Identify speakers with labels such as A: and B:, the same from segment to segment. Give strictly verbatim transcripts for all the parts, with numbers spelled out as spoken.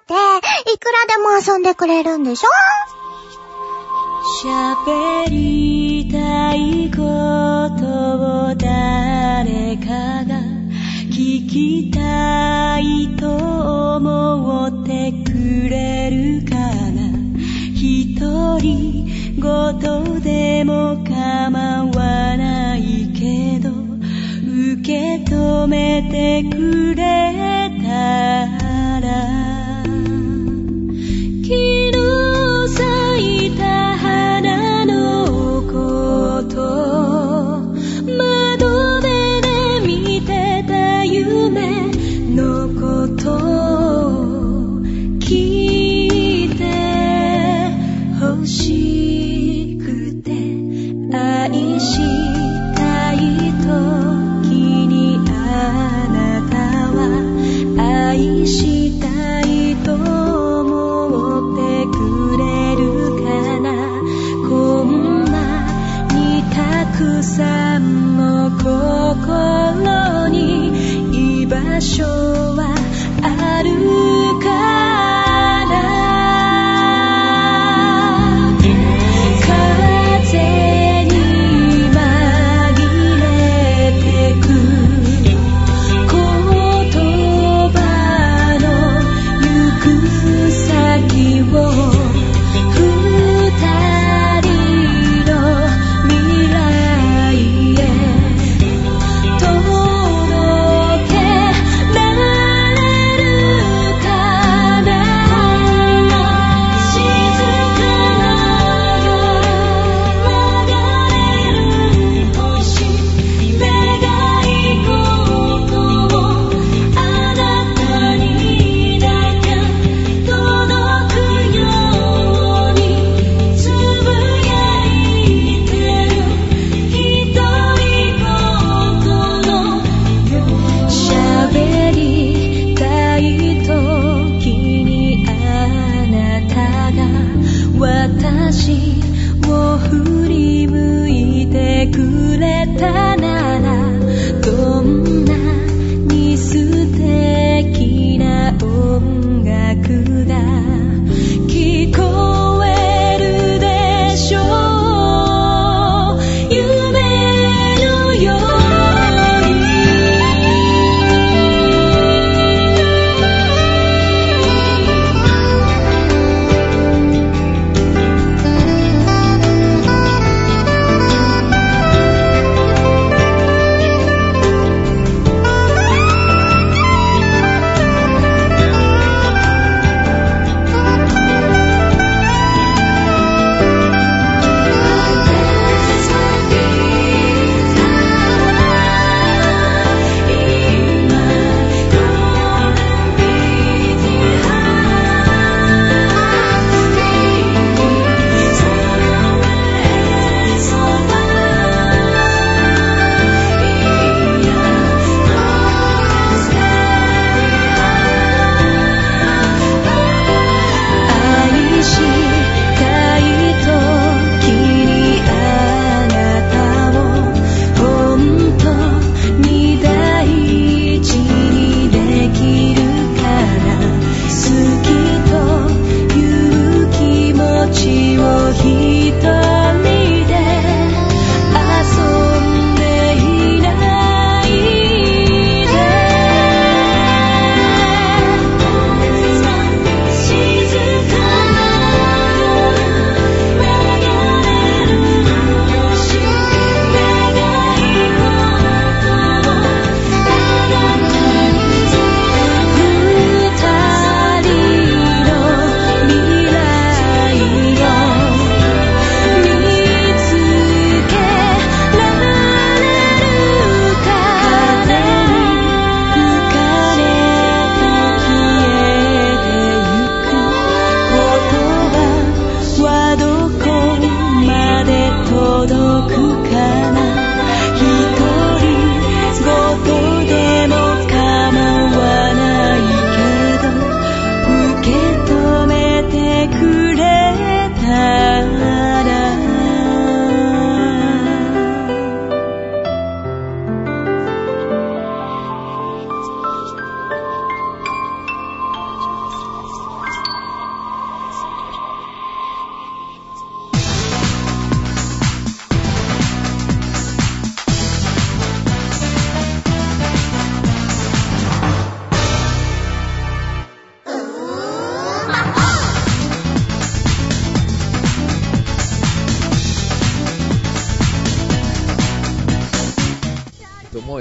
A: っていくらでも遊んでくれるんでしょ？
B: 喋りたいことを誰かが聞きたいと思ってくれるかな。一人ごとでも構わないけど受け止めてくれたら、昨日咲いた花のこと窓辺で見てた夢のこと聞いてほしくて、愛したい時にあなたは愛し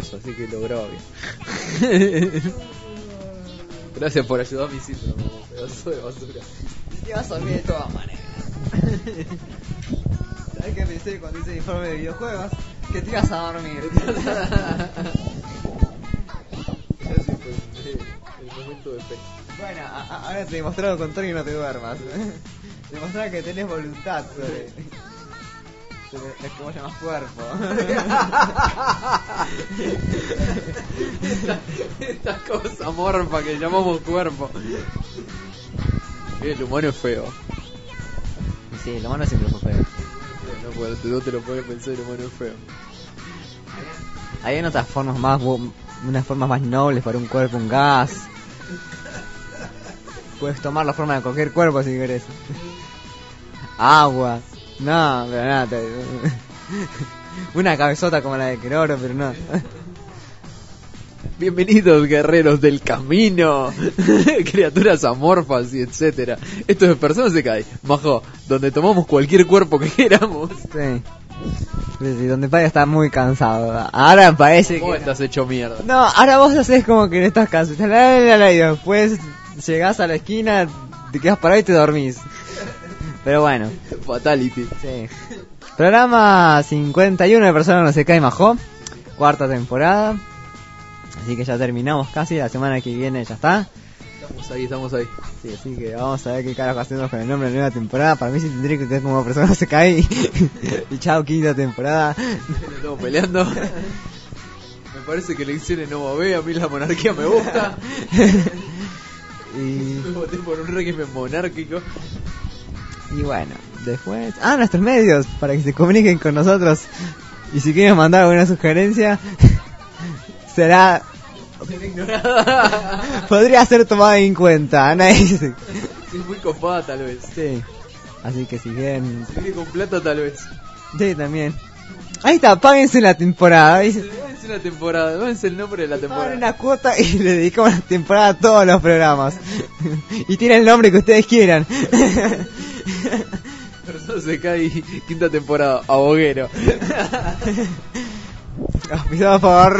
C: eso, así que lo grabo bien. Gracias por ayudar a mi síndrome, pedazo de basura.
D: Te vas a dormir de todas maneras. ¿Sabes qué pensé cuando hice el informe de videojuegos? Que te ibas a dormir.
C: Ese fue el momento de fe.
D: Bueno, a- a- ahora te he demostrado con Tony que no te duermas. Demostrar que tenés voluntad sobre, sobre lo que vos llamás cuerpo.
C: esta, esta cosa morfa que llamamos cuerpo. El humano es feo.
D: Sí, lo malo siempre fue feo.
C: No, puedo, no te lo puedes pensar, el humano es feo.
D: Hay otras formas más, bu- unas formas más nobles para un cuerpo, un gas. Puedes tomar la forma de cualquier cuerpo si querés. Agua. No, pero nada. Te... Una cabezota como la de Keroro, pero no.
C: Bienvenidos guerreros del camino, criaturas amorfas y etcétera. Esto es Personas Se Cae, Majo, donde tomamos cualquier cuerpo que queramos.
D: Sí. Sí, donde Padre está muy cansado. Ahora parece
C: ¿Cómo
D: que...
C: estás hecho mierda?
D: No, ahora vos haces como que no estás cansado. La, la, la, y después llegás a la esquina, te quedas parado y te dormís. Pero bueno.
C: Fatality.
D: Sí. Programa cincuenta y uno de Personas No Se Cae, Majo. Cuarta temporada. Así que ya terminamos casi, la semana que viene ya está.
C: Estamos ahí, estamos ahí.
D: Sí, así que vamos a ver qué carajo hacemos con el nombre de la nueva temporada. Para mí sí tendría que quedar como Persona No Se Cae. Y chao, quinta temporada.
C: Nos estamos peleando. Me parece que elecciones no va a haber, a mí la monarquía me gusta.
D: Y,
C: Me voté por un régimen monárquico.
D: y bueno, después... Ah, nuestros medios, para que se comuniquen con nosotros. Y si quieren mandar alguna sugerencia, será... podría ser tomada en cuenta. Nadie dice...
C: Sí, muy copada tal vez.
D: Sí. Así que si quieren...
C: Si viene con plata tal vez.
D: Sí, también. Ahí está, páguense la temporada. Dice,
C: Váyanse una temporada, váyanse el nombre de la
D: pagan
C: temporada.
D: una cuota y le dedicamos la temporada a todos los programas. Y tiene el nombre que ustedes quieran.
C: Persona Se Cae, quinta temporada, aboguero.
D: Auspiciado por...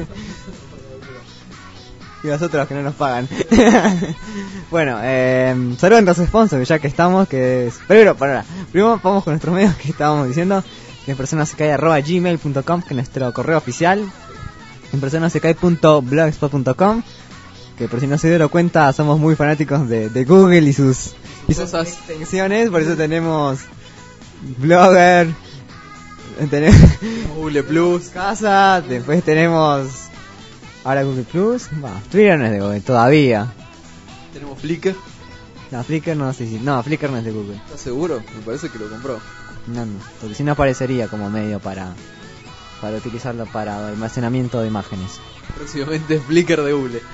D: y nosotros que no nos pagan. Bueno, eh, saludos a nuestros sponsors, ya que estamos, que es... Primero, para primero vamos con nuestros medios que estábamos diciendo, que es personasecae arroba gmail punto com, que es nuestro correo oficial, en personasecae punto blogspot punto com, que por si no se dieron cuenta, somos muy fanáticos de, de Google y sus, y sus
C: Cosas.
D: extensiones, por eso tenemos Blogger, tenemos
C: Google Plus.
D: Casa, después tenemos ahora Google Plus, bah, Twitter no es de Google todavía.
C: Tenemos Flickr.
D: No, Flickr no sé si, no, Flickr no es de Google.
C: ¿Estás seguro? Me parece que lo compró.
D: No, no, porque si no aparecería como medio para para utilizarlo para almacenamiento de imágenes.
C: Próximamente Flickr de Google.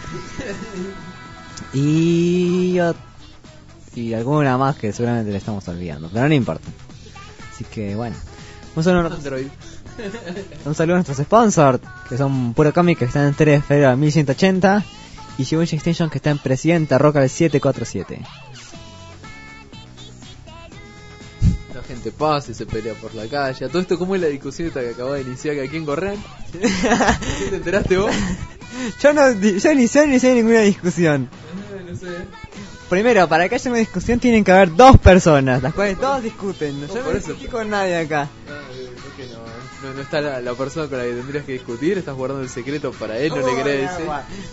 D: Y ot- y alguna más que seguramente le estamos olvidando, pero no importa. Así que bueno, un saludo,
C: Android.
D: un saludo a nuestros sponsors, que son Puro Comic, que están en tres de febrero de mil ciento ochenta, y Shibuya Extension, que está en Presidente Roca del siete cuatro siete.
C: La gente pasa y se pelea por la calle. A todo esto, ¿cómo es la discusión esta que acaba de iniciar que aquí en Correan? ¿Te enteraste vos?
D: Yo no, di- yo ni sé ni sé ninguna discusión.
C: No sé.
D: Primero, para que haya una discusión tienen que haber dos personas, las cuales todos discuten.
C: No,
D: Yo
C: por
D: no
C: eso-
D: discutí con nadie acá.
C: Ah, eh, ¿por qué no? No, no está la, la persona con la que tendrías que discutir. Estás guardando el secreto para él, no le querés decir.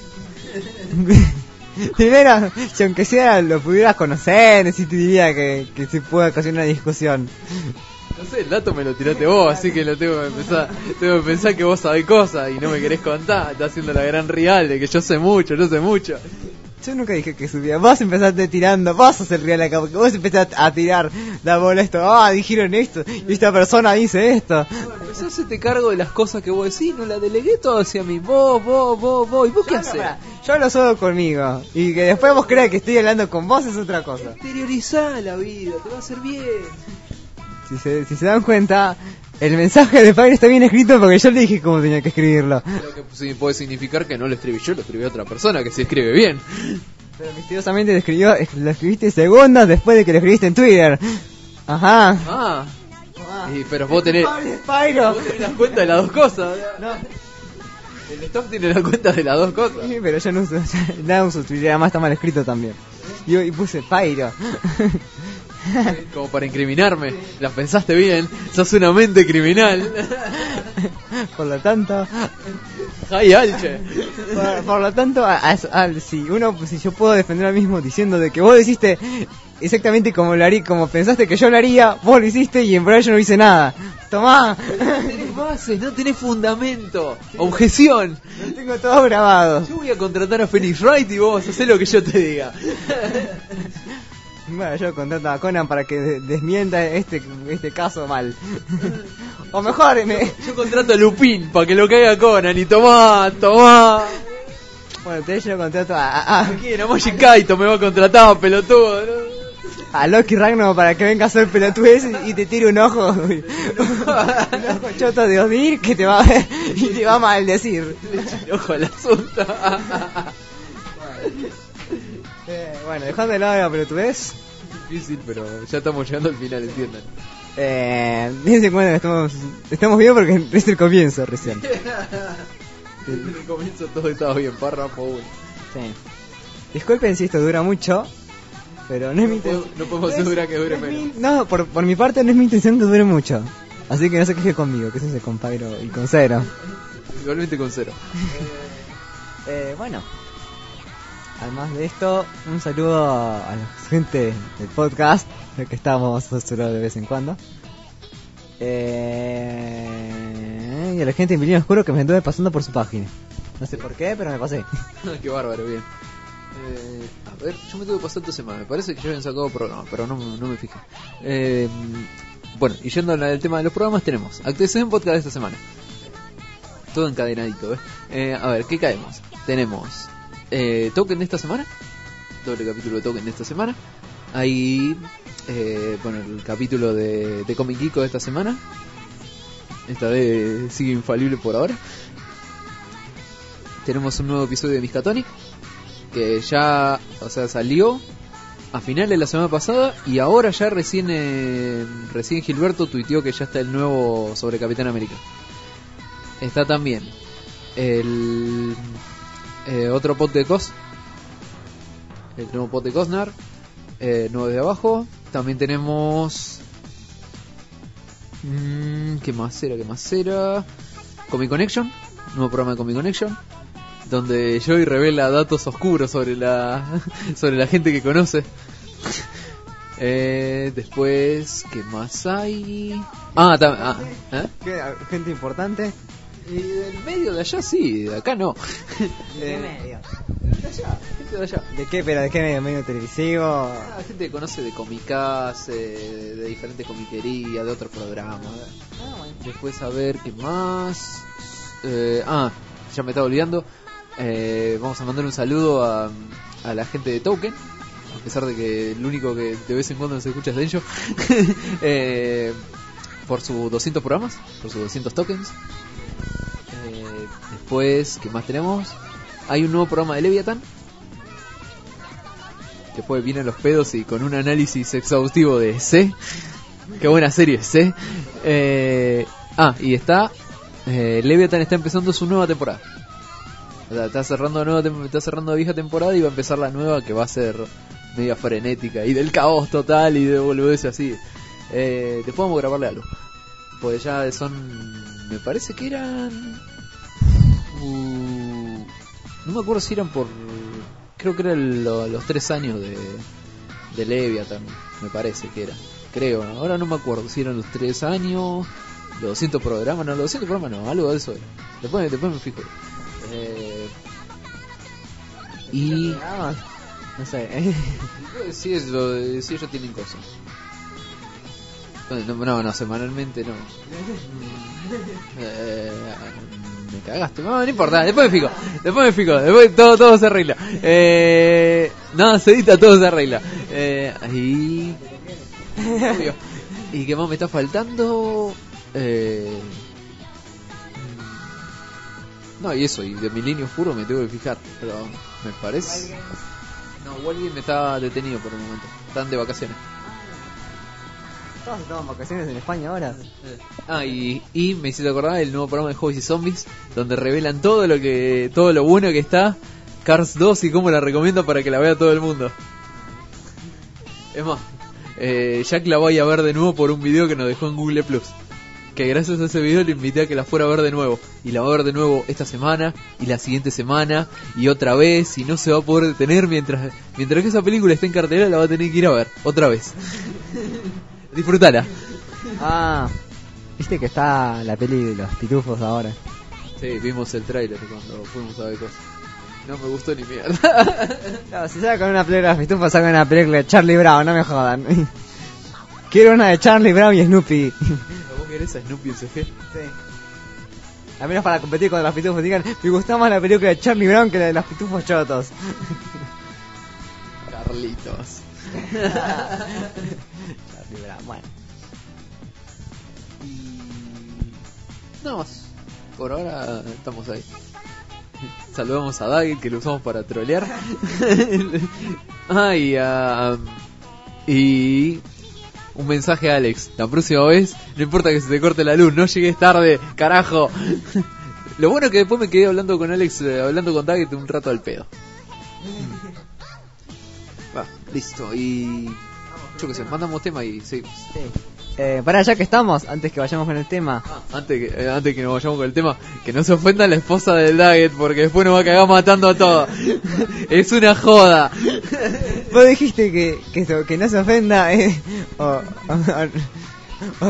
D: Primero, si aunque sea lo pudieras conocer, si te diría que, que se puede ocasionar una discusión.
C: No sé, el dato me lo tiraste vos, así que lo tengo que empezar. Tengo que pensar que vos sabés cosas y no me querés contar. Estás haciendo la gran real de que yo sé mucho, yo sé mucho.
D: Yo nunca dije que subía, vos empezaste tirando, vos sos el real acá, porque vos empezaste a tirar la bola esto, ah, dijeron esto, y esta persona dice esto.
C: Empezó a hacerte cargo de las cosas que vos decís, no la delegué todo hacia mí. Vos, vos, vos, vos. ¿Y vos qué
D: Yo,
C: haces?
D: pará, yo hablo solo conmigo, y que después vos creas que estoy hablando con vos es otra cosa.
C: Exteriorizá la vida, te va a hacer bien.
D: Si se, si se dan cuenta, el mensaje de padre está bien escrito porque yo le dije cómo tenía que escribirlo.
C: Lo que sí puede significar que no lo escribí yo, lo escribió otra persona que se escribe bien.
D: Pero misteriosamente lo, escribió, lo escribiste segundos después de que lo escribiste en Twitter. Ajá.
C: Ah, y, pero vos tenés,
D: Pablo Spyro.
C: vos tenés las cuentas de las dos cosas.
D: No.
C: El stock tiene la cuenta de las dos cosas.
D: Sí, pero yo no uso, ya, no uso Twitter, además está mal escrito también. Y, y puse Pyro.
C: Como para incriminarme. La pensaste bien. Sos una mente criminal.
D: Por lo tanto,
C: Jai Alche.
D: por, por lo tanto, a, a, a- si uno, si yo puedo defender al mismo diciendo de que vos lo hiciste exactamente como lo harí, como pensaste que yo lo haría, vos lo hiciste y en verdad yo no hice nada. Tomá,
C: No tenés base, no tenés fundamento. Objeción.
D: lo tengo todo grabado.
C: Yo voy a contratar a Phoenix Wright y vos hacés lo que yo te diga.
D: Bueno, yo contrato a Conan para que de- desmienta este este caso mal. O mejor, me...
C: Yo contrato a Lupin para que lo caiga Conan y tomá, tomá.
D: bueno, entonces yo contrato a, a, a,
C: ¿Quién? A Moji Kaito me va a contratar, pelotudo, ¿no?
D: a Loki Ragnar para que venga a hacer pelotudez y te tire un ojo. Un ojo choto de Odir que te va a, y te va a maldecir.
C: Ojo al asunto.
D: Eh, bueno, dejando de lado la pelotudez,
C: Difícil, pero ya estamos llegando al final, entiendan.
D: eh, dense cuenta que estamos, estamos bien porque es el comienzo recién.
C: En el comienzo todo estaba bien, párrafo uno.
D: Sí. Disculpen si esto dura mucho, pero no es mi
C: No
D: intención.
C: podemos- no podemos asegurar que dure
D: no es mi-
C: menos.
D: No, por, por mi parte no es mi intención que dure mucho. Así que no se queje conmigo, que se con Pyro y con Cero.
C: Igualmente con cero.
D: Eh, bueno, además de esto, un saludo a la gente del podcast, del que estamos solo de vez en cuando. Eh, y a la gente de Milenio Oscuro que me anduve pasando por su página. No sé por qué, pero me pasé.
C: Qué bárbaro, bien. Eh, a ver, yo me tuve que pasar esta semana. Me parece que ya habían sacado programa, pero no, no me fijé. Eh, bueno, y yendo al tema de los programas, tenemos actualización podcast de esta semana. Todo encadenadito, ¿ves? Eh, a ver, ¿qué caemos? Tenemos eh, Token de esta semana. Doble capítulo de Token de esta semana. Hay, eh, bueno, el capítulo de, de Comic Geeko de esta semana. Esta vez sigue infalible por ahora. Tenemos un nuevo episodio de Miskatonic, que ya, o sea, salió a finales de la semana pasada y ahora ya recién eh, recién Gilberto tuiteó que ya está el nuevo sobre Capitán América. Está también el eh, otro pod de Cos, el nuevo pod de Cosnar, eh, nuevo de abajo. También tenemos mmm, ¿qué más era? ¿Qué más era? Comic Connection, nuevo programa de Comic Connection, donde Joey revela datos oscuros sobre la sobre la gente que conoce. eh, después, ¿qué más hay? Ah, tam- ah ¿eh?
D: ¿Qué? Gente importante.
C: Y del medio de allá sí, de acá no.
D: ¿De
C: Eh,
D: medio?
C: de allá, gente de allá.
D: ¿De qué? ¿Pero de qué medio? ¿Medio televisivo?
C: Ah, gente que conoce de comicas, eh, de diferentes comiquerías, de otros programas. Después a ver qué más. Eh, ah, ya me estaba olvidando. Eh, vamos a mandar un saludo a, a la gente de Token, a pesar de que el único que de vez en cuando se escucha es Denjo. eh, por sus doscientos programas, por sus doscientos tokens. Eh, después, ¿qué más tenemos? Hay un nuevo programa de Leviathan. Después vienen los pedos y con un análisis exhaustivo de C. Qué buena serie C. Eh, ah, y está eh, Leviathan está empezando su nueva temporada. O sea, está cerrando nueva tem- está cerrando la vieja temporada y va a empezar la nueva, que va a ser media frenética y del caos total y de boludez así. Eh, después vamos a grabarle algo. Pues ya son, me parece que eran uh, no me acuerdo si eran por, creo que eran lo- los tres años de de Leviathan, me parece que era, creo, ahora no me acuerdo si eran los tres años, los doscientos programas, no, los doscientos programas no, algo de eso era. Después, después me fijo. Eh, y
D: Vamos. No sé.
C: si, eso, si ellos tienen cosas. No, no, no, semanalmente no. Eh, me cagaste, no, no importa, después me fijo, después me fijo, después todo, todo se arregla. Eh, nada se edita, todo se arregla. Eh, ahí. Obvio. ¿Y qué más me está faltando? Eh, no, y eso, y de mi línea oscuro me tengo que fijar, pero me parece. No, Walgreens me está detenido por el momento, están de vacaciones.
D: Todos estamos en vacaciones en España ahora.
C: Ah, y, y me hiciste acordar el nuevo programa de Hobbies y Zombies, donde revelan todo lo que todo lo bueno que está Cars dos y cómo la recomiendo para que la vea todo el mundo. Es más, eh, Jack la voy a ver de nuevo por un video que nos dejó en Google Plus. Que gracias a ese video le invité a que la fuera a ver de nuevo. Y la va a ver de nuevo esta semana, y la siguiente semana, y otra vez, y no se va a poder detener mientras mientras que esa película esté en cartelera, la va a tener que ir a ver, otra vez. Disfrutala.
D: Ah, viste que está la peli de los pitufos ahora.
C: Sí, vimos el tráiler cuando fuimos a ver cosas. No me gustó ni mierda.
D: No, si sacan una película de los pitufos, sacan una película de Charlie Brown, no me jodan. Quiero una de Charlie Brown y Snoopy.
C: ¿Vos querés a Snoopy en C G?
D: Sí. Al menos para competir con los pitufos. Digan, me gusta más la película de Charlie Brown que la de los pitufos chotos.
C: Carlitos.
D: Charlie Brown, bueno.
C: Y... nada más. Por ahora estamos ahí. Saludamos a Daggett, que lo usamos para trolear. Ah, y a... y... un mensaje a Alex: la próxima vez, no importa que se te corte la luz, no llegues tarde, carajo. Lo bueno es que después me quedé hablando con Alex, eh, hablando con Daggett un rato al pedo. Va, listo, y... yo qué sé, mandamos tema y seguimos.
D: Sí. Eh, para ya que estamos, antes que vayamos con el tema.
C: Ah, antes que eh, antes que nos vayamos con el tema, que no se ofenda la esposa del Daggett, porque después nos va a cagar matando a todos. Es una joda.
D: Vos dijiste que, que, so, que no se ofenda, eh, o, o, o,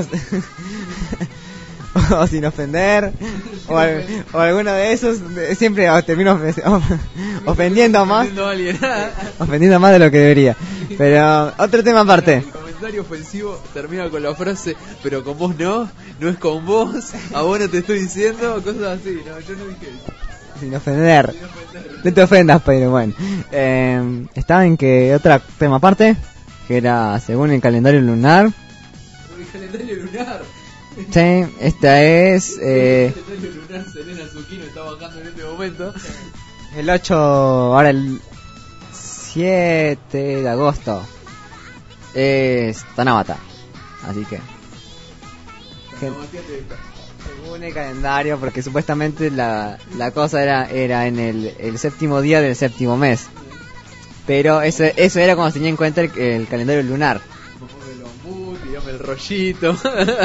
D: o, o sin ofender, o, al, o alguno de esos, siempre termino ofendiendo más,
C: Ofendiendo a alguien.
D: ofendiendo más de lo que debería. Pero otro tema aparte.
C: El comentario ofensivo termina con la frase: pero con vos no, no es con vos, a vos no te estoy diciendo, cosas así. No, yo no dije eso.
D: Sin ofender.
C: Sin ofender.
D: No te ofendas, pero bueno. Eh, estaba en que otro tema aparte, que era según el calendario lunar.
C: El calendario lunar.
D: Sí, esta es eh,
C: El calendario lunar, Selena Zucchino está bajando en este momento.
D: el ocho, ahora el siete de agosto. Es Tanabata. Así que... que- según el calendario, porque supuestamente la, la cosa era era en el, el séptimo día del séptimo mes. Pero eso, eso era cuando se tenía en cuenta el, el calendario lunar.
C: El bambú, tirame el rollito.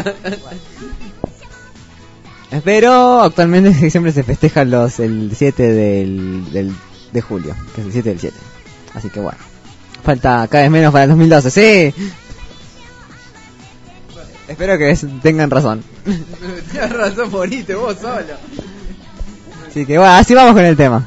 D: Pero actualmente siempre se festeja los el siete del, del, de julio, que es el siete del siete. Así que bueno, falta cada vez menos para el dos mil doce, sí. Espero que es- tengan razón.
C: Tienes razón, morite vos solo.
D: Así que bueno, así vamos con el tema.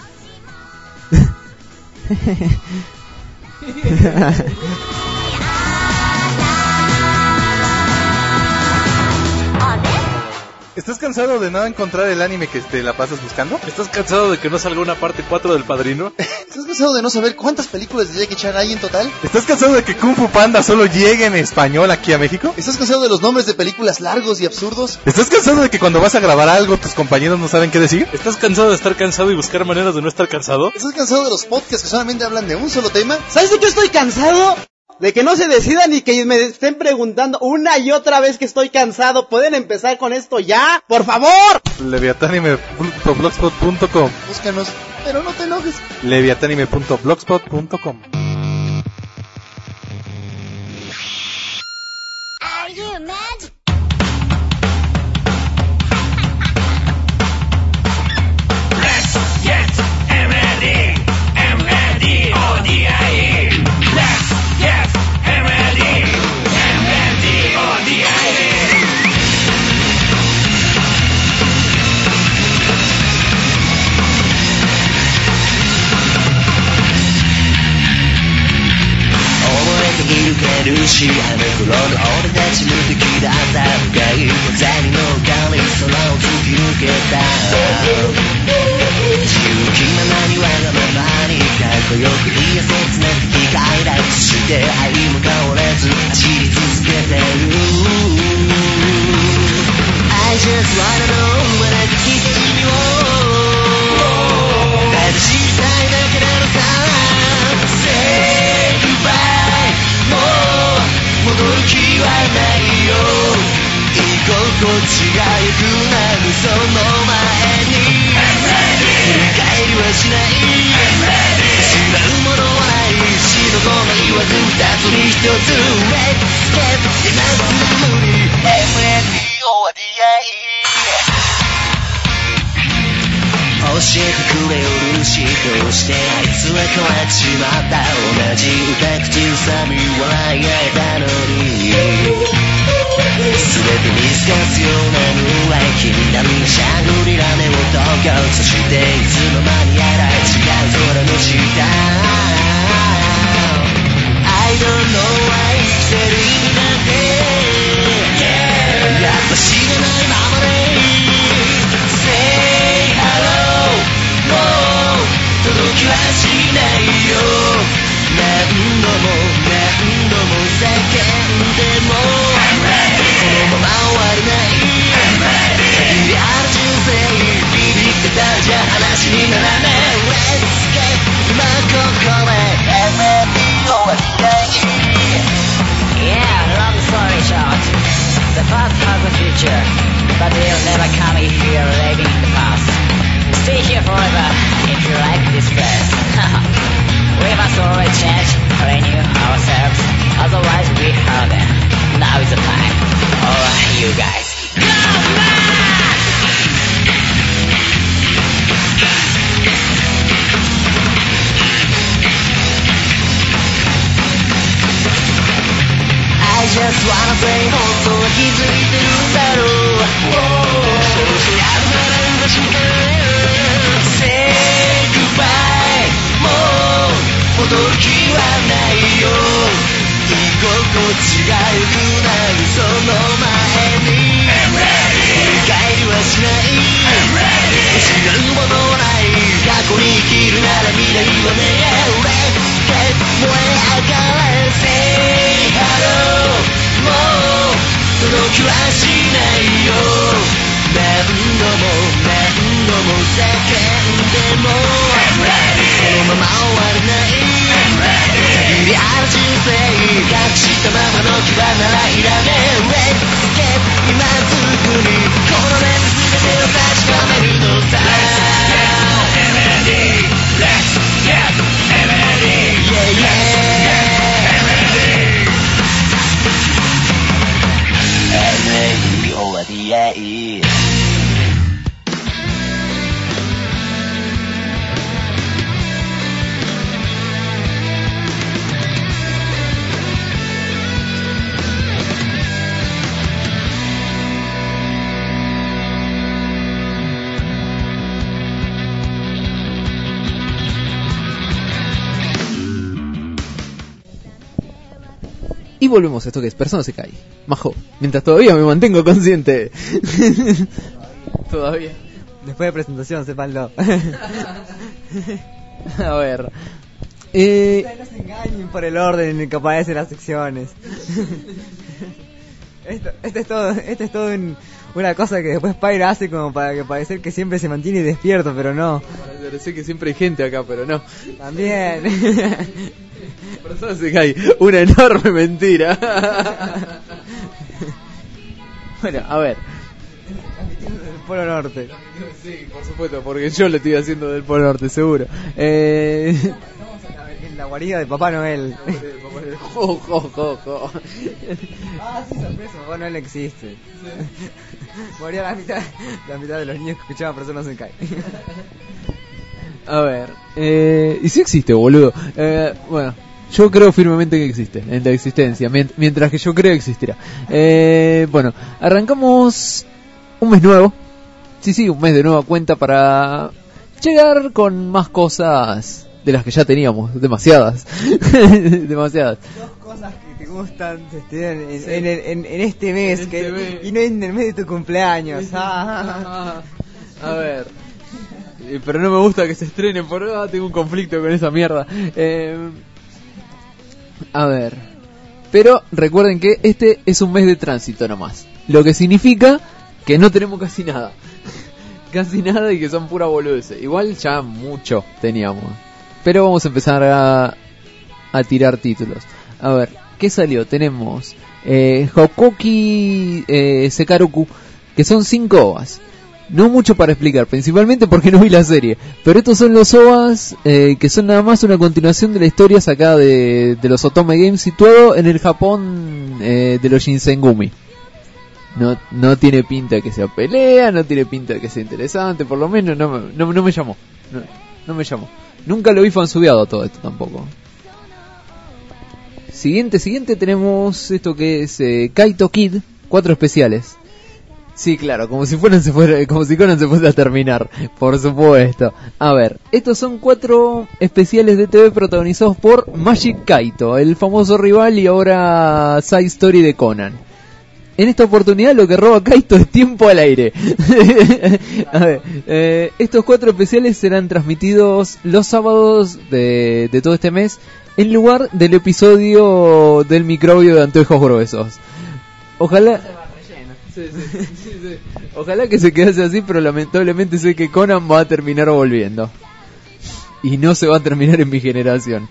E: ¿Estás cansado de no encontrar el anime que te la pasas buscando?
F: ¿Estás cansado de que no salga una parte cuatro del Padrino?
G: ¿Estás cansado de no saber cuántas películas de Jackie Chan hay en total?
E: ¿Estás cansado de que Kung Fu Panda solo llegue en español aquí a México?
G: ¿Estás cansado de los nombres de películas largos y absurdos?
E: ¿Estás cansado de que cuando vas a grabar algo tus compañeros no saben qué decir?
F: ¿Estás cansado de estar cansado y buscar maneras de no estar cansado?
G: ¿Estás cansado de los podcasts que solamente hablan de un solo tema?
H: ¿Sabes de qué estoy cansado? De que no se decidan y que me estén preguntando una y otra vez que estoy cansado. ¿Pueden empezar con esto ya? ¡Por favor!
E: leviatanime punto blogspot punto com
G: Búscanos, pero no te enojes.
E: leviatanime punto blogspot punto com
A: Are you mad?
B: I just wanna know when I kiss you all. ただしたいだけなのさ Say goodbye もう戻る気はない
I: 地が行くなるその前に振り返りはしない失うものはない死の子の言わず二つに一つ Let's get 今すぐに エムエヌディー オーディーアイ 教えてくれよルーシーどうしてあいつは変わっちまった同じ歌口さみ笑い合えたのに全て見透かすようなのは気になるシャングリラネオ東京そしていつの間にやら違う空の下 I don't know why 生きてる意味なんて、yeah、やっぱ知らないままで Say hello もう届きはしないよ何度も何度も叫んでもこのまま終われない限りある人生ビビってたじゃ話にならない Let's get 今ここで エムエヌディー 終わりたい
J: Yeah, long story short The past has a future But we'll never come here living in the past Stay here forever if you like this place We must always change, renew ourselves Otherwise we hurt them Now is the time Alright you guys Go back! I just wanna say 本当は気づいてるんだろうどうして始まるんだし Say goodbye もう戻る気はないよ居心地が良くなるその前に振り返りはしない失うものはない過去に生きるなら未来はね Let's get 燃え上がれ Say hello もう届きはしないよ何度も何度も叫んでもこのまま終われない限りある人生隠したままの牙ならいらねえ Let's get 今すぐにこの目で全てを確かめるのさ エムエヌディー Let's get エムエヌディー Yeah yeahエムエヌディー オーディーアイ
C: Y volvemos a esto que es Persona se cae. Majo, mientras todavía me mantengo consciente. Todavía.
D: Después de presentación, sépanlo.
C: A ver. Eh...
D: No se engañen por el orden en el que aparecen las secciones. Esto, esto es todo, esto es todo un, una cosa que después Pyre hace como para que parecer que siempre se mantiene despierto, pero no.
C: Parece que siempre hay gente acá, pero no.
D: También.
C: Persona se cae, una enorme mentira. Bueno, a ver.
D: Del Polo Norte.
C: Sí, por supuesto, porque yo lo estoy haciendo del Polo Norte, seguro. Eh...
D: En la guarida de Papá Noel.
C: Jo, jo, jo, jo.
D: Ah, sí, sorpresa, Papá Noel existe. Moría la mitad, la mitad de los niños que escuchaban Persona se cae.
C: A ver, eh, y sí existe, boludo. Eh, bueno, yo creo firmemente que existe, en la existencia, mientras que yo creo existirá. Eh, bueno, arrancamos un mes nuevo. Sí, sí, un mes de nueva cuenta para llegar con más cosas de las que ya teníamos, demasiadas. Demasiadas.
D: Dos cosas que te gustan se estén en, sí. en, en, en este mes, en que, este mes. Y no en el mes de tu cumpleaños. Ah.
C: A ver. Pero no me gusta que se estrenen, por ah, tengo un conflicto con esa mierda. Eh, a ver. Pero recuerden que este es un mes de tránsito nomás. Lo que significa que no tenemos casi nada. Casi nada y que son pura boludeces. Igual ya mucho teníamos. Pero vamos a empezar a, a tirar títulos. A ver, ¿qué salió? Tenemos eh, Hokoki eh, Sekaroku que son cinco O V As. No mucho para explicar, principalmente porque no vi la serie. Pero estos son los O V As eh, que son nada más una continuación de la historia sacada de, de los Otome Games, situado en el Japón eh, de los Shinsengumi. No, no tiene pinta de que sea pelea, no tiene pinta de que sea interesante, por lo menos no, me- no, no me llamó. No, no me llamó. Nunca lo vi fansubeado todo esto tampoco. Siguiente, siguiente tenemos esto que es eh, Kaito Kid, cuatro especiales. Sí, claro, como si fueran se fuera, como si Conan se fuese a terminar, por supuesto. A ver, estos son cuatro especiales de T V protagonizados por Magic Kaito, el famoso rival y ahora side story de Conan. En esta oportunidad lo que roba Kaito es tiempo al aire. A ver, eh, estos cuatro especiales serán transmitidos los sábados de, de todo este mes en lugar del episodio del microbio de anteojos gruesos. Ojalá... Sí, sí, sí, sí. Ojalá que se quedase así, pero lamentablemente sé que Conan va a terminar volviendo. Y no se va a terminar en mi generación.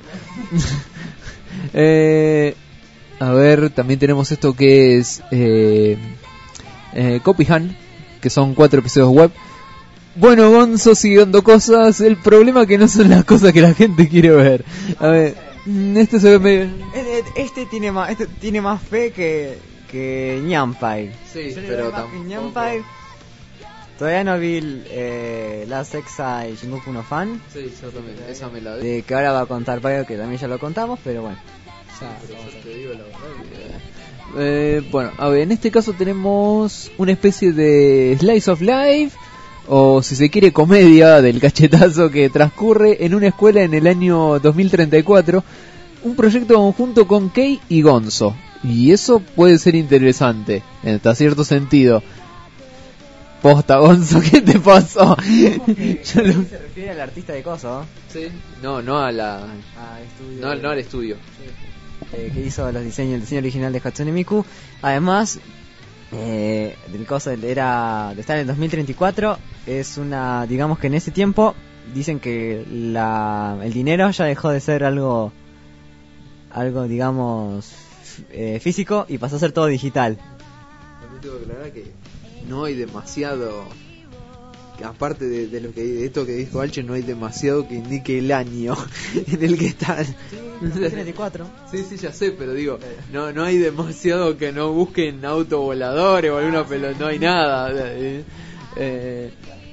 C: eh, a ver, también tenemos esto que es eh, eh, Copy Han, que son cuatro episodios web. Bueno, Gonzo siguiendo cosas. El problema es que no son las cosas que la gente quiere ver. A ver, este se ve medio...
D: Este, este tiene más, este tiene más fe que que Nyanpai.
C: Sí,
D: Yo le
C: pero
D: doy más que
C: tampoco...
D: Nyanpai. Todavía no vi eh, Last Exile Shingoku no Fan,
C: Sí, yo también, esa me la vi.
D: de que ahora va a contar Paio, que también ya lo contamos, pero bueno. Ya,
C: Pero
D: vamos
C: yo
D: a
C: te digo la verdad que, eh, bueno, a ver, en este caso tenemos una especie de Slice of Life, o si se quiere comedia del cachetazo que transcurre en una escuela en el año dos mil treinta y cuatro, un proyecto conjunto con Kei y Gonzo, y eso puede ser interesante, en hasta cierto sentido. Posta, Gonzo, ¿qué te pasó? Yo lo-
D: Se refiere al artista de Coso,
C: Sí. No, no a la...
D: al estudio
C: No,
D: de-
C: no al estudio.
D: eh, que hizo los diseños, el diseño original de Hatsune Miku. Además, eh, del coso era de estar en el dos mil treinta y cuatro, es una, digamos que en ese tiempo dicen que la, el dinero ya dejó de ser algo, algo digamos eh, físico y pasó a ser todo digital.
C: También tengo que aclarar que no hay demasiado, que aparte de, de lo que de esto que dijo Alche, no hay demasiado que indique el año en el que están.
D: dos mil treinta y cuatro.
C: Sí, sí, ya sé, pero digo, no no hay demasiado que no busquen autovoladores o alguna pelota, no hay nada. Eh, eh,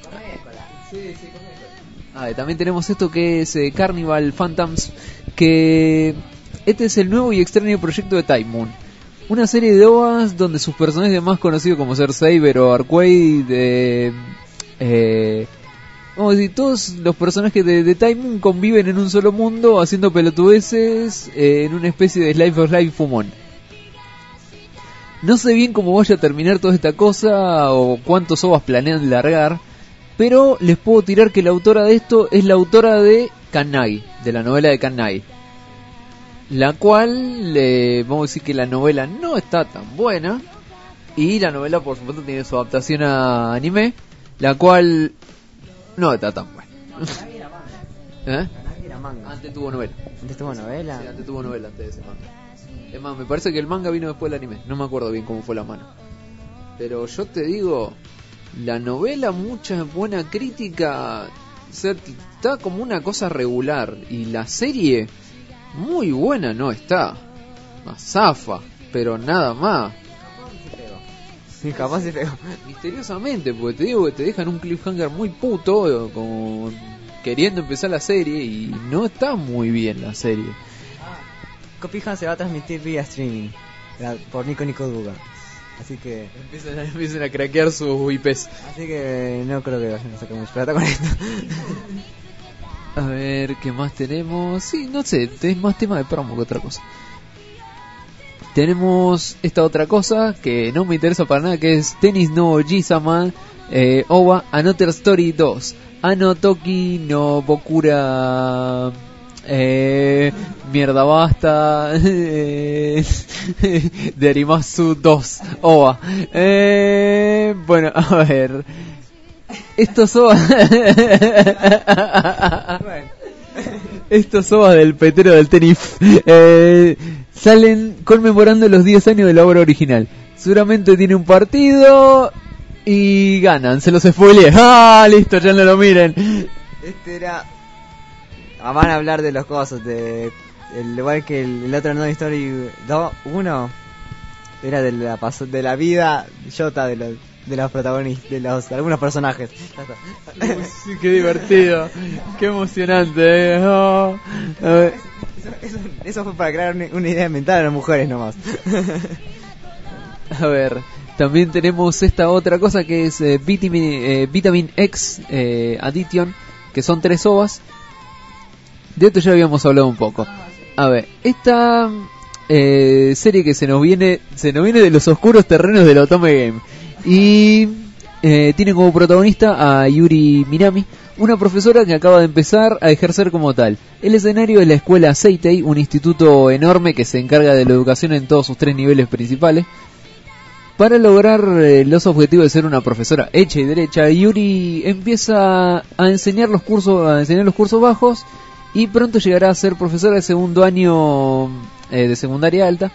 C: Ah, y también tenemos esto que es eh, Carnival Phantoms, que este es el nuevo y extraño proyecto de Time Moon. Una serie de O V As donde sus personajes más conocidos como ser Saber o Arcade, eh, eh, vamos a decir, todos los personajes de, de Time Moon conviven en un solo mundo haciendo pelotudeces eh, en una especie de Life of Life fumón. No sé bien cómo vaya a terminar toda esta cosa o cuántos O V As planean largar, pero les puedo tirar que la autora de esto es la autora de Kannagi, de la novela de Kannagi. La cual, eh, vamos a decir que la novela no está tan buena. Y la novela, por supuesto, tiene su adaptación a anime, la cual no está tan buena. ¿Eh?
D: Era manga.
C: Antes tuvo novela.
D: Antes tuvo novela.
C: Sí, antes tuvo novela antes de ese manga. Es más, me parece que el manga vino después del anime. No me acuerdo bien cómo fue la mano. Pero yo te digo, la novela, mucha buena crítica, o sea, está como una cosa regular. Y la serie, muy buena no está. Más zafa, pero nada más.
D: Sí, capaz se pegó.
C: Misteriosamente, porque te digo que te dejan un cliffhanger muy puto, como queriendo empezar la serie, y no está muy bien la serie.
D: Copihan se va a transmitir vía streaming la- por Nico Nico Duga. Así que
C: Empiezan a, empiezan a craquear sus I Ps.
D: así que no creo que vayan a sacar mucha plata con esto.
C: A ver, ¿qué más tenemos? Sí, no sé, es más tema de promo que otra cosa. Tenemos esta otra cosa que no me interesa para nada, que es Tennis no Oji-sama eh, Ova Another Story dos. Anotoki no Bokura... Eh, mierda basta eh, de Arimasu dos Ova. Eh, bueno, a ver, estos Ova estos Ova del petero del tenis eh, salen conmemorando los diez años de la obra original. Seguramente tiene un partido y ganan, se los spoileé. ¡Ah, listo, ya no lo miren!
D: Este era... Ah, van a hablar de los cosas, de... El, igual que el, el otro No Story dos, uno era de la, paso, de la vida Jota de los, de los protagonistas, de los algunos personajes.
C: Uy, sí, qué divertido, qué emocionante, ¿eh? Oh. A ver.
D: Eso, eso, eso fue para crear una, una idea mental a las mujeres nomás.
C: A ver, también tenemos esta otra cosa que es eh, Vitamin, eh, Vitamin X eh, Addition, que son tres ovas. De esto ya habíamos hablado un poco. A ver, esta eh, serie que se nos viene se nos viene de los oscuros terrenos del Otome Game. Y eh, tiene como protagonista a Yuri Minami, una profesora que acaba de empezar a ejercer como tal. El escenario es la escuela Seitei, un instituto enorme que se encarga de la educación en todos sus tres niveles principales. Para lograr eh, los objetivos de ser una profesora hecha y derecha, Yuri empieza a enseñar los cursos, a enseñar los cursos bajos. Y pronto llegará a ser profesora de segundo año eh, de secundaria alta.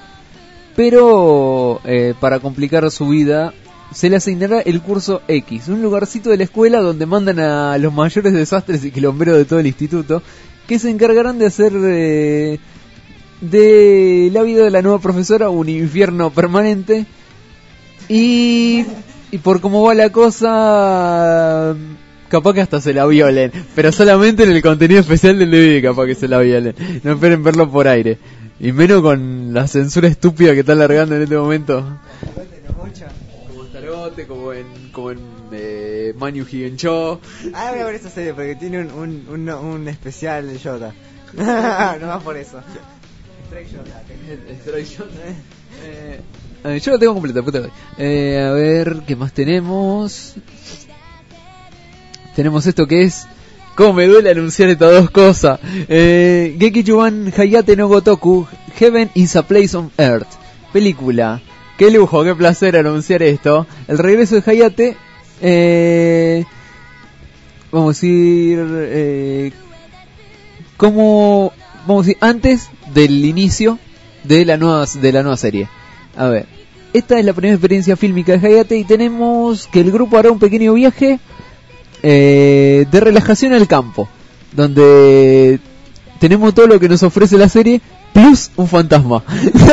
C: Pero eh, para complicar su vida se le asignará el curso X, un lugarcito de la escuela donde mandan a los mayores desastres y quilomberos de todo el instituto, que se encargarán de hacer eh, de la vida de la nueva profesora un infierno permanente. Y, y por cómo va la cosa... Capaz que hasta se la violen, pero solamente en el contenido especial del D V D capaz que se la violen. No esperen verlo por aire. Y menos con la censura estúpida que está largando en este momento. Como Starote, como en, como en eh, Manyu Higencho.
D: Ah, voy a ver esta serie porque tiene un, un, un, un especial de Jota. No más por eso. Strike Jota.
C: Strike Jota. Eh, eh, yo lo tengo completo, puta. Eh, a ver, ¿qué más tenemos? Tenemos esto que es... ¿Cómo me duele anunciar estas dos cosas? Eh, Gekichuban Hayate no Gotoku, Heaven is a Place on Earth. Película. Qué lujo, qué placer anunciar esto. El regreso de Hayate... Eh, vamos a decir... Eh, como... Vamos a decir, antes del inicio de la nueva, de la nueva serie. A ver. Esta es la primera experiencia fílmica de Hayate y tenemos que el grupo hará un pequeño viaje... Eh, de relajación al campo, donde tenemos todo lo que nos ofrece la serie plus un fantasma.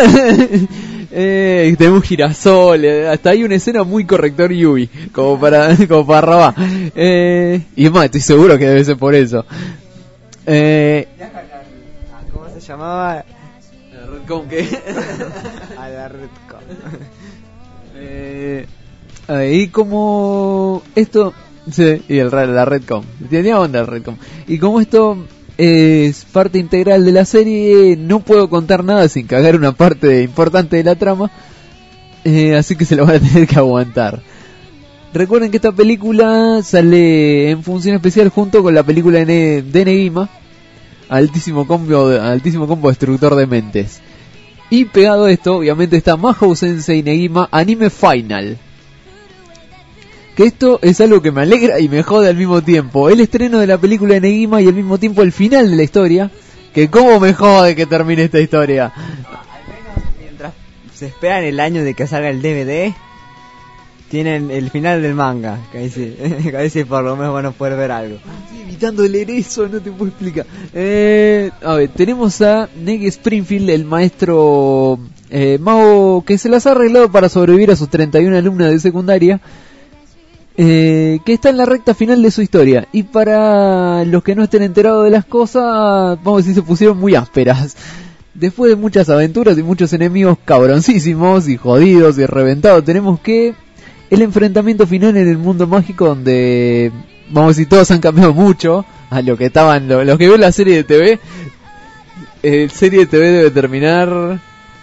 C: eh, tenemos girasol, eh, hasta hay una escena muy corrector Yui, como para como para Rabá. Eh, y es más, estoy seguro que debe ser por eso. Eh,
D: ¿Cómo se llamaba?
C: La Redcon, ¿qué?
D: A la Redcon.
C: eh, y como esto... Sí, y el, la Redcom. Tenía onda el Redcom. Y como esto es parte integral de la serie, no puedo contar nada sin cagar una parte importante de la trama. Eh, así que se lo van a tener que aguantar. Recuerden que esta película sale en función especial junto con la película de, ne- de Negima. Altísimo combo, altísimo combo destructor de mentes. Y pegado a esto, obviamente está Mahou Sensei Negima Anime Final. Que esto es algo que me alegra y me jode al mismo tiempo. El estreno de la película de Negima y al mismo tiempo el final de la historia. Que cómo me jode que termine esta historia.
D: Al menos mientras se esperan el año de que salga el D V D, tienen el final del manga. Que ahí sí, que ahí sí por lo menos van a poder ver algo.
C: Estoy evitando leer eso, no te puedo explicar. Eh, a ver, tenemos a Negi Springfield, el maestro eh, Mao, que se las ha arreglado para sobrevivir a sus treinta y una alumnas de secundaria. Eh, que está en la recta final de su historia. Y para los que no estén enterados de las cosas, vamos a decir, se pusieron muy ásperas. Después de muchas aventuras y muchos enemigos cabroncísimos y jodidos y reventados, tenemos que el enfrentamiento final en el mundo mágico, donde vamos a decir, todos han cambiado mucho a lo que estaban lo, los que ven la serie de T V. El serie de T V debe terminar,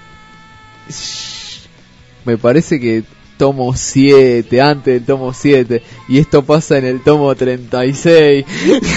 C: me parece que tomo siete, antes del tomo siete, y esto pasa en el tomo treinta y seis.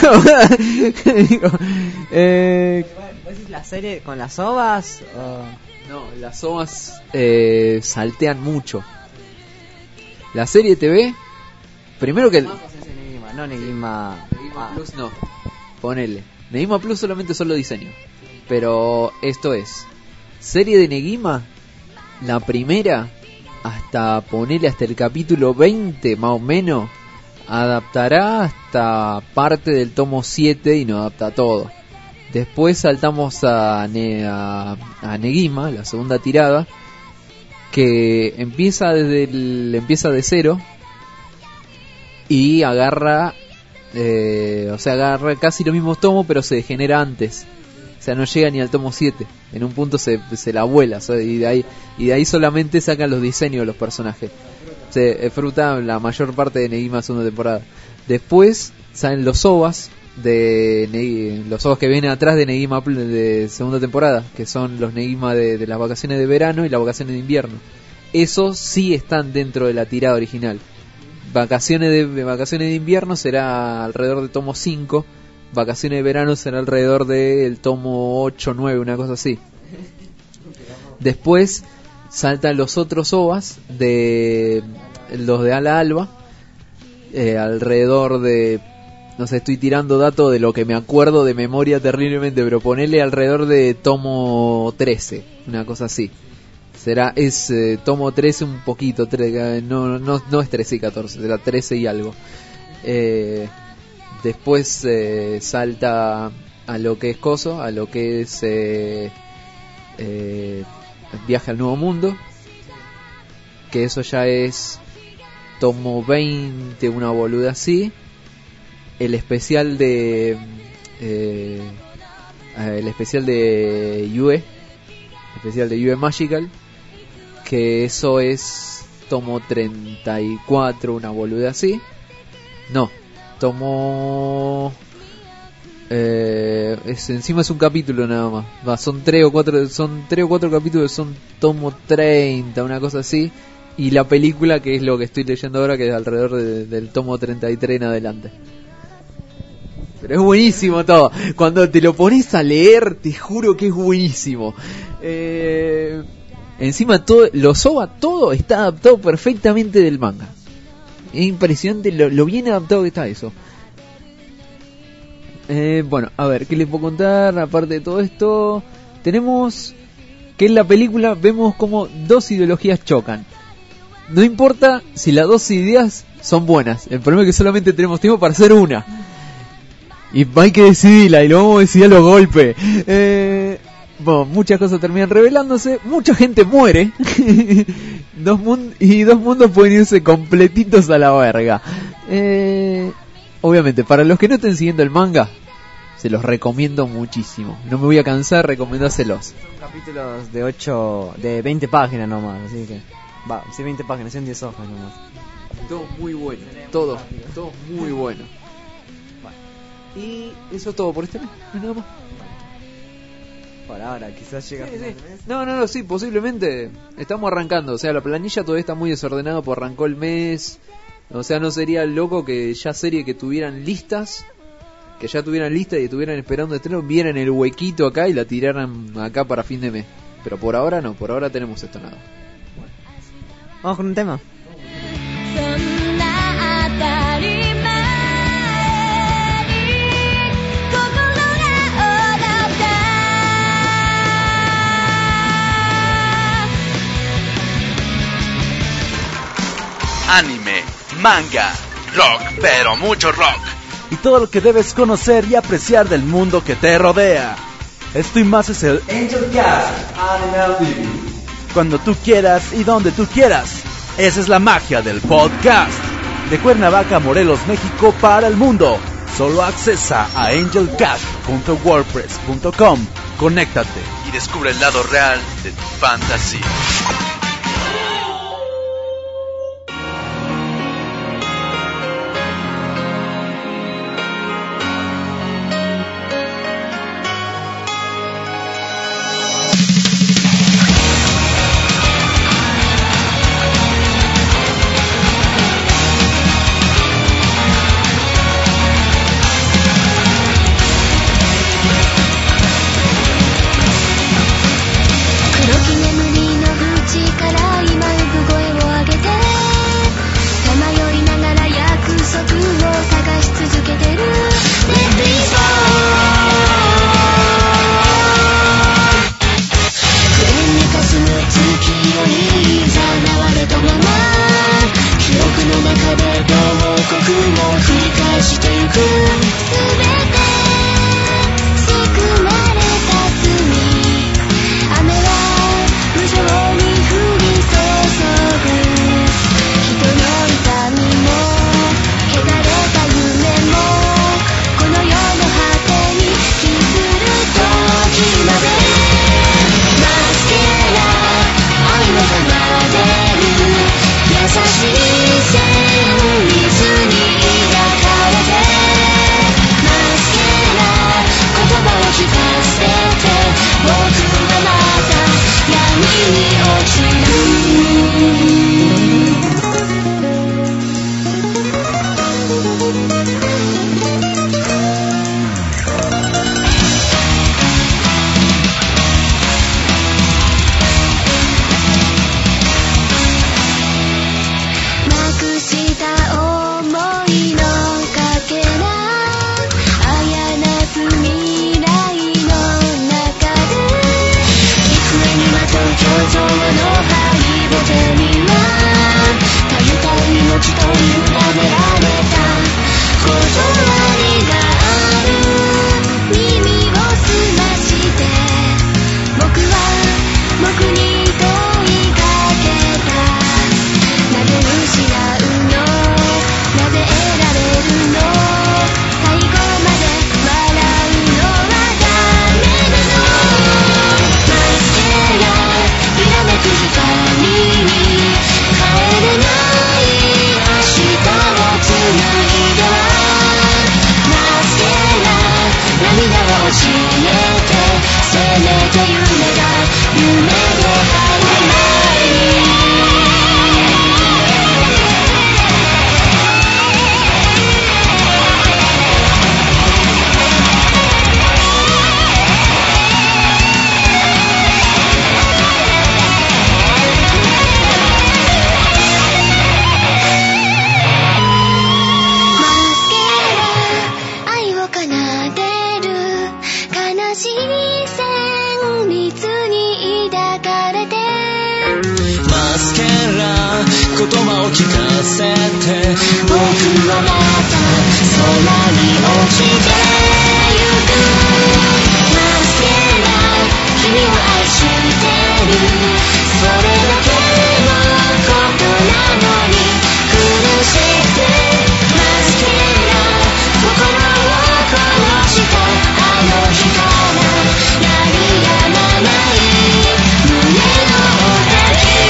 C: eh,
D: ¿Vos decís la serie con las ovas? O...
C: No, las ovas eh, saltean mucho. La serie T V, primero que el...
D: Negima, no Negima...
C: Negima Plus no, ponele. Negima Plus solamente son los diseños. Pero esto es serie de Negima, la primera, hasta ponerle hasta el capítulo veinte más o menos, adaptará hasta parte del tomo siete y no adapta todo. Después saltamos a, ne- a, a Negima, la segunda tirada, que empieza desde el, empieza de cero y agarra, eh, o sea, agarra casi los mismos tomos, pero se degenera antes. O sea, no llega ni al tomo siete. En un punto se, se la vuela, ¿sabes? Y de ahí y de ahí solamente sacan los diseños de los personajes. Se fruta la mayor parte de Negima segunda temporada. Después salen los O V As de Ne- los O V As que vienen atrás de Negima de segunda temporada, que son los Negima de, de las vacaciones de verano y las vacaciones de invierno. Esos sí están dentro de la tirada original. Vacaciones de, de vacaciones de invierno será alrededor de tomo cinco. Vacaciones de verano será alrededor del tomo ocho, nueve, una cosa así. Después saltan los otros O V As de los de Ala Alba, eh, alrededor de, no sé, estoy tirando datos de lo que me acuerdo de memoria terriblemente, pero ponele alrededor de tomo trece, una cosa así. Será, es eh, tomo trece un poquito, tre- no, no, no es trece y catorce, será trece y algo. Eh, después eh, salta a lo que es Coso, a lo que es eh, eh, Viaje al Nuevo Mundo, que eso ya es tomo veinte, una boluda así. El especial de eh, el especial de Yue, especial de Yue Magical, que eso es tomo treinta y cuatro, una boluda así. No, tomo eh, es, encima es un capítulo nada más. Va, son tres o cuatro, son tres o cuatro capítulos, son tomo treinta, una cosa así. Y la película, que es lo que estoy leyendo ahora, que es alrededor de, del tomo treinta y tres en adelante. Pero es buenísimo todo. Cuando te lo pones a leer, te juro que es buenísimo. Eh, encima todo, los O V A, todo está adaptado perfectamente del manga. Es impresionante lo, lo bien adaptado que está eso. Eh, bueno, a ver, ¿qué les puedo contar? Aparte de todo esto, tenemos que en la película vemos como dos ideologías chocan. No importa si las dos ideas son buenas, el problema es que solamente tenemos tiempo para hacer una. Y hay que decidirla, y lo vamos a decidir a los golpes. Eh, bueno, muchas cosas terminan revelándose, mucha gente muere. dos mun- y dos mundos pueden irse completitos a la verga. Eh, obviamente, para los que no estén siguiendo el manga, se los recomiendo muchísimo. No me voy a cansar de recomendárselos.
D: Son capítulos de ocho, de veinte páginas nomás, así que... Va, sí, veinte páginas, son diez hojas nomás.
C: Todo muy bueno, todo, todo muy bueno. Y eso es todo por este mes, no nada más.
D: Por ahora, quizás llega
C: Sí,
D: a final
C: sí.
D: de mes.
C: No, no, no, sí, posiblemente. Estamos arrancando, o sea, la planilla todavía está muy desordenada, pues arrancó el mes. O sea, no sería loco que ya series que tuvieran listas, que ya tuvieran listas y estuvieran esperando estreno, vieran el huequito acá y la tiraran acá para fin de mes. Pero por ahora no, por ahora tenemos esto nada.
D: Vamos con un tema.
J: Anime, manga, rock, pero mucho rock.
F: Y todo lo que debes conocer y apreciar del mundo que te rodea. Esto y más es el Angel Cast Anime T V. Cuando tú quieras y donde tú quieras. Esa es la magia del podcast. De Cuernavaca, Morelos, México para el mundo. Solo accesa a angel cast punto wordpress punto com. Conéctate
J: Y descubre el lado real de tu fantasía.
A: Kuroki nemuri no uchi
J: ますから言葉を聞かせて僕はまた空に落ちてゆくますから君を愛してるそれだけのことなのに苦しくてますから心を殺したあの日から鳴りやまない胸の泣き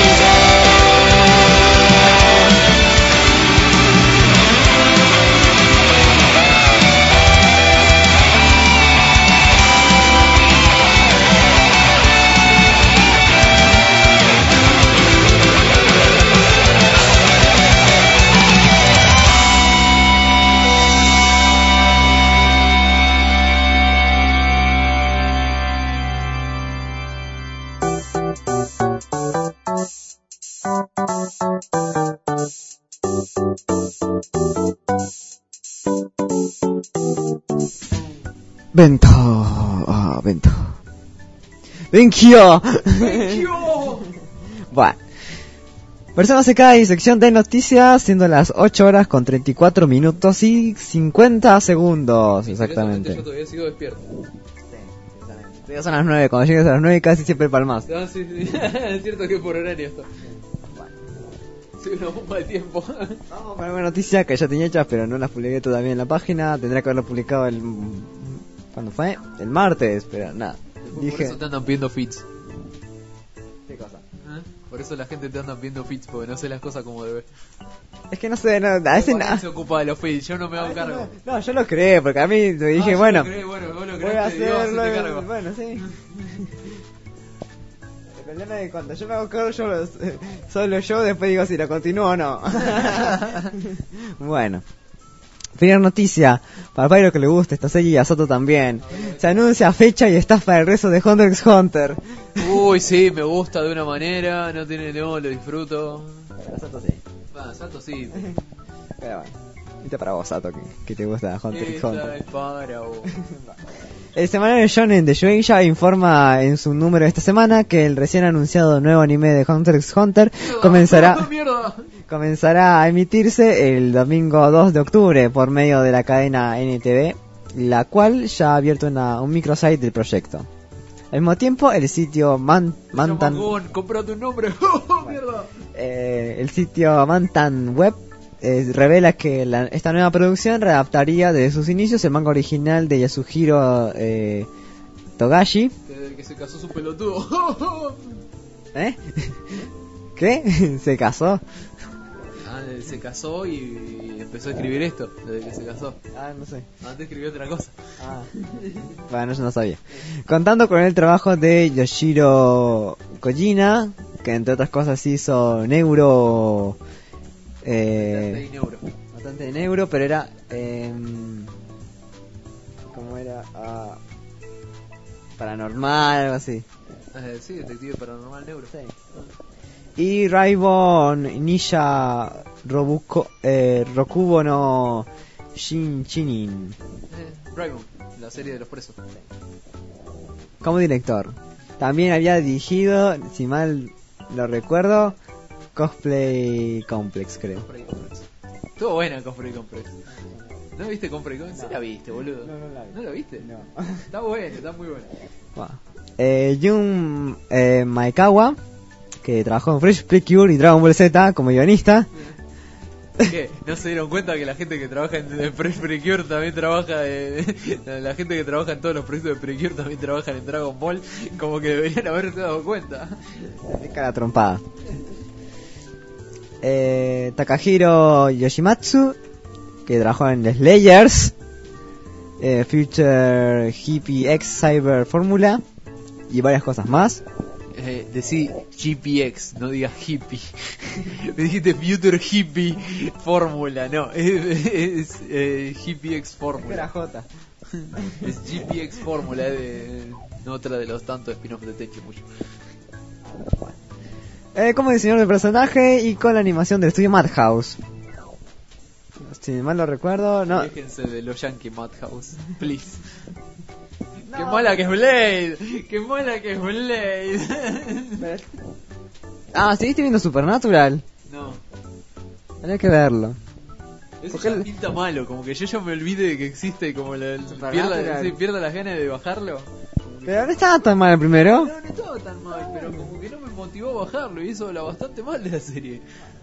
D: Vento, ah, vento. Venkyo.
C: Venkyo.
D: Bueno. Persona se cae, sección de noticias, siendo las ocho horas con treinta y cuatro minutos y cincuenta segundos, exactamente.
C: Yo todavía sigo despierto.
D: Ya son las nueve, cuando llegues a las nueve casi siempre palmas.
C: Ah, sí, sí. Es cierto que por horario esto. Soy una bomba de tiempo.
D: Vamos con alguna noticia que ya tenía hechas, pero no las publiqué todavía en la página. Tendría que haberlo publicado el... ¿Cuándo fue? El martes, pero nada.
C: Por
D: Dije...
C: eso te andan viendo feeds.
D: ¿Qué cosa?
C: ¿Eh? Por eso la gente te anda viendo feeds, porque no sé las cosas como debe.
D: Es que no sé, no, a veces nada.
C: se ocupa de los feeds? Yo no me hago cargo.
D: No, no, yo lo creé, porque a mí te dije,
C: ah,
D: bueno,
C: lo creé, bueno, vos lo
D: voy
C: creaste,
D: a hacerlo,
C: Dios, cargo.
D: bueno, sí. El problema es que cuando yo me hago cargo, yo lo, solo yo, después digo si lo continúo o no. Bueno. Primera noticia, para Pyro que le gusta esta serie y a Soto también. Se anuncia fecha y estafa del resto de Hunter x Hunter.
C: Uy, sí, me gusta de una manera, no tiene no, lo disfruto.
D: Pero Sato sí.
C: Ah, Sato sí.
D: Pero bueno, viste para vos, Sato, que, que te gusta Hunter x
C: Esta
D: Hunter.
C: es para vos.
D: El semanario Shonen de Shueisha informa en su número de esta semana que el recién anunciado nuevo anime de Hunter x Hunter comenzará...
C: ¡Mierda!
D: Comenzará a emitirse el domingo dos de octubre por medio de la cadena N T V, la cual ya ha abierto una, un microsite del proyecto. Al mismo tiempo, el sitio Man, Mantan,
C: comprate un nombre. ¡Mierda!
D: Eh, el sitio Mantan Web eh, revela que la, esta nueva producción readaptaría desde sus inicios el manga original de Yasuhiro eh, Togashi.
C: Desde que se casó su pelotudo.
D: ¿Eh? ¿Qué? ¿Se casó?
C: Ah, se casó y empezó a escribir esto, desde que se casó.
D: Ah, no sé.
C: Antes escribió otra cosa.
D: Ah. Bueno, yo no sabía. Contando con el trabajo de Yoshiro Kojima, que entre otras cosas hizo Neuro... Eh,
C: bastante de neuro.
D: Bastante de neuro, pero era... Eh, ¿Cómo era? Ah, paranormal, algo así.
C: Eh, sí, detective paranormal neuro.
D: Sí. Y Raibon Nisha Robuko, eh, Rokubo no Shinchinin.
C: Eh, Raibon, la serie de los presos.
D: Como director. También había dirigido, si mal lo recuerdo, Cosplay Complex, creo.
C: Cosplay Complex. Estuvo buena Cosplay Complex. ¿No viste Cosplay Complex? Sí la viste, boludo.
D: No, no la vi.
C: ¿No la viste?
D: No.
C: Está buena, está muy buena.
D: Wow. Eh, Jun eh, Maekawa, que trabajó en Fresh Precure y Dragon Ball Z como guionista.
C: ¿Qué? ¿No se dieron cuenta que la gente que trabaja en Fresh Precure también trabaja en... la gente que trabaja en todos los proyectos de Precure también trabajan en Dragon Ball? Como que deberían haberse dado cuenta.
D: De cara trompada. Eh, Takahiro Yoshimatsu, que trabajó en The Slayers, eh, Future Hippie X Cyber Formula y varias cosas más.
C: Eh, decí G P X, no digas hippie. Me dijiste Future Hippie Fórmula, no, es, es eh, Hippie X Fórmula.
D: Era J.
C: Es G P X Fórmula, de otra de los tantos spin-off de Tenchi Muyo.
D: Eh, como diseñador de personaje y con la animación del estudio Madhouse. Si mal lo recuerdo, no.
C: Déjense de los Yankee Madhouse, please. ¡Qué mala que es Blade! ¡Qué mala que es Blade!
D: Ah, ¿seguiste viendo Supernatural?
C: No.
D: Habría que verlo.
C: Eso
D: ¿Por qué
C: ya
D: le-
C: pinta malo, como que yo ya me olvide de que existe, como la, el-
D: Supernatural.
C: pierda, sí, pierda las ganas de bajarlo. Como que-
D: Pero no estaba tan mal el primero.
C: No, no estaba tan mal, pero como que no me motivó a bajarlo y eso habla bastante mal de la serie.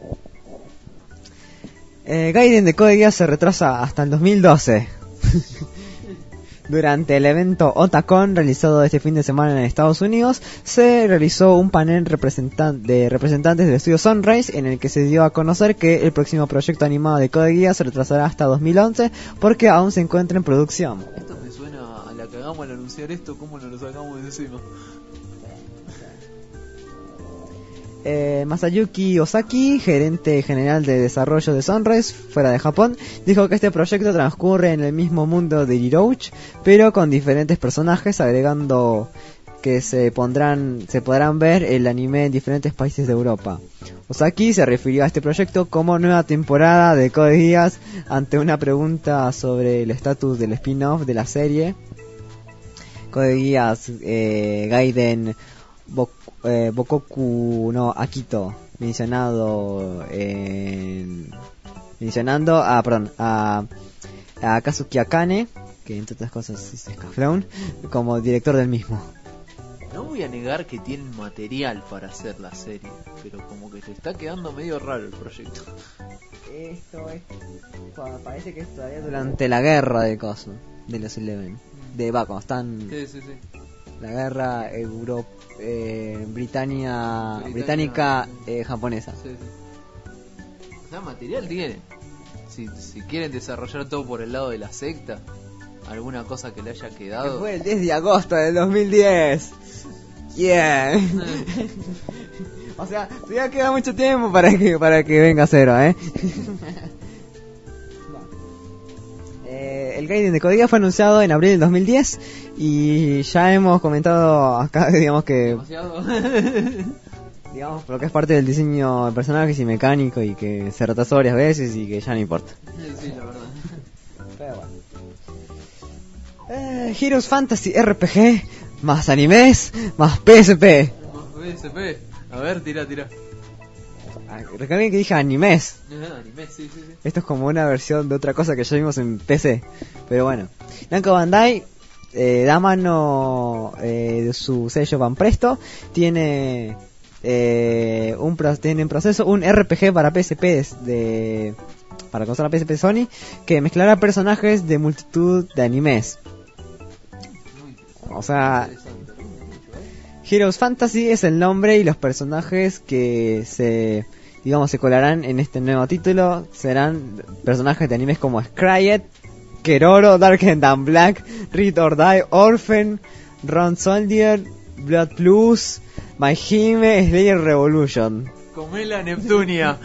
D: Eh, Gaiden de Code Geass se retrasa hasta el dos mil doce. Durante el evento Otakon realizado este fin de semana en Estados Unidos, se realizó un panel representan- de representantes del estudio Sunrise en el que se dio a conocer que el próximo proyecto animado de Code Geass se retrasará hasta dos mil once porque aún se encuentra en producción.
C: Esto me suena a la cagamos al anunciar esto, ¿cómo nos lo sacamos de encima?
D: Eh, Masayuki Ozaki, gerente general de desarrollo de Sunrise fuera de Japón, dijo que este proyecto transcurre en el mismo mundo de Hirouch, pero con diferentes personajes, agregando que se pondrán, se podrán ver el anime en diferentes países de Europa. Ozaki se refirió a este proyecto como nueva temporada de Code Geass ante una pregunta sobre el estatus del spin-off de la serie. Code Geass eh, Gaiden Boku Eh, Bokoku no Akito, mencionado en, mencionando a, perdón, a, a Kazuki Akane, que entre otras cosas es Scaflón, como director del mismo.
C: No voy a negar que tienen material para hacer la serie, pero como que te está quedando medio raro el proyecto.
D: Esto es, parece que es todavía durante la guerra de Cosmo, de los Eleven, de va, cuando están
C: Sí, sí, sí.
D: la guerra Euro, eh, Britannia,
C: Britannia-
D: británica eh, japonesa.
C: Sí, sí. O sea, material tienen. Si, si quieren desarrollar todo por el lado de la secta, alguna cosa que le haya
D: Que
C: quedado.
D: fue el diez de agosto del dos mil diez. Yeah. O sea, todavía queda mucho tiempo para que para que venga cero, ¿eh? Eh, el Gaiden de Code Geass fue anunciado en abril del dos mil diez y ya hemos comentado acá, digamos que
C: Demasiado.
D: digamos por lo que es parte del diseño de personajes y mecánico y que se retrasó varias veces y que ya no importa.
C: Sí, la verdad.
D: Pero bueno. Eh, Heroes Fantasy R P G más animes más P S P.
C: Más P S P. A ver, tira, tira.
D: Ah, recuerden que dije animes.
C: Ah, anime, sí, sí, sí.
D: Esto es como una versión de otra cosa que ya vimos en P C. Pero bueno. Namco Bandai eh, da mano eh, de su sello Banpresto. Tiene eh, un pro- tiene en proceso un R P G para P S P de para consola P S P Sony que mezclará personajes de multitud de animes. O sea, Heroes Fantasy es el nombre y los personajes que se, digamos, se colarán en este nuevo título serán personajes de animes como Scryet, Keroro, Dark and Black, Read or Die, Orphan, Ron Soldier, Blood Plus, My Hime, Slayer Revolution.
C: Comela Neptunia.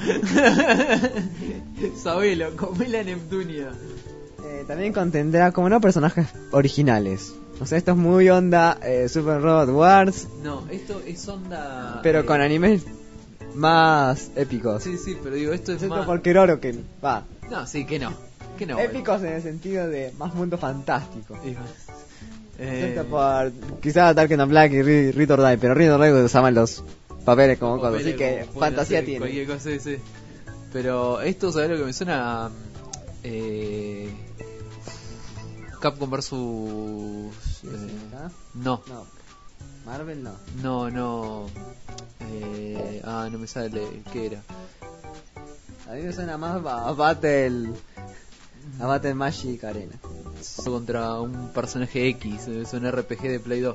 C: Sabelo, comela Neptunia.
D: Eh, también contendrá, como no, personajes originales. O sea, esto es muy onda eh, Super Robot Wars,
C: No, esto es onda.
D: pero
C: eh,
D: con animes más épicos.
C: Sí, sí, pero digo, esto es
D: Excepto
C: más.
D: por Keroro, que va.
C: No, sí, que no. Que no.
D: Épicos en el sentido de más mundo fantástico.
C: bueno. Eh,
D: Excepto por quizás Dark and Black y Read Read or Die, pero Read or Die usaban los papeles como cosas, así
C: papeles
D: que
C: como pueden
D: fantasía
C: hacer
D: tiene.
C: cualquier cosa, sí, sí. Pero esto, ¿sabes lo que me suena? a, Eh, Capcom versus. Eh, no,
D: No, Marvel no.
C: no, no. Eh, ah, no me sale. ¿Qué era?
D: A mí me suena más a Battle, a Battle Magic Arena.
C: Contra un personaje X, es un R P G de Play dos.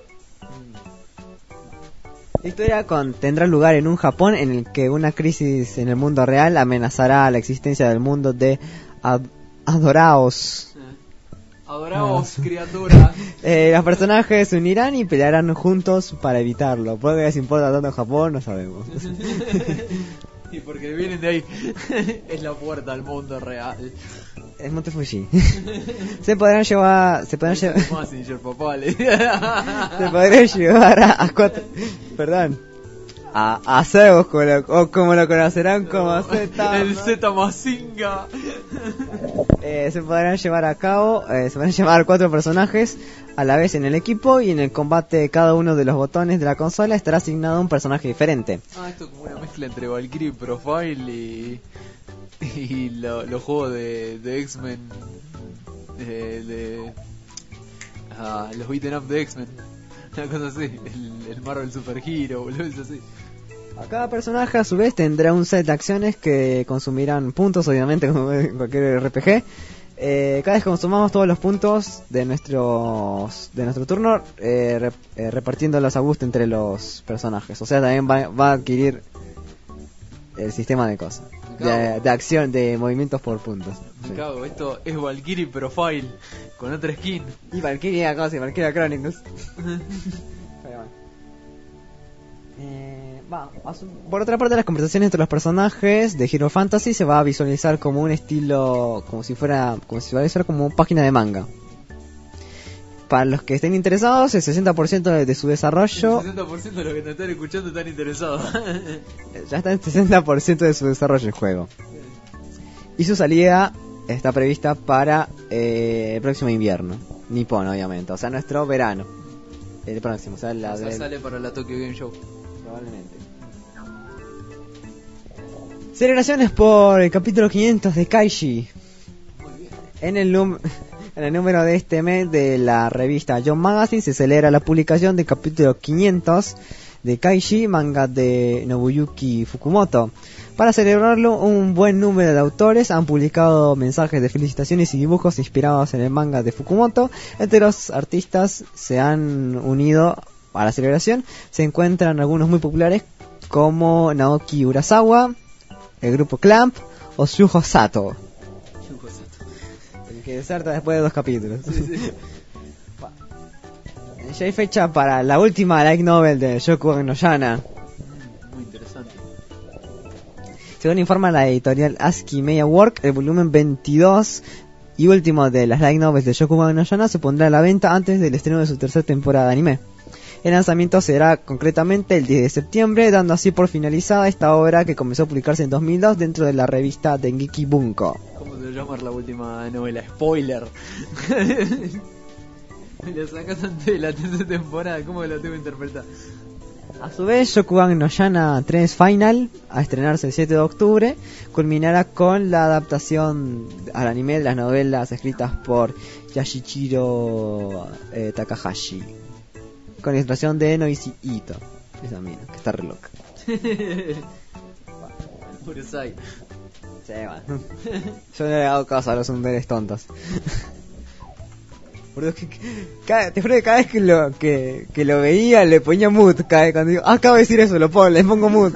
D: La historia con, tendrá lugar en un Japón en el que una crisis en el mundo real amenazará la existencia del mundo de Ad- Adoraos.
C: Adoraos, criatura.
D: Eh, los personajes se unirán y pelearán juntos para evitarlo. ¿Por qué les importa tanto Japón? No sabemos.
C: Y porque vienen de ahí. Es la puerta al mundo real.
D: Es Montefuji. se podrán llevar, se podrán llevar,
C: Messenger, papá. le-
D: se podrán llevar a, a cuatro, perdón, a, a Zeus, como lo, o como lo conocerán como Z.
C: El Z Mazinga.
D: Eh, se podrán llevar a cabo, eh, se van a llevar cuatro personajes a la vez en el equipo, y en el combate de cada uno de los botones de la consola estará asignado un personaje diferente.
C: Ah, esto es como una mezcla entre Valkyrie Profile y, y lo, los juegos de, de X-Men, de, de ah, los beaten up de X-Men, una cosa así, el, el Marvel Super Hero, boludo, es así.
D: A cada personaje a su vez tendrá un set de acciones que consumirán puntos, obviamente, como en cualquier R P G. Eh, cada vez que consumamos todos los puntos de nuestros de nuestro turno, eh, rep, eh, repartiéndolos a gusto entre los personajes. O sea, también va, va a adquirir el sistema de cosas, de, de acción, de movimientos por puntos.
C: Me
D: Sí.
C: cago, esto es Valkyrie Profile con otra skin.
D: Y Valkyria, cosa, y Valkyria Chronicles. Eh, va, su... Por otra parte, las conversaciones entre los personajes de Hero Fantasy se va a visualizar como un estilo, como si fuera, como si fuera como una página de manga. Para los que estén interesados, el sesenta por ciento de, de su desarrollo,
C: El sesenta por ciento de los que te están escuchando están interesados.
D: ya está en sesenta por ciento de su desarrollo el juego. Y su salida está prevista para eh, el próximo invierno, nipón obviamente, o sea, nuestro verano. El próximo, o sea, la
C: O sea,
D: del...
C: sale para la Tokyo Game Show.
D: Probablemente. Celebraciones por el capítulo quinientos de Kaishi. En el, num- en el número de este mes de la revista Jump Magazine se celebra la publicación del capítulo quinientos de Kaishi, manga de Nobuyuki Fukumoto. Para celebrarlo, un buen número de autores han publicado mensajes de felicitaciones y dibujos inspirados en el manga de Fukumoto. Entre los artistas se han unido a la celebración se encuentran algunos muy populares como Naoki Urasawa, el grupo Clamp o Shuho Sato,
C: Yuko Sato.
D: el que deserta después de dos capítulos.
C: Sí, sí.
D: Ya hay fecha para la última light novel de Shokugan no Yana.
C: Muy interesante.
D: Según informa la editorial ASCII Media Work, el volumen veintidós y último de las light novels de Shokugan no Yana se pondrá a la venta antes del estreno de su tercera temporada de anime. El lanzamiento será concretamente el diez de septiembre, dando así por finalizada esta obra que comenzó a publicarse en dos mil dos dentro de la revista Dengeki Bunko.
C: ¿Cómo se llama la última novela? Spoiler. Me la sacas antes de la tercera temporada, ¿cómo lo tengo que interpretar?
D: A su vez, Shokugan no Yana tres Final, a estrenarse el siete de octubre, culminará con la adaptación al anime de las novelas escritas por Yashichiro eh, Takahashi, con ilustración de Noisy Ito, esa mina, que está re loca.
C: Urusai.
D: Sí, bueno. Yo no le hago caso a los underes tontos. Boludo, que, que, cada, te juro que cada vez que lo, que, que lo veía le ponía mood. Cada vez cuando digo, ah, acabo de decir eso, lo pongo, le pongo mood.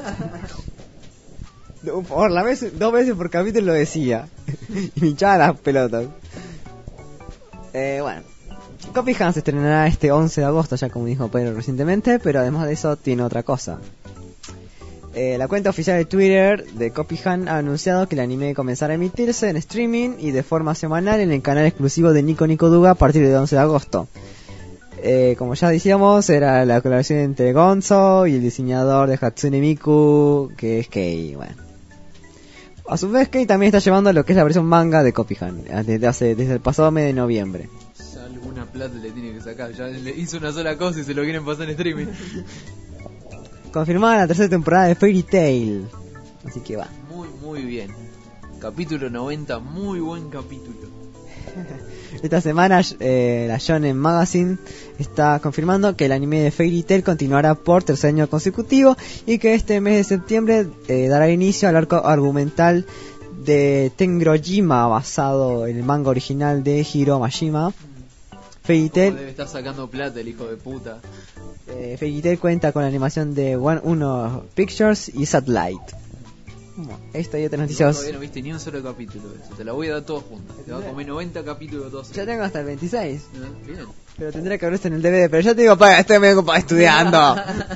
D: Por la vez, dos veces por capítulo lo decía. Y me hinchaba las pelotas. Eh, bueno. Copy Han se estrenará este once de agosto, ya como dijo Pedro recientemente, pero además de eso tiene otra cosa. Eh, la cuenta oficial de Twitter de Copy Han ha anunciado que el anime comenzará a emitirse en streaming y de forma semanal en el canal exclusivo de Nico Nico Duga a partir del once de agosto. Eh, como ya decíamos, era la colaboración entre Gonzo y el diseñador de Hatsune Miku, que es Kei. Bueno. A su vez, Kei también está llevando lo que es la versión manga de Copy Han desde, hace, desde el pasado mes de noviembre.
C: Ya alguna plata le tiene que sacar, ya le hizo una sola cosa y se lo quieren pasar en streaming.
D: Confirmada la tercera temporada de Fairy Tail. Así que va.
C: Muy, muy bien. Capítulo noventa, muy buen capítulo.
D: Esta semana eh, la Shonen Magazine está confirmando que el anime de Fairy Tail continuará por tercer año consecutivo y que este mes de septiembre eh, dará inicio al arco argumental de Tengrojima basado en el manga original de Hiro Mashima. Fairy Tail
C: Debe estar sacando plata el hijo de puta.
D: Eh, Fairy Tail cuenta con la animación de One Uno Pictures y Satellite. Bueno, esta y otras noticias.
C: Todavía no viste ni un solo capítulo de eso. Te la voy a dar todos juntos. Te va a comer noventa capítulos todos.
D: Ya tengo hasta el veintiséis.
C: ¿Eh? Bien.
D: Pero tendría que haber esto en el D V D. Pero ya te digo, pa, estoy medio ocupado estudiando.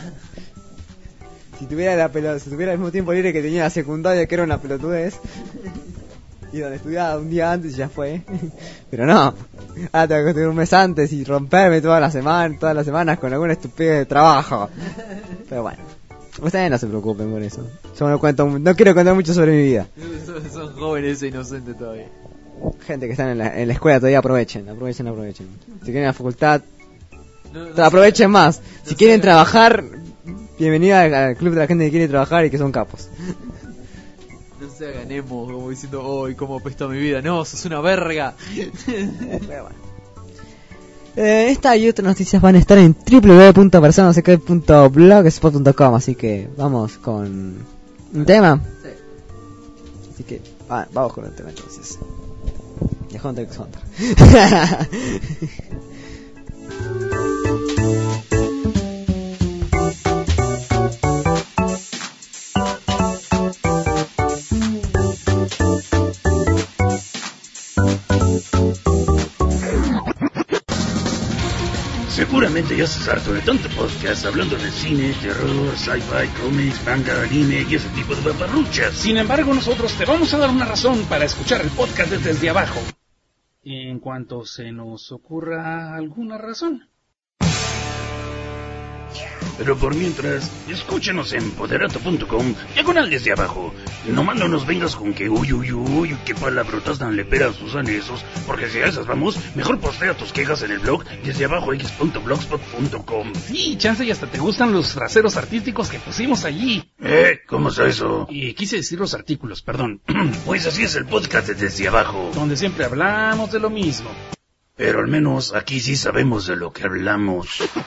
D: Si tuviera la pelo, si tuviera el mismo tiempo libre que tenía la secundaria, que era una pelotudez, y donde estudiaba un día antes y ya fue. Pero no. Ahora tengo que estudiar un mes antes y romperme todas las semanas, todas las semanas con alguna estupidez de trabajo. Pero bueno. Ustedes no se preocupen por eso. Yo no cuento, no quiero contar mucho sobre mi vida.
C: Son, son jóvenes e inocentes todavía.
D: Gente que está en la, en la escuela todavía, aprovechen, aprovechen, aprovechen. Si quieren la facultad,
C: No, no
D: aprovechen
C: sé,
D: más.
C: no
D: Si quieren
C: sé.
D: trabajar, bienvenida al, al club de la gente que quiere trabajar y que son capos.
C: No se hagan emo, como diciendo, ¡ay, cómo apestó mi vida! No, sos una verga.
D: Pero bueno. Eh, esta y otras noticias van a estar en doble u doble u doble u punto personasekai punto blogspot punto com, así que vamos con un tema.
C: Sí.
D: Así que ah, vamos con el tema entonces. De Hunter x Hunter.
K: Seguramente ya estás harto de tanto podcast hablando de cine, terror, sci-fi, cómics, manga, anime y ese tipo de paparruchas.
L: Sin embargo, nosotros te vamos a dar una razón para escuchar el podcast desde abajo. En cuanto se nos ocurra alguna razón.
K: Pero por mientras, escúchanos en poderato punto com, diagonal desde abajo. Nomás no nos vengas con que uy uy uy, qué palabrotas tan leperas usan esos, porque si a esas vamos, mejor postea tus quejas en el blog desde abajo x punto blogspot punto com.
L: Sí, chance y hasta te gustan los traseros artísticos que pusimos allí.
K: ¿Eh? ¿Cómo es eso?
L: Y quise decir los artículos, perdón.
K: Pues así es el podcast de desde abajo,
L: donde siempre hablamos de lo mismo.
K: pero al menos aquí sí sabemos de lo que hablamos.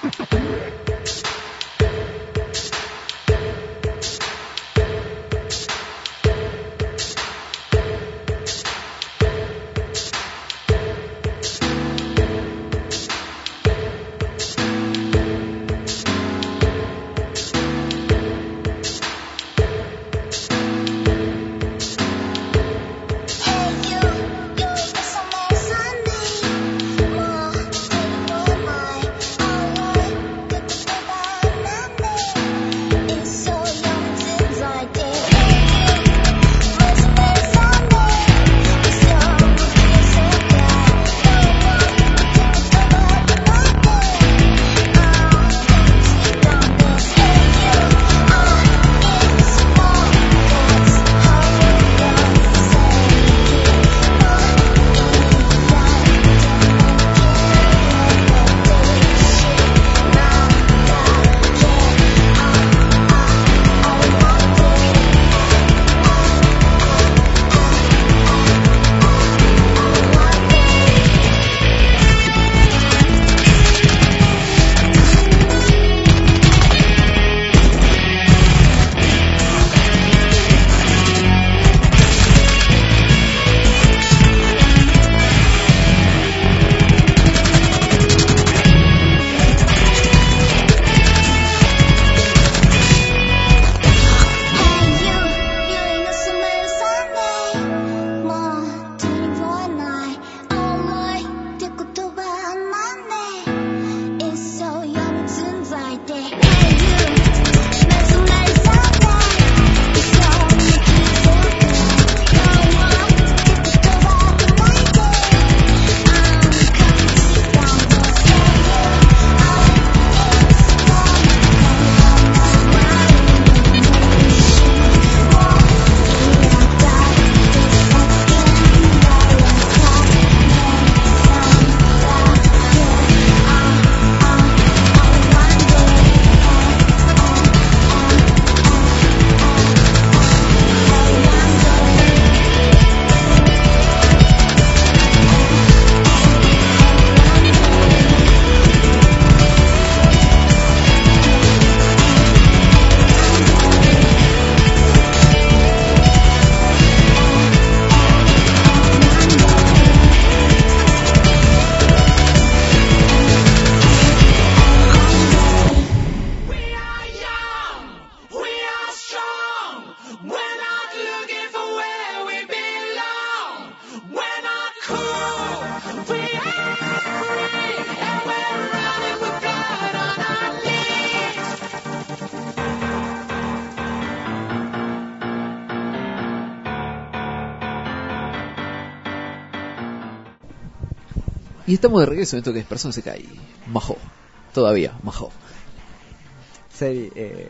C: Y estamos de regreso en esto que es Persona Sekai. Majo. Todavía, majo.
D: Serie, eh,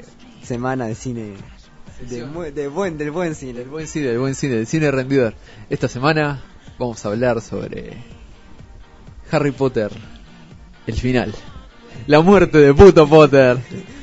D: semana de cine. De, muy, de buen, del buen cine.
C: Del buen cine, del buen cine, del cine rendidor. Esta semana vamos a hablar sobre Harry Potter, el final. La muerte de puto Potter.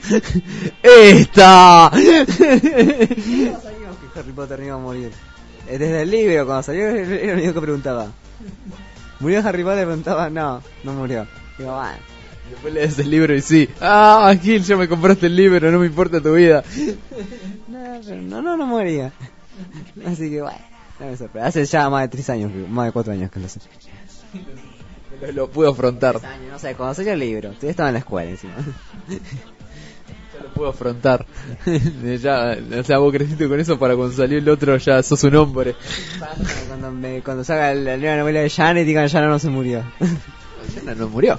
C: ¡Esta!
D: No sabíamos que Harry Potter no iba a morir. Desde el libro, cuando salió, era el único que preguntaba. ¿Murió Harry Potter? Preguntaba, no, no murió. Digo, bueno.
C: Después lees el libro y sí. Ah, Gil, ya me compraste el libro, no me importa tu vida.
D: No, pero no, no, no moría. Así que bueno, no me sorprende. Hace ya más de tres años, más de cuatro años que lo sé.
C: Lo, lo puedo afrontar.
D: Tres años, no sé, cuando salió el libro, todavía estaba en la escuela encima.
C: Ya lo puedo afrontar. Ya, o sea, vos creciste con eso para cuando salió el otro ya sos un hombre.
D: Cuando, me, cuando salga la nueva novela de Janet, digan Janet no se murió.
C: Janet no murió.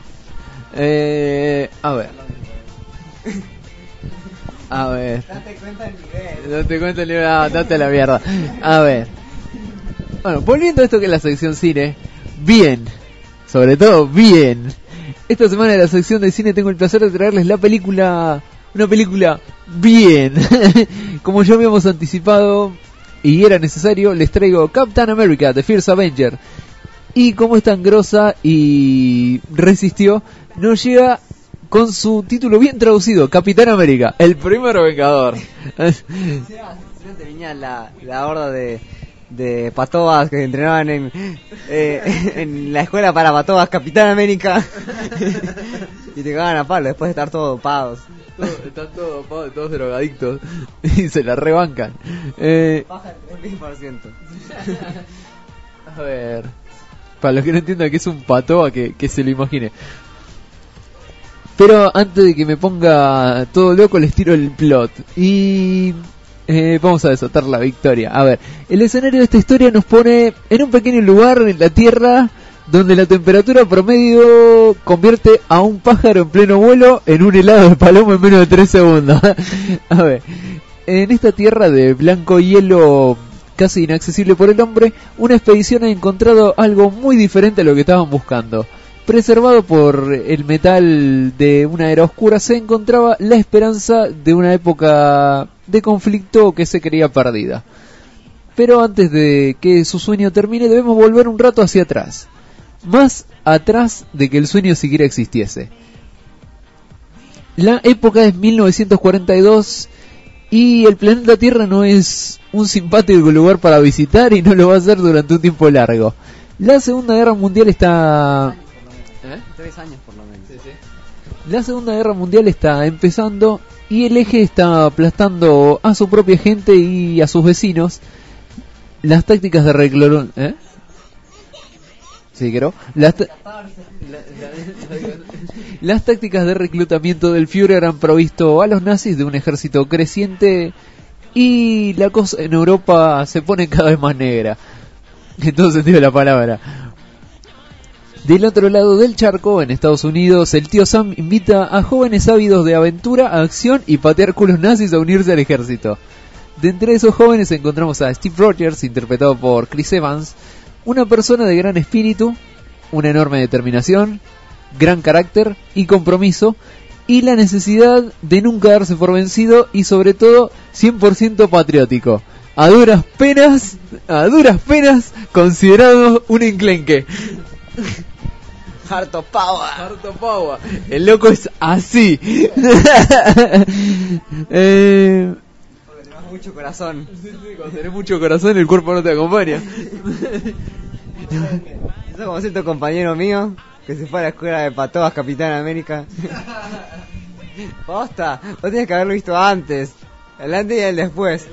C: Eh, a ver. A ver.
D: Date cuenta el nivel.
C: Date cuenta el nivel. Ah, date la mierda. A ver. Bueno, volviendo a esto que es la sección cine. Bien. Sobre todo, bien. Esta semana en la sección de cine tengo el placer de traerles la película. Una película bien. Como ya habíamos anticipado y era necesario, les traigo Captain America, The First Avenger. Y como es tan grosa y resistió, nos llega con su título bien traducido, Capitán América, el primer vengador.
D: Te venía la, la horda de, de patobas que entrenaban en, eh, en la escuela para patobas Capitán América. Y te cagaban a palo después de estar todos dopados.
C: Todo, están todos dopados, todos drogadictos. Y se la rebancan. Eh,
D: Baja el tres mil por ciento.
C: A ver... Para los que no entiendan que es un patoa, que, que se lo imagine. Pero antes de que me ponga todo loco, les tiro el plot. Y eh, vamos a desatar la victoria. A ver, el escenario de esta historia nos pone en un pequeño lugar en la Tierra, donde la temperatura promedio convierte a un pájaro en pleno vuelo en un helado de palomo en menos de tres segundos. A ver, en esta tierra de blanco hielo casi inaccesible por el hombre, una expedición ha encontrado algo muy diferente a lo que estaban buscando. Preservado por el metal de una era oscura, se encontraba la esperanza de una época de conflicto que se creía perdida. Pero antes de que su sueño termine, debemos volver un rato hacia atrás. Más atrás de que el sueño siquiera existiese. La época es mil novecientos cuarenta y dos y el planeta Tierra no es un simpático lugar para visitar y no lo va a ser durante un tiempo largo. La Segunda Guerra Mundial está...
D: ¿Eh? Tres años por lo menos.
C: Sí, sí. La Segunda Guerra Mundial está empezando y el eje está aplastando a su propia gente y a sus vecinos. Las tácticas de reclorón... ¿Eh? Sí, creo. Las, ta... Las tácticas de reclutamiento del Führer han provisto a los nazis de un ejército creciente y la cosa en Europa se pone cada vez más negra. En todo sentido de la palabra. Del otro lado del charco, en Estados Unidos, el tío Sam invita a jóvenes ávidos de aventura, acción y patear culos nazis a unirse al ejército. De entre esos jóvenes encontramos a Steve Rogers, interpretado por Chris Evans, una persona de gran espíritu, una enorme determinación, gran carácter y compromiso, y la necesidad de nunca darse por vencido y sobre todo cien por ciento patriótico. A duras penas, a duras penas, considerado un enclenque.
D: Harto Power.
C: Harto Power. El loco es así. eh...
D: Porque tenés mucho corazón.
C: Sí, sí, cuando tenés mucho corazón el cuerpo no te acompaña.
D: Eso es como cierto compañero mío que se fue a la escuela de patobas Capitán América. Posta, vos tenés que haberlo visto antes. El antes y el después.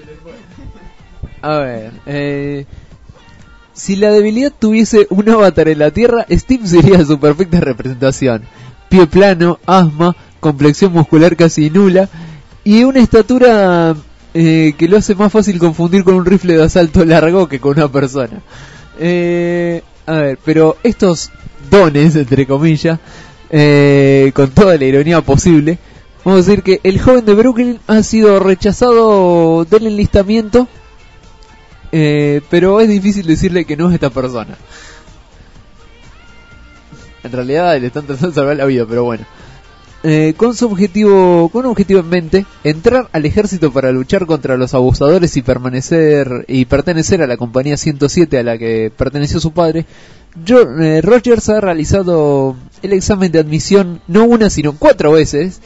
C: A ver, eh... si la debilidad tuviese un avatar en la Tierra, Steve sería su perfecta representación. Pie plano, asma, complexión muscular casi nula y una estatura eh, que lo hace más fácil confundir con un rifle de asalto largo que con una persona. Eh, a ver, pero estos dones, entre comillas, eh, con toda la ironía posible, vamos a decir que el joven de Brooklyn ha sido rechazado del enlistamiento. Eh, pero es difícil decirle que no es esta persona. En realidad le están tratando de salvar la vida, pero bueno. eh, con su objetivo, con un objetivo en mente, entrar al ejército para luchar contra los abusadores y permanecer y pertenecer a la compañía ciento siete a la que perteneció su padre. Yo, eh, Rogers ha realizado el examen de admisión no una sino cuatro veces,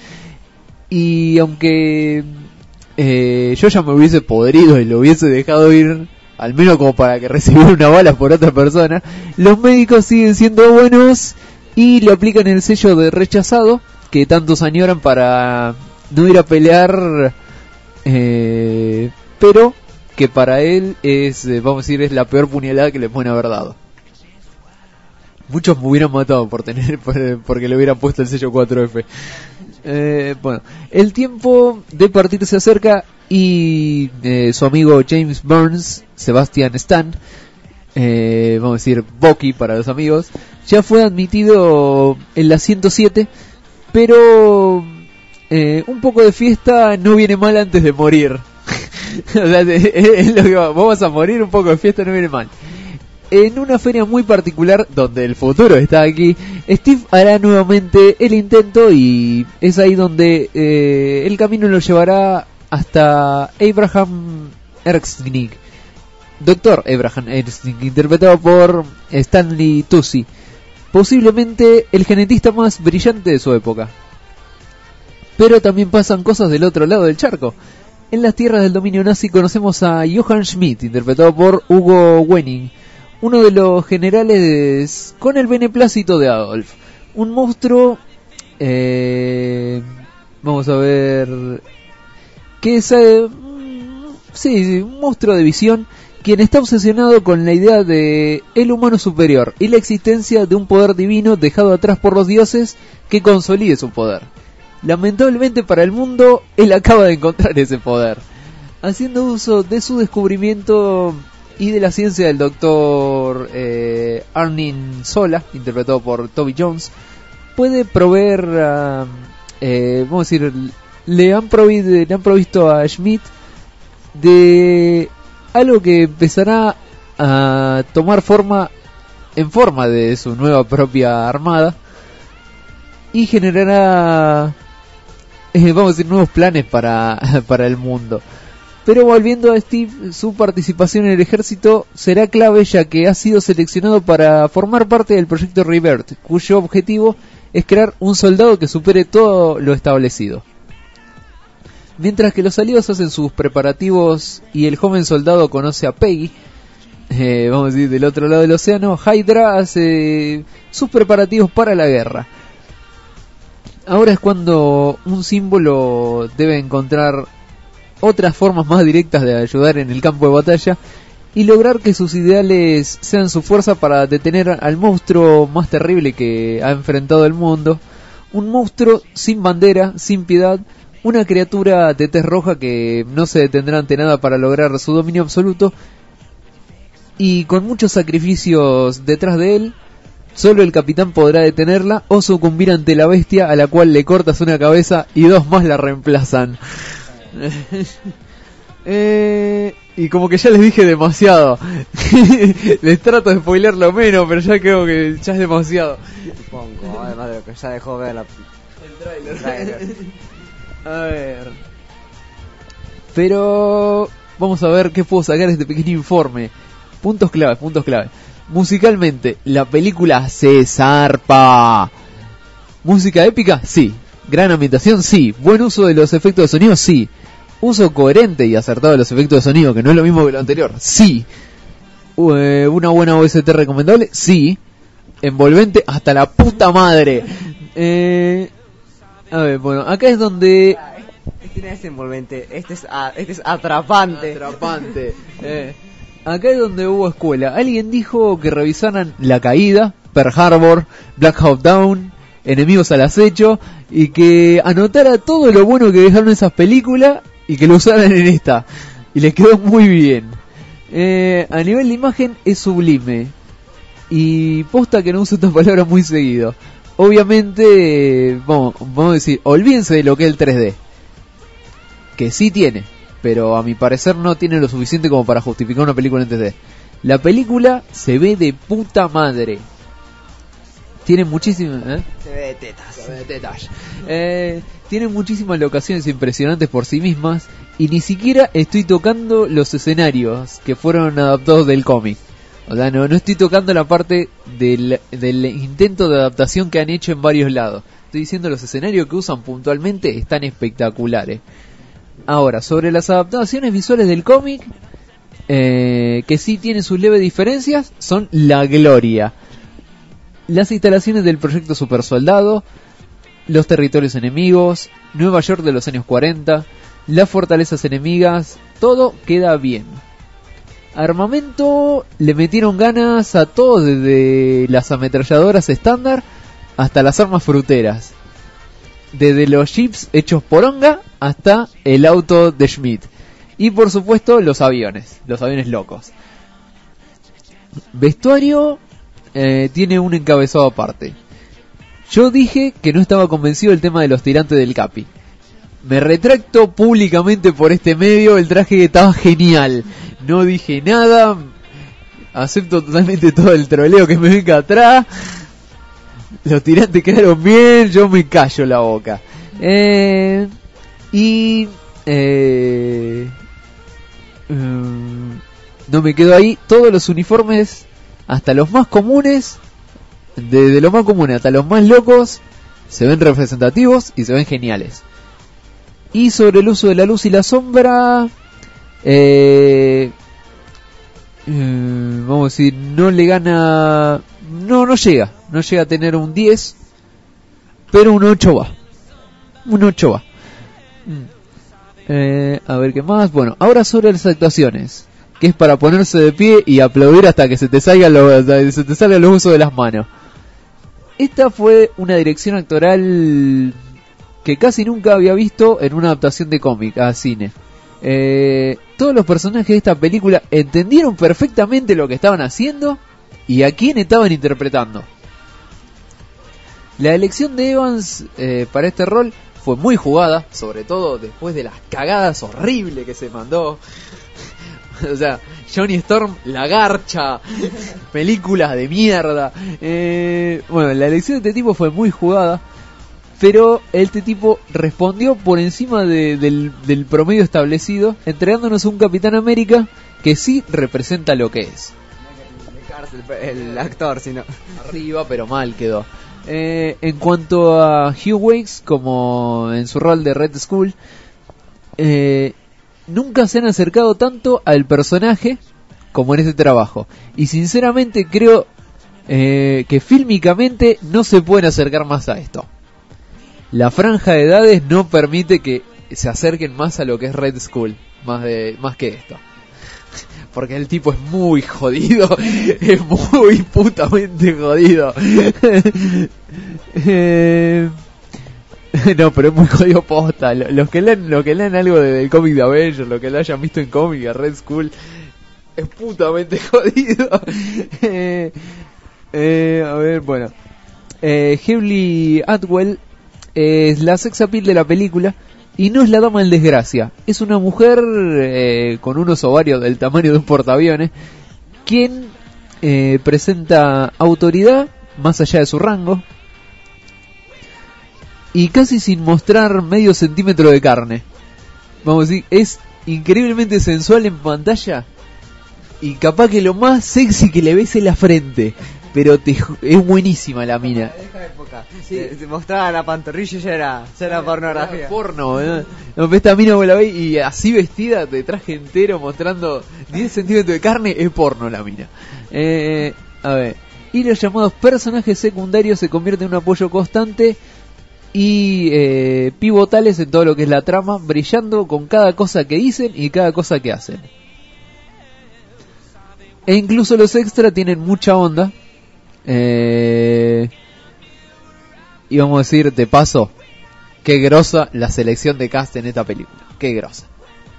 C: y aunque eh, yo ya me hubiese podrido y lo hubiese dejado ir, al menos como para que recibiera una bala por otra persona, los médicos siguen siendo buenos y le aplican el sello de rechazado que tantos añoran para no ir a pelear, eh, pero que para él es, eh, vamos a decir, es la peor puñalada que le pueden haber dado. Muchos me hubieran matado por tener por, porque le hubieran puesto el sello cuatro F. Eh, bueno, el tiempo de partir se acerca y eh, su amigo James Burns, Sebastian Stan, eh, vamos a decir Bucky para los amigos, ya fue admitido en la ciento siete, pero eh, un poco de fiesta no viene mal antes de morir. O sea, es, es lo que va. Vamos a morir, un poco de fiesta no viene mal. En una feria muy particular, donde el futuro está aquí, Steve hará nuevamente el intento y es ahí donde eh, el camino lo llevará hasta Abraham Erskine, Doctor Abraham Erskine, interpretado por Stanley Tucci, posiblemente el genetista más brillante de su época. Pero también pasan cosas del otro lado del charco. En las tierras del dominio nazi conocemos a Johann Schmidt, interpretado por Hugo Wenning, uno de los generales con el beneplácito de Adolf, un monstruo, eh, vamos a ver, que es, eh, sí, sí, un monstruo de visión, quien está obsesionado con la idea de el humano superior y la existencia de un poder divino dejado atrás por los dioses que consolide su poder. Lamentablemente para el mundo, él acaba de encontrar ese poder, haciendo uso de su descubrimiento y de la ciencia del doctor eh, Arnim Zola, interpretado por Toby Jones. Puede proveer, uh, eh, vamos a decir, le han, provisto, le han provisto a Schmidt de algo que empezará a tomar forma en forma de su nueva propia armada y generará, eh, vamos a decir, nuevos planes para, para el mundo. Pero volviendo a Steve, su participación en el ejército será clave, ya que ha sido seleccionado para formar parte del proyecto Rebirth, cuyo objetivo es crear un soldado que supere todo lo establecido. Mientras que los aliados hacen sus preparativos y el joven soldado conoce a Peggy, eh, vamos a decir, del otro lado del océano, Hydra hace sus preparativos para la guerra. Ahora es cuando un símbolo debe encontrar otras formas más directas de ayudar en el campo de batalla y lograr que sus ideales sean su fuerza para detener al monstruo más terrible que ha enfrentado el mundo. Un monstruo sin bandera, sin piedad, una criatura de tez roja que no se detendrá ante nada para lograr su dominio absoluto, y con muchos sacrificios detrás de él. Solo el capitán podrá detenerla o sucumbir ante la bestia, a la cual le cortas una cabeza y dos más la reemplazan. eh, y como que ya les dije demasiado. Les trato de spoiler lo menos, pero ya creo que ya es demasiado.
D: Supongo, además de lo que ya dejó ver la...
C: el tráiler. A ver. Pero vamos a ver qué puedo sacar de este pequeño informe. Puntos clave, puntos clave. Musicalmente, la película se zarpa. Música épica, sí. Gran ambientación, sí. Buen uso de los efectos de sonido, sí. Uso coherente y acertado de los efectos de sonido, que no es lo mismo que lo anterior, sí. Uh, una buena O S T recomendable, sí. Envolvente hasta la puta madre. Eh, a ver, bueno, acá es donde...
D: Este no es envolvente, este es, a, este es atrapante.
C: Atrapante. eh. Acá es donde hubo escuela. Alguien dijo que revisaran La Caída, Pearl Harbor, Black Hawk Down, Enemigos al Acecho, y que anotara todo lo bueno que dejaron esas películas y que lo usaran en esta. Y les quedó muy bien. Eh, a nivel de imagen es sublime. Y posta que no uso estas palabras muy seguido. Obviamente, vamos, vamos a decir, olvídense de lo que es el tres D. Que sí tiene, pero a mi parecer no tiene lo suficiente como para justificar una película en tres D. La película se ve de puta madre. tiene muchísimas... ¿eh?
D: Se ve de tetas.
C: Se ve de tetas. Eh, tiene muchísimas locaciones impresionantes por sí mismas y ni siquiera estoy tocando los escenarios que fueron adaptados del cómic. O sea, no, no estoy tocando la parte del, del intento de adaptación que han hecho en varios lados. Estoy diciendo los escenarios que usan puntualmente están espectaculares. Ahora, sobre las adaptaciones visuales del cómic, eh, que sí tienen sus leves diferencias, son la gloria. Las instalaciones del proyecto Super Soldado, los territorios enemigos, Nueva York de los años cuarenta, las fortalezas enemigas, todo queda bien. Armamento, le metieron ganas a todo, desde las ametralladoras estándar hasta las armas fruteras. Desde los jeeps hechos poronga hasta el auto de Schmidt. Y por supuesto los aviones, los aviones locos. Vestuario, eh, tiene un encabezado aparte. Yo dije que no estaba convencido del tema de los tirantes del Capi. Me retracto públicamente por este medio, el traje estaba genial. No dije nada, acepto totalmente todo el troleo que me venga atrás. Los tirantes quedaron bien, yo me callo la boca. Eh, y... Eh, um, no me quedo ahí, todos los uniformes, hasta los más comunes, desde los más comunes hasta los más locos, se ven representativos y se ven geniales. Y sobre el uso de la luz y la sombra, eh, eh, vamos a decir, no le gana, no, no llega, no llega a tener un diez, pero un ocho va, un ocho va. Eh, a ver qué más. Bueno, ahora sobre las actuaciones, que es para ponerse de pie y aplaudir hasta que se te salga lo, hasta que se te salga los usos de las manos. Esta fue una dirección actoral que casi nunca había visto en una adaptación de cómic a cine. Eh, todos los personajes de esta película entendieron perfectamente lo que estaban haciendo y a quién estaban interpretando. La elección de Evans eh, para este rol fue muy jugada, sobre todo después de las cagadas horribles que se mandó. O sea, Johnny Storm, la garcha, películas de mierda. Eh, bueno, la elección de este tipo fue muy jugada, pero este tipo respondió por encima de, del, del promedio establecido, entregándonos un Capitán América que sí representa lo que es.
D: El actor, sino
C: arriba, pero mal quedó. Eh, en cuanto a Hugh Weeks, como en su rol de Red Skull, eh, nunca se han acercado tanto al personaje como en este trabajo. Y sinceramente creo eh, que fílmicamente no se pueden acercar más a esto. La franja de edades no permite que se acerquen más a lo que es Red Skull, más, de, más que esto. Porque el tipo es muy jodido, es muy putamente jodido. eh, no, pero es muy jodido posta. Los que leen, los que leen algo de, del cómic de Avengers, los que lo hayan visto en cómic, a Red Skull, es putamente jodido. eh, eh, a ver, bueno. Eh, Hayley Atwell es la sex appeal de la película. Y no es la dama en desgracia, es una mujer eh, con unos ovarios del tamaño de un portaaviones, quien eh, presenta autoridad más allá de su rango y casi sin mostrar medio centímetro de carne. Vamos a decir, es increíblemente sensual en pantalla y capaz que lo más sexy que le ves es la frente. Pero te, es buenísima la mina.
D: En esa época, sí. eh, te mostraba la pantorrilla y ya era, ya era pornografía.
C: Era porno, ¿eh? No, esta mina vos la ves y así vestida, de traje entero, mostrando diez centímetros de carne, es porno la mina. Eh, a ver. Y los llamados personajes secundarios se convierten en un apoyo constante y eh, pivotales en todo lo que es la trama, brillando con cada cosa que dicen y cada cosa que hacen. E incluso los extras tienen mucha onda. Eh, y vamos a decir de paso, qué grosa la selección de cast en esta película, qué grosa.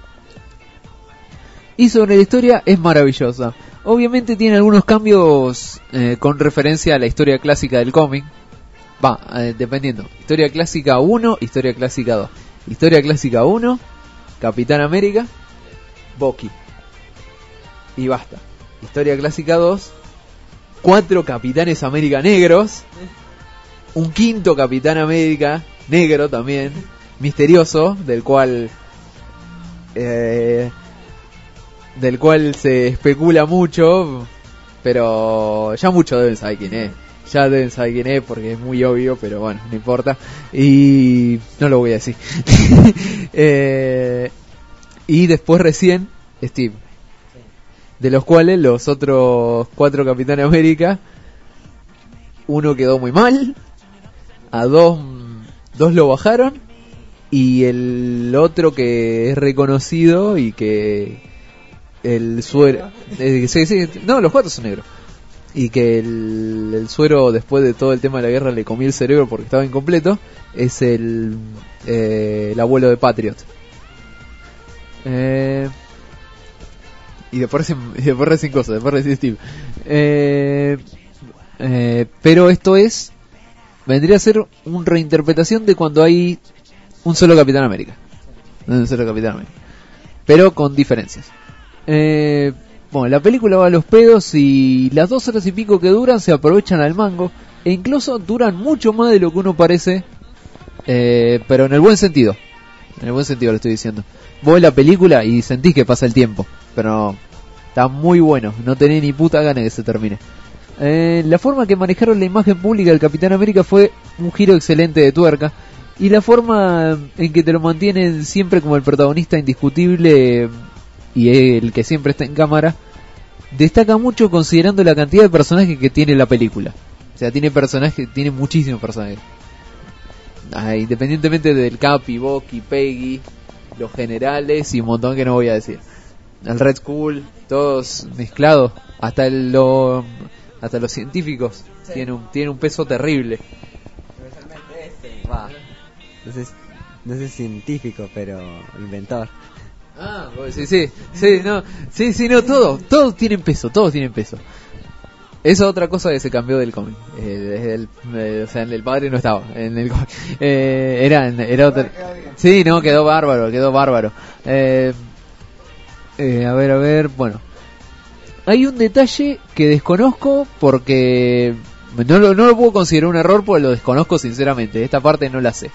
C: Y sobre la historia, es maravillosa. Obviamente tiene algunos cambios eh, con referencia a la historia clásica del cómic. Va, eh, dependiendo. Historia clásica uno, historia clásica dos. Historia clásica uno, Capitán América, Bucky. Y basta. Historia clásica dos, cuatro Capitanes América negros, un quinto Capitán América negro también, misterioso, del cual eh, del cual se especula mucho, pero ya muchos deben saber quién es. Ya deben saber quién es porque es muy obvio, pero bueno, no importa. Y no lo voy a decir. eh, y después recién Steve. De los cuales los otros cuatro Capitán América, uno quedó muy mal, a dos, dos lo bajaron, y el otro que es reconocido y que el suero... Eh, sí, sí, no, los cuatro son negros. Y que el, el suero, después de todo el tema de la guerra, le comió el cerebro porque estaba incompleto, es el, eh, el abuelo de Patriot. Eh... Y después recién, y después recién cosas, después recién Steve. Eh, eh, pero esto es... Vendría a ser una reinterpretación de cuando hay un solo Capitán América. Un solo Capitán América. Pero con diferencias. Eh, bueno, la película va a los pedos y las dos horas y pico que duran se aprovechan al mango. E incluso duran mucho más de lo que uno parece. Eh, pero en el buen sentido. En el buen sentido lo estoy diciendo. Vos ves la película y sentís que pasa el tiempo. Pero está muy bueno. No tenés ni puta gana que se termine. Eh, la forma que manejaron la imagen pública del Capitán América fue un giro excelente de tuerca. Y la forma en que te lo mantienen siempre como el protagonista indiscutible y el que siempre está en cámara, destaca mucho considerando la cantidad de personajes que tiene la película. O sea, tiene personajes, tiene muchísimos personajes. Ah, independientemente del Capi, Bucky, Peggy, los generales y un montón que no voy a decir. El Red Skull, todos mezclados, hasta el, lo, hasta los científicos, sí. tiene un tiene un peso terrible.
D: Especialmente este, va. No sé, no sé científico, pero inventor.
C: Ah, pues sí, sí, sí, no, sí, sí, no, todos, todos tienen peso, todos tienen peso. Esa es otra cosa que se cambió del cómic. Eh, desde el, eh, o sea, en el padre no estaba. En el eh, era, era otra. Sí, no, quedó bárbaro, quedó bárbaro. Eh, eh, a ver, a ver, bueno. Hay un detalle que desconozco porque no lo, no lo puedo considerar un error porque lo desconozco sinceramente. Esta parte no la sé.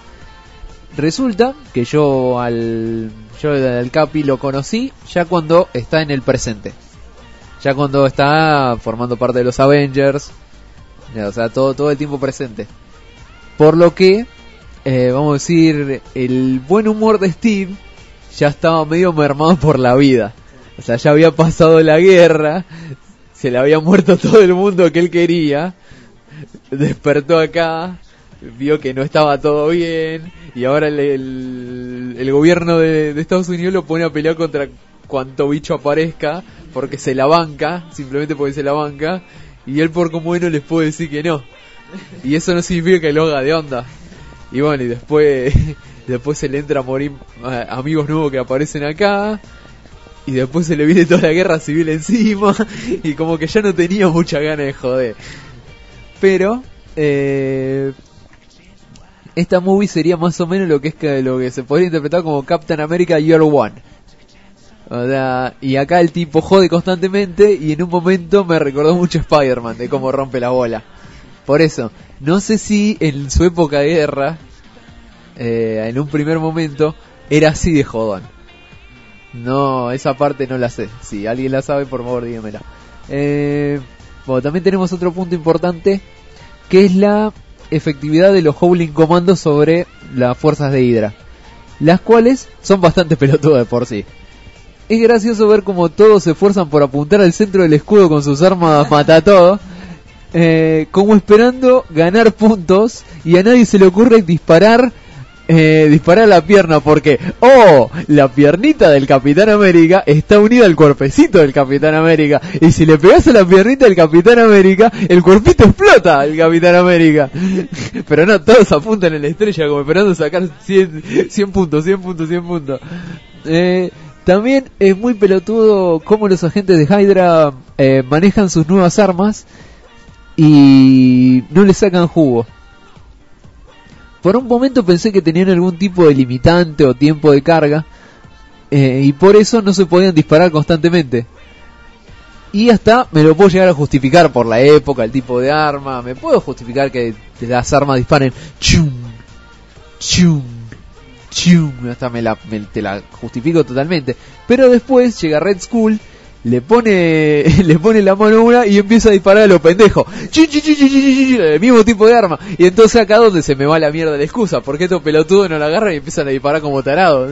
C: Resulta que yo al yo al Capi lo conocí ya cuando está en el presente. Ya cuando está formando parte de los Avengers, o sea, todo todo el tiempo presente. Por lo que, eh, vamos a decir, el buen humor de Steve ya estaba medio mermado por la vida. O sea, ya había pasado la guerra, se le había muerto todo el mundo que él quería, despertó acá, vio que no estaba todo bien, y ahora el, el, el gobierno de, de Estados Unidos lo pone a pelear contra cuanto bicho aparezca, porque se la banca, simplemente porque se la banca, y él por como bueno les puede decir que no, y eso no significa que lo haga de onda. Y bueno, y después después se le entra a morir a amigos nuevos que aparecen acá, y después se le viene toda la guerra civil encima, y como que ya no tenía mucha ganas de joder. Pero eh, esta movie sería más o menos lo que es que, lo que se podría interpretar como Captain America Year One. O sea, y acá el tipo jode constantemente y en un momento me recordó mucho Spider-Man de cómo rompe la bola. Por eso, no sé si en su época de guerra, eh, en un primer momento, era así de jodón. No, esa parte no la sé. Si alguien la sabe, por favor dígamela. Eh, bueno, también tenemos otro punto importante, que es la efectividad de los Howling Commandos sobre las fuerzas de Hydra, las cuales son bastante pelotudas de por sí. Es gracioso ver como todos se esfuerzan por apuntar al centro del escudo con sus armas mata todo, eh, como esperando ganar puntos, y a nadie se le ocurre disparar eh, disparar la pierna porque, oh, la piernita del Capitán América está unida al cuerpecito del Capitán América, y si le pegas a la piernita del Capitán América, el cuerpito explota el Capitán América. Pero no, todos apuntan en la estrella como esperando sacar cien, cien puntos, cien puntos, cien puntos. Eh... También es muy pelotudo cómo los agentes de Hydra eh, manejan sus nuevas armas y no le sacan jugo. Por un momento pensé que tenían algún tipo de limitante o tiempo de carga, eh, y por eso no se podían disparar constantemente. Y hasta me lo puedo llegar a justificar por la época, el tipo de arma. Me puedo justificar que las armas disparen chum, chum, chum. Hasta me la, me, te la justifico totalmente. Pero después llega Red Skull, le pone le pone la mano a una y empieza a disparar a los pendejos. Chu, chu, chu, chu, chu, chu, el mismo tipo de arma. Y entonces acá donde se me va la mierda la excusa. Porque estos pelotudos no la agarran y empiezan a disparar como tarados.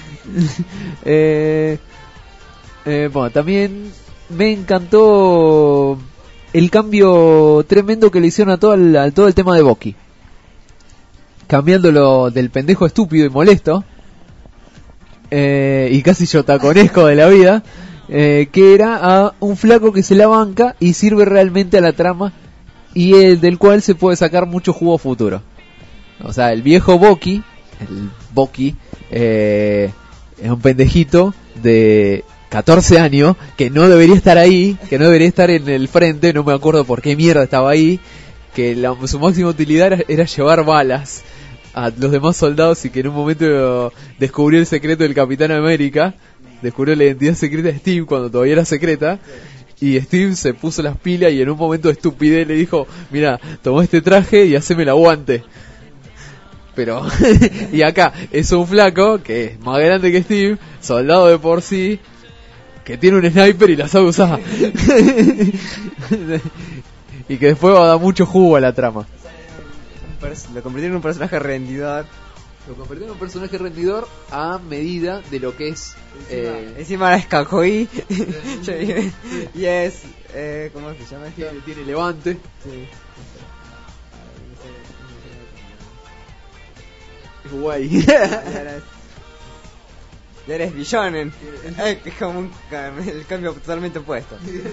C: eh, eh, bueno, también me encantó el cambio tremendo que le hicieron a todo el, a todo el tema de Bucky. Cambiándolo del pendejo estúpido y molesto. Eh, y casi yotaconesco de la vida. Eh, que era a un flaco que se la banca y sirve realmente a la trama y el del cual se puede sacar mucho jugo futuro. O sea, el viejo Bucky, el Bucky, eh, es un pendejito de catorce años que no debería estar ahí, que no debería estar en el frente, no me acuerdo por qué mierda estaba ahí, que la, su máxima utilidad era, era llevar balas a los demás soldados y que en un momento descubrió el secreto del Capitán América. Descubrió la identidad secreta de Steve cuando todavía era secreta. Y Steve se puso las pilas y en un momento de estupidez le dijo: mira, tomá este traje y haceme el aguante. Pero y acá es un flaco que es más grande que Steve, soldado de por sí, que tiene un sniper y la sabe usar. Y que después va a dar mucho jugo a la trama.
D: Lo convirtieron en un personaje rendidor.
C: Lo convirtió en un personaje rendidor a medida de lo que es.
D: Encima,
C: eh...
D: encima es Kakoi. Y es. Eh, ¿Cómo se llama esto?
C: Tiene, tiene levante.
D: Sí.
C: Es guay.
D: Ya eres Billonen. Es como un, el cambio totalmente opuesto.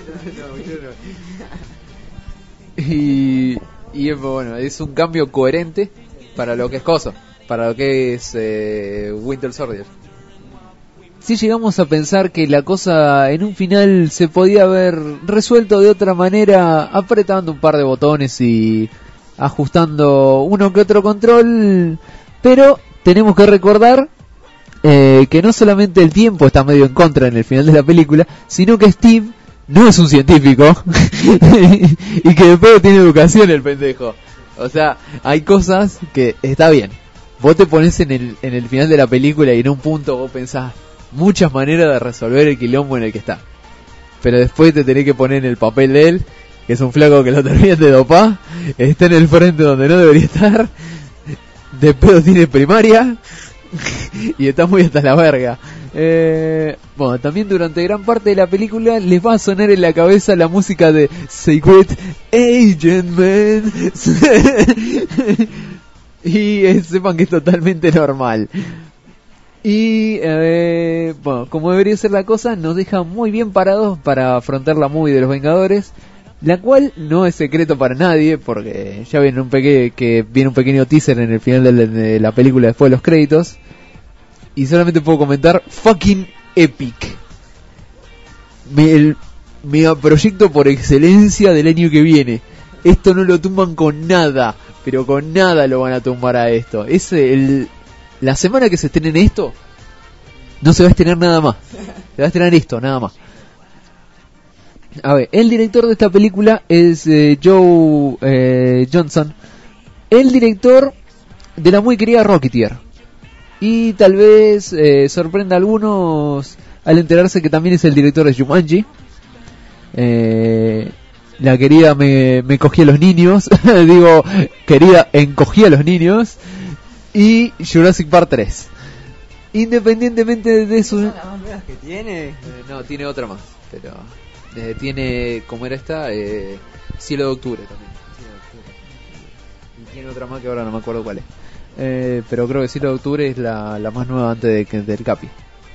C: y, y bueno, es un cambio coherente para lo que es cosa. Para lo que es eh, Winter Soldier. Si llegamos a pensar que la cosa en un final se podía haber resuelto de otra manera, apretando un par de botones y ajustando uno que otro control, pero tenemos que recordar eh, que no solamente el tiempo está medio en contra en el final de la película, sino que Steve no es un científico y que después tiene educación el pendejo. O sea, hay cosas que está bien. Vos te pones en el, en el final de la película y en un punto vos pensás muchas maneras de resolver el quilombo en el que está. Pero después te tenés que poner en el papel de él, que es un flaco que lo terminan de dopar, está en el frente donde no debería estar, de pedo tiene primaria y está muy hasta la verga. Eh, bueno, también durante gran parte de la película les va a sonar en la cabeza la música de Secret Agent Man. Y eh, sepan que es totalmente normal. Y eh, bueno, como debería ser la cosa, nos deja muy bien parados para afrontar la movie de los Vengadores, la cual no es secreto para nadie, porque ya viene un peque que viene un pequeño teaser en el final de la, de la película después de los créditos. Y solamente puedo comentar: fucking epic. Me, el mega proyecto por excelencia del año que viene. Esto no lo tumban con nada, pero con nada lo van a tumbar a esto. Es el, la semana que se estrene esto, no se va a estrenar nada más. Se va a estrenar esto, nada más. A ver, el director de esta película es eh, Joe eh, Johnson, el director de la muy querida Rocketeer. Y tal vez eh, sorprenda a algunos al enterarse que también es el director de Jumanji. Eh... La querida me, me cogí a los niños. Digo, querida encogí a los niños. Y Jurassic Park tres. Independientemente de su...
D: ¿Son las más nuevas que tiene?
C: Eh, no, tiene otra más. Pero eh, tiene, como era esta, eh, Cielo de Octubre también. Cielo de Octubre. Y tiene otra más que ahora no me acuerdo cuál es. Eh, pero creo que Cielo de Octubre es la, la más nueva antes de, del Capi.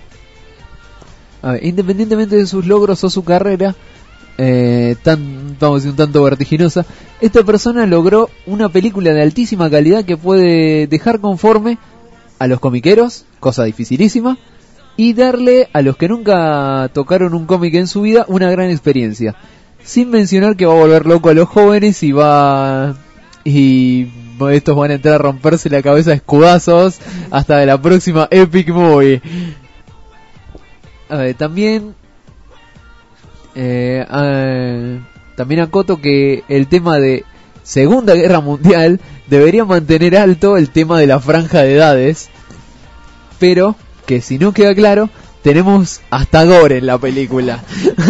C: A ver, independientemente de sus logros o su carrera, Eh, tan, vamos a decir, un tanto vertiginosa, esta persona logró una película de altísima calidad que puede dejar conforme a los comiqueros, cosa dificilísima, y darle a los que nunca tocaron un cómic en su vida una gran experiencia, sin mencionar que va a volver loco a los jóvenes y va y estos van a entrar a romperse la cabeza a escudazos hasta de la próxima Epic Movie. A ver, también Eh, eh, también acoto que el tema de Segunda Guerra Mundial debería mantener alto el tema de la franja de edades, pero que si no queda claro, tenemos hasta gore en la película.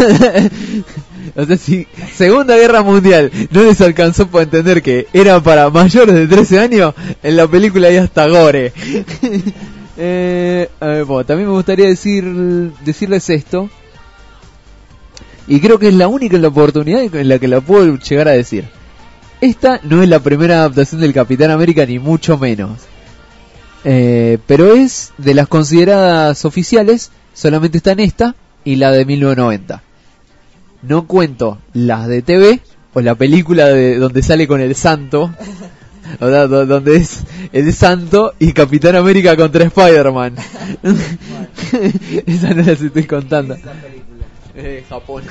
C: O sea, si Segunda Guerra Mundial no les alcanzó para entender que era para mayores de trece años, en la película hay hasta gore. eh, eh, bueno, también me gustaría decir decirles esto, y creo que es la única oportunidad en la que la puedo llegar a decir. Esta no es la primera adaptación del Capitán América, ni mucho menos. Eh, pero es de las consideradas oficiales, solamente está en esta y la de mil novecientos noventa. No cuento las de T V o la película de donde sale con el Santo, o sea, donde es el Santo y Capitán América contra Spider-Man. Esa no las estoy contando. Eh, Japón.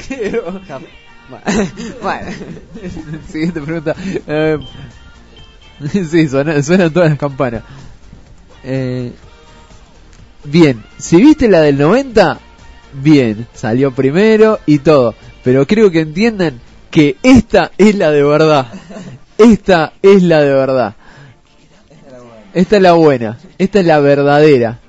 D: Bueno.
C: Siguiente pregunta. Eh, sí, suenan, suenan todas las campanas. Eh, bien, si viste la del noventa, bien, salió primero y todo. Pero creo que entiendan que esta es la de verdad. Esta es la de verdad. Esta es la buena. Esta es la verdadera.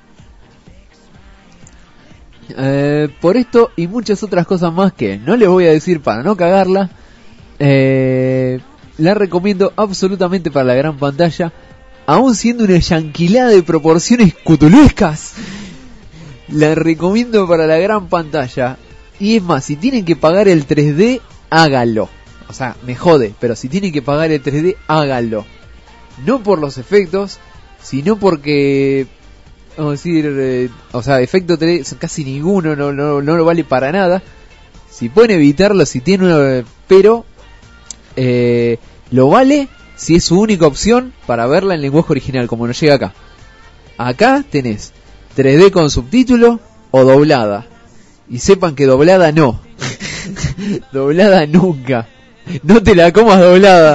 C: Eh, por esto y muchas otras cosas más que no les voy a decir para no cagarla, eh, la recomiendo absolutamente para la gran pantalla, aún siendo una yanquilada de proporciones cutulescas. La recomiendo para la gran pantalla. Y es más, si tienen que pagar el tres D, háganlo. O sea, me jode, pero si tienen que pagar el tres D, háganlo. No por los efectos, sino porque, vamos a decir, eh, o sea, efecto tres D casi ninguno, no, no, no lo vale para nada. Si pueden evitarlo, si tienen una, pero eh, lo vale si es su única opción para verla en lenguaje original, como nos llega acá. Acá tenés tres D con subtítulo o doblada. Y sepan que doblada no. Doblada nunca. No te la comas doblada.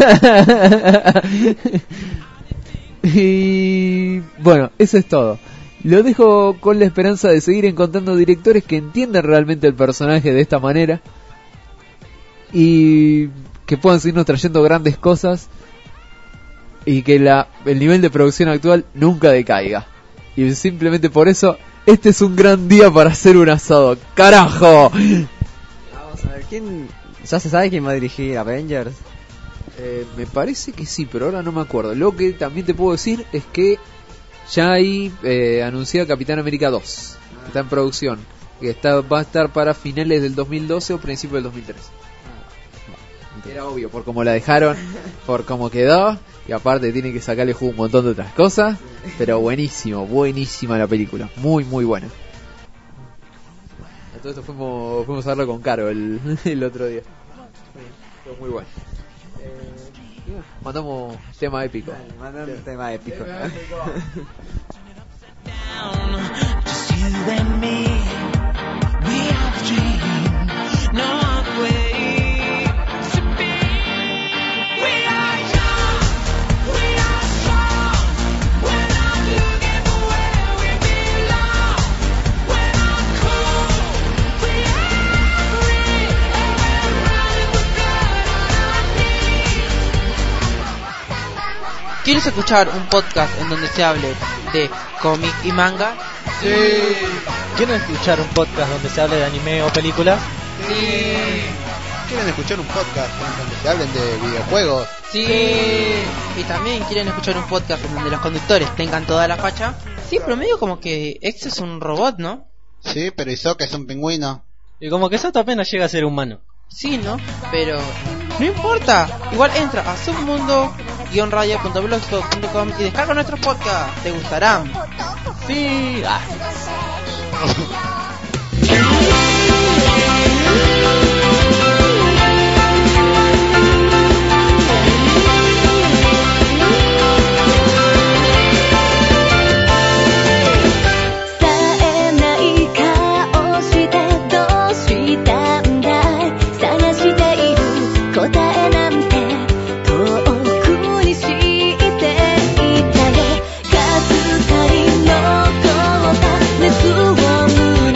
C: Y bueno, eso es todo. Lo dejo con la esperanza de seguir encontrando directores que entiendan realmente el personaje de esta manera y que puedan seguirnos trayendo grandes cosas y que la, el nivel de producción actual nunca decaiga. Y simplemente por eso, este es un gran día para hacer un asado. ¡Carajo!
D: Vamos a ver, ¿quién, ¿ya se sabe quién va a dirigir Avengers?
C: Eh, me parece que sí, pero ahora no me acuerdo. Lo que también te puedo decir es que ya hay eh, anunciado Capitán América dos. Ah. Está en producción. Que está, va a estar para finales del dos mil doce o principios del dos mil trece. Ah. Era obvio, por cómo la dejaron, por cómo quedó. Y aparte tienen que sacarle jugo un montón de otras cosas. Pero buenísimo, buenísima la película. Muy, muy buena. Todo esto fuimos, fuimos a verlo con Caro el, el otro día. Fue muy bueno. Eh, mandamos tema épico.
D: Dale, mandamos un tema épico.
M: ¿Quieres escuchar un podcast en donde se hable de cómic y manga?
N: Sí. ¿Quieren escuchar un podcast donde se hable de anime o películas?
M: Sí.
G: ¿Quieren escuchar un podcast donde se hablen de videojuegos?
M: Sí. ¿Y también quieren escuchar un podcast en donde los conductores tengan toda la facha? Sí, pero medio como que X es un robot, ¿no?
G: Sí, pero Hisoka es un pingüino.
N: Y como que Sota apenas llega a ser humano.
M: Sí, ¿no? Pero no importa. Igual entra a submundo guion radio punto blogspot punto com y descarga nuestros podcasts. Te gustarán.
N: Sí. Ah.
B: Let's go on.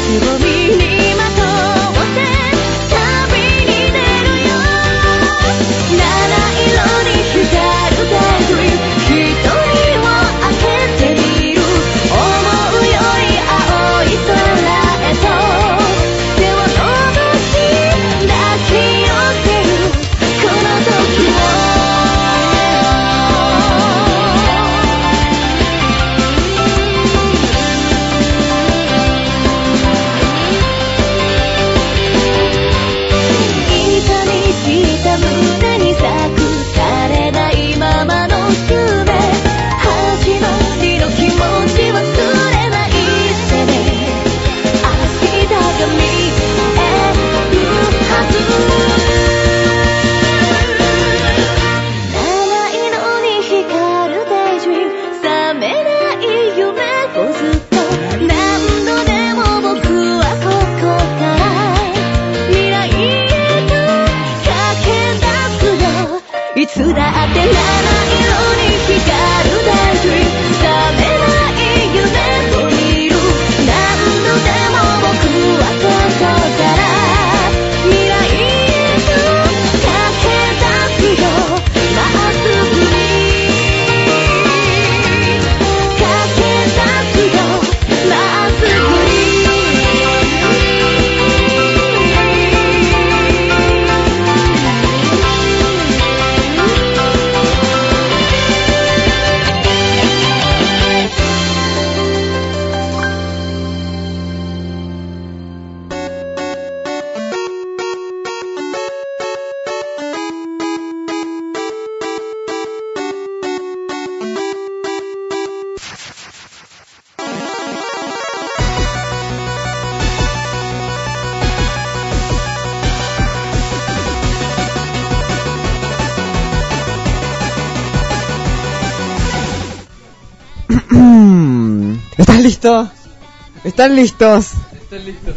D: ¿Están listos? ¿Están listos?
C: ¿Están listos?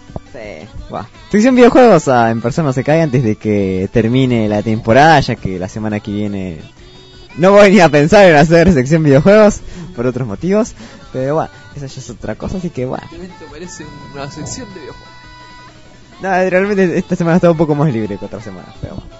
D: Sí. Buah. Sección videojuegos a En Persona No Se Cae antes de que termine la temporada, ya que la semana que viene no voy ni a pensar en hacer sección videojuegos por otros motivos, pero bueno, esa ya es otra cosa, así que bueno.
C: Este evento merece una sección de videojuegos.
D: No, realmente esta semana está un poco más libre que otras semanas, pero bueno.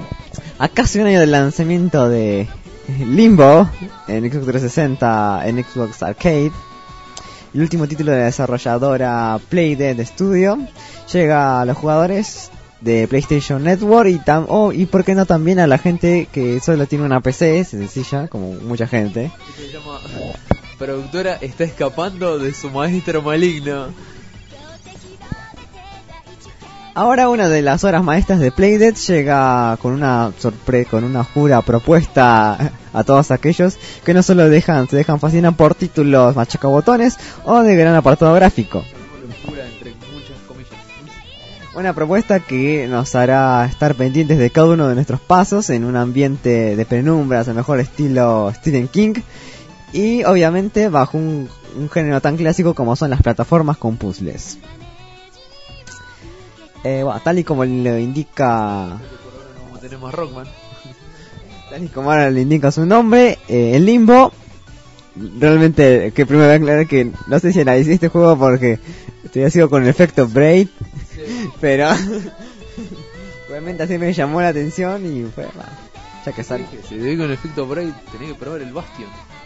D: A casi un año del lanzamiento de Limbo en Xbox trescientos sesenta, en Xbox Arcade, el último título de la desarrolladora Playdead Studio, llega a los jugadores de PlayStation Network y tam oh, y por qué no también a la gente que solo tiene una P C sencilla, como mucha gente.
C: Se llama productora está escapando de su maestro maligno.
D: Ahora una de las obras maestras de Playdead llega con una sorpre con una jura propuesta a todos aquellos que no solo dejan se dejan fascinar por títulos machacabotones o de gran apartado gráfico. Una propuesta que nos hará estar pendientes de cada uno de nuestros pasos en un ambiente de penumbras, al mejor estilo Stephen King, y obviamente bajo un, un género tan clásico como son las plataformas con puzzles. Eh, bueno, tal y como lo indica...
C: Como tenemos Rockman.
D: Tal y como ahora le indica su nombre, eh, el Limbo... Realmente, que primero voy a aclarar que no sé si analicé este juego porque estoy haciendo con el efecto Braid, sí. Pero obviamente así me llamó la atención y fue, bueno, ya que sale.
C: Si te digo con el efecto Braid, tenés que probar el Bastion.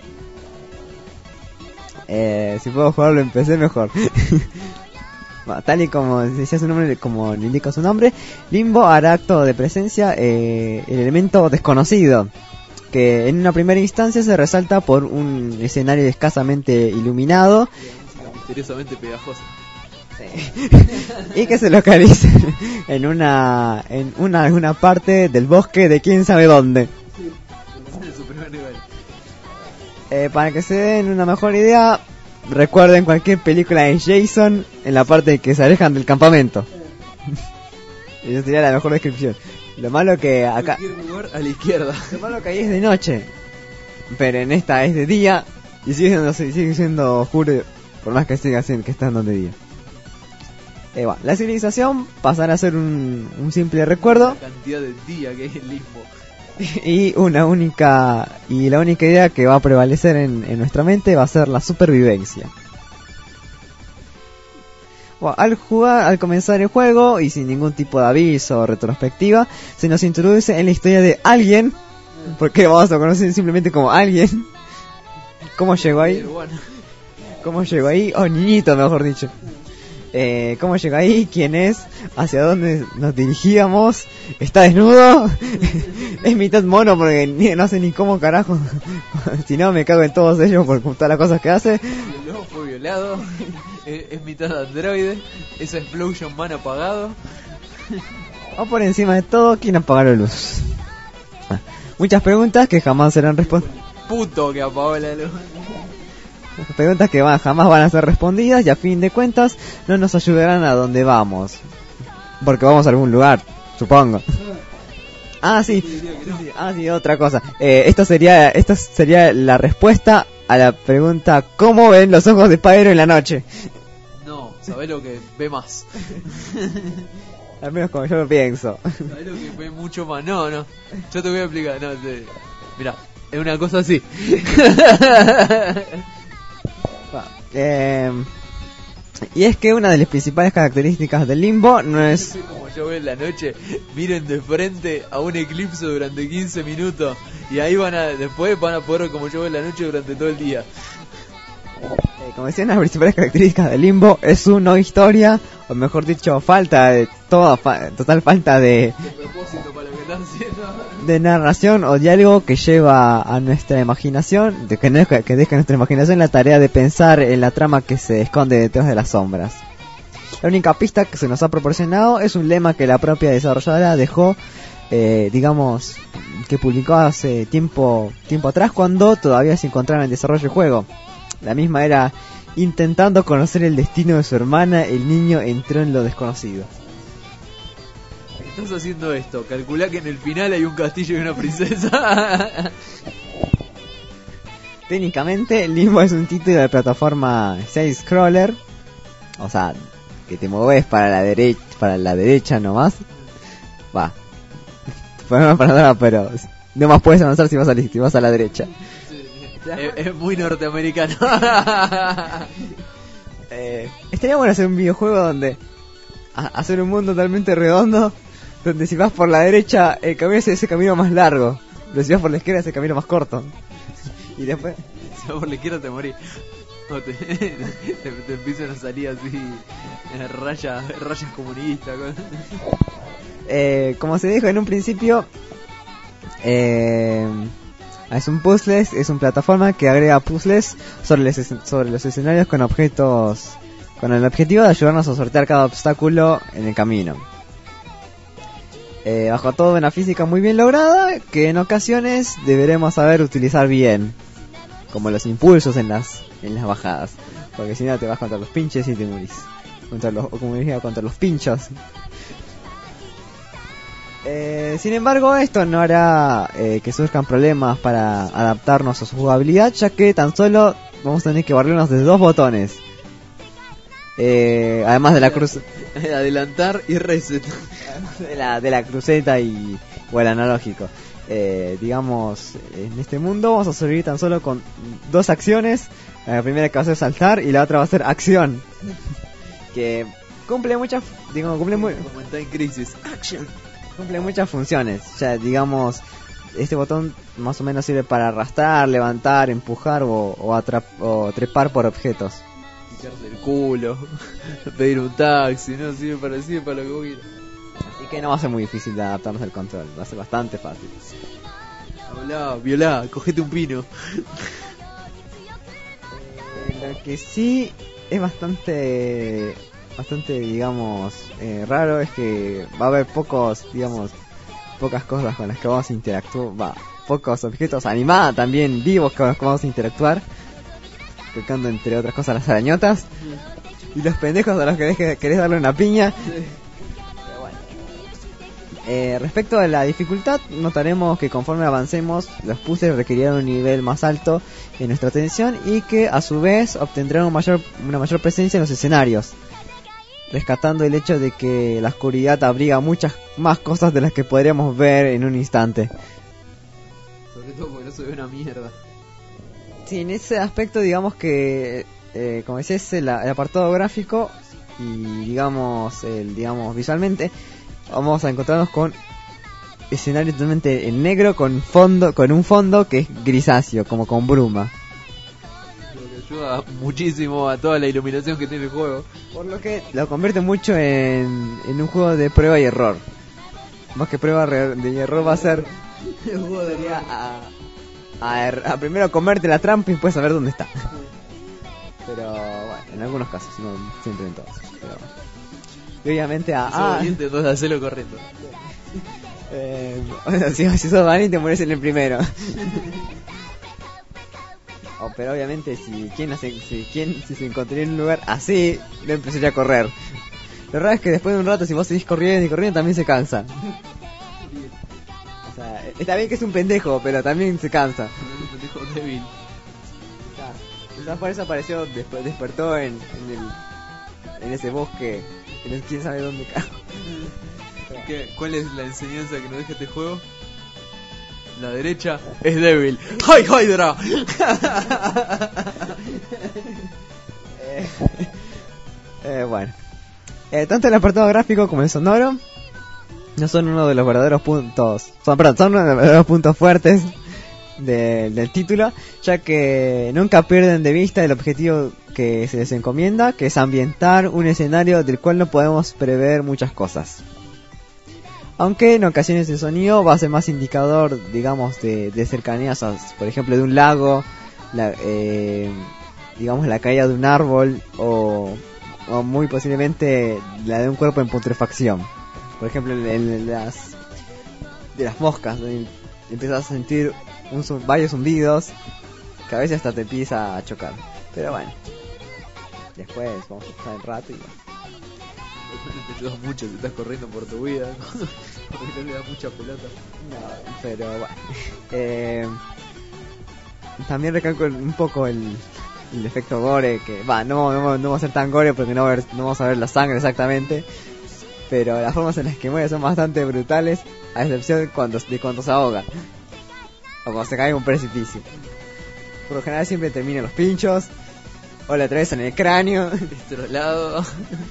D: Eh, si puedo jugarlo en P C mejor. Bueno, tal y como decía su nombre, como le indica su nombre, Limbo hará acto de presencia eh, el elemento desconocido, que en una primera instancia se resalta por un escenario escasamente iluminado,
C: misteriosamente pegajoso,
D: sí. Y que se localiza en una en una alguna parte del bosque de quién sabe dónde.
C: Sí, en su primer nivel.
D: Eh, para que se den una mejor idea, recuerden cualquier película de Jason en la parte que se alejan del campamento. Esa sería la mejor descripción. Lo malo que acá...
C: Cualquier lugar a la izquierda.
D: Lo malo que ahí es de noche, pero en esta es de día y sigue siendo, sigue siendo oscuro, por más que siga siendo que estando de día. Eh, bueno, la civilización pasará a ser un, un simple recuerdo.
C: La cantidad de día que hay en Limbo.
D: Y una única y la única idea que va a prevalecer en, en nuestra mente va a ser la supervivencia. Bueno, al jugar, al comenzar el juego y sin ningún tipo de aviso o retrospectiva, se nos introduce en la historia de alguien, porque vamos a conocer simplemente como alguien. ¿Cómo llegó ahí? ¿Cómo llegó ahí? Oh, niñito, mejor dicho. Eh, ¿Cómo llegó ahí? ¿Quién es? ¿Hacia dónde nos dirigíamos? ¿Está desnudo? Es mitad mono porque ni, no sé ni cómo carajo. Si no, me cago en todos ellos por todas las cosas que hace.
C: Luego fue violado. es, es mitad androide. Es Explosion Man apagado.
D: O por encima de todo, ¿quién apagó la luz? Ah, muchas preguntas que jamás serán respondidas.
C: Puto que apagó la luz.
D: Preguntas que van, jamás van a ser respondidas y a fin de cuentas no nos ayudarán a donde vamos. Porque vamos a algún lugar, supongo. Ah, sí. Ah, sí, otra cosa. Eh, esto sería, esta sería la respuesta a la pregunta: ¿cómo ven los ojos de Pyro en la noche?
C: No, ¿sabés lo que ve más?
D: Al menos como yo lo pienso.
C: ¿Sabés lo que ve mucho más? No, no. Yo te voy a explicar. No, te... Mirá, es una cosa así.
D: Eh, y es que una de las principales características del limbo no es...
C: Como yo veo en la noche, miren de frente a un eclipse durante quince minutos y ahí van a, después van a poder, como yo veo en la noche, durante todo el día.
D: Eh, como decían, las principales características del limbo es su no historia, o mejor dicho, falta de toda, fa total falta de...
C: De propósito para lo que están haciendo.
D: De narración o diálogo que lleva a nuestra imaginación, de que, no, que deja a nuestra imaginación la tarea de pensar en la trama que se esconde detrás de las sombras. La única pista que se nos ha proporcionado es un lema que la propia desarrolladora dejó, eh, digamos, que publicó hace tiempo, tiempo atrás cuando todavía se encontraba en desarrollo el juego. La misma era: intentando conocer el destino de su hermana, el niño entró en lo desconocido.
C: Estás haciendo esto, calculá que en el final hay un castillo y una princesa.
D: Técnicamente, Limbo es un título de plataforma side scroller, o sea, que te mueves para la derecha, para la derecha nomás. Va. Para para nada, pero no más puedes avanzar si vas a, si vas a la derecha.
C: Es, es muy norteamericano.
D: eh, estaría bueno hacer un videojuego donde a, hacer un mundo totalmente redondo, donde si vas por la derecha el camino es ese camino más largo, pero si vas por la izquierda es el camino más corto. Y después
C: si vas por la izquierda te morís. O te, te, te empiezan a salir así eh, rayas, rayas comunistas.
D: eh, Como se dijo en un principio, eh, es un puzzles, es un plataforma que agrega puzzles sobre los, sobre los escenarios con objetos, con el objetivo de ayudarnos a sortear cada obstáculo en el camino. Eh, bajo todo una física muy bien lograda, que en ocasiones deberemos saber utilizar bien, como los impulsos en las en las bajadas, porque si no te vas contra los pinches y te morís, contra los, o como decía, contra los pinchos. Eh, sin embargo, esto no hará eh, que surjan problemas para adaptarnos a su jugabilidad, ya que tan solo vamos a tener que valernos de dos botones. Eh, además de la cruz,
C: adelantar y reset.
D: De la, de la cruceta y o el analógico. Eh, digamos, en este mundo vamos a sobrevivir tan solo con dos acciones. La primera que va a ser saltar y la otra va a ser acción. Que cumple muchas, digamos, cumple muy,
C: como en Time Crisis. Action.
D: Cumple muchas funciones. Ya, digamos, este botón más o menos sirve para arrastrar, levantar, empujar o, o, atrap, o trepar por objetos.
C: Quitarse el culo, pedir un taxi, no sirve para, sirve para lo que voy a ir.
D: Así que no va a ser muy difícil de adaptarnos al control, va a ser bastante fácil.
C: Hablá, violá, cogete un pino.
D: Eh, lo que sí es bastante, bastante, digamos, eh, raro es que va a haber pocos, digamos, pocas cosas con las que vamos a interactuar, va, pocos objetos animados también vivos con los que vamos a interactuar, tocando entre otras cosas las arañotas y los pendejos a los que querés darle una piña. Eh, respecto a la dificultad, notaremos que conforme avancemos, los puzzles requerirán un nivel más alto en nuestra atención y que a su vez obtendrán un mayor, una mayor presencia en los escenarios, rescatando el hecho de que la oscuridad abriga muchas más cosas de las que podríamos ver en un instante.
C: Sobre todo porque no se ve una mierda.
D: Sí, en ese aspecto digamos que, eh, como decías, el, el apartado gráfico y digamos, el, digamos visualmente, vamos a encontrarnos con escenario totalmente en negro con fondo, con un fondo que es grisáceo, como con bruma.
C: Ayuda muchísimo a toda la iluminación que tiene el juego.
D: Por lo que lo convierte mucho en, en un juego de prueba y error. Más que prueba de error va a ser el juego de a, a, er, a primero comerte la trampa y después saber dónde está. Pero bueno, en algunos casos, no siempre en todos. Pero, y obviamente a...
C: Si sos
D: ah,
C: valiente, entonces hacelo corriendo.
D: Eh, o sea, si, si sos valiente mueres en el primero. Oh, pero obviamente si quien, hace, si, quien si se encontraría en un lugar así, le empezaría a correr. Lo raro es que después de un rato, si vos seguís corriendo y corriendo, también se cansa. O sea, está bien que es un pendejo, pero también se cansa.
C: Es un pendejo débil.
D: Quizás por eso apareció, después despertó en, en, el, en ese bosque, que no quién sabe dónde cago.
C: ¿Qué? ¿Cuál es la enseñanza que nos deja este juego? La derecha es débil. ¡Hi, Hydra!
D: eh, eh, bueno. Eh, tanto el apartado gráfico como el sonoro no son uno de los verdaderos puntos, son, perdón, son uno de los verdaderos puntos fuertes de, del título, ya que nunca pierden de vista el objetivo que se les encomienda, que es ambientar un escenario del cual no podemos prever muchas cosas. Aunque en ocasiones el sonido va a ser más indicador, digamos, de, de cercanías, a, por ejemplo, de un lago, la, eh, digamos, la caída de un árbol o, o muy posiblemente la de un cuerpo en putrefacción. Por ejemplo, en, en las de las moscas, donde empiezas a sentir un, varios zumbidos que a veces hasta te empieza a chocar. Pero bueno, después vamos a pasar el rato y bueno.
C: Te ayudas mucho si estás corriendo por tu vida, ¿no? Porque no le das mucha pelota.
D: No, pero bueno. Eh, también recalco un poco el, el efecto gore, que va, no, no, no va a ser tan gore porque no, ver, no vamos a ver la sangre exactamente. Pero las formas en las que muere son bastante brutales, a excepción cuando, de cuando se ahoga o cuando se cae en un precipicio. Por lo general siempre termina en los pinchos o le atraviesan el cráneo,
C: destrolado.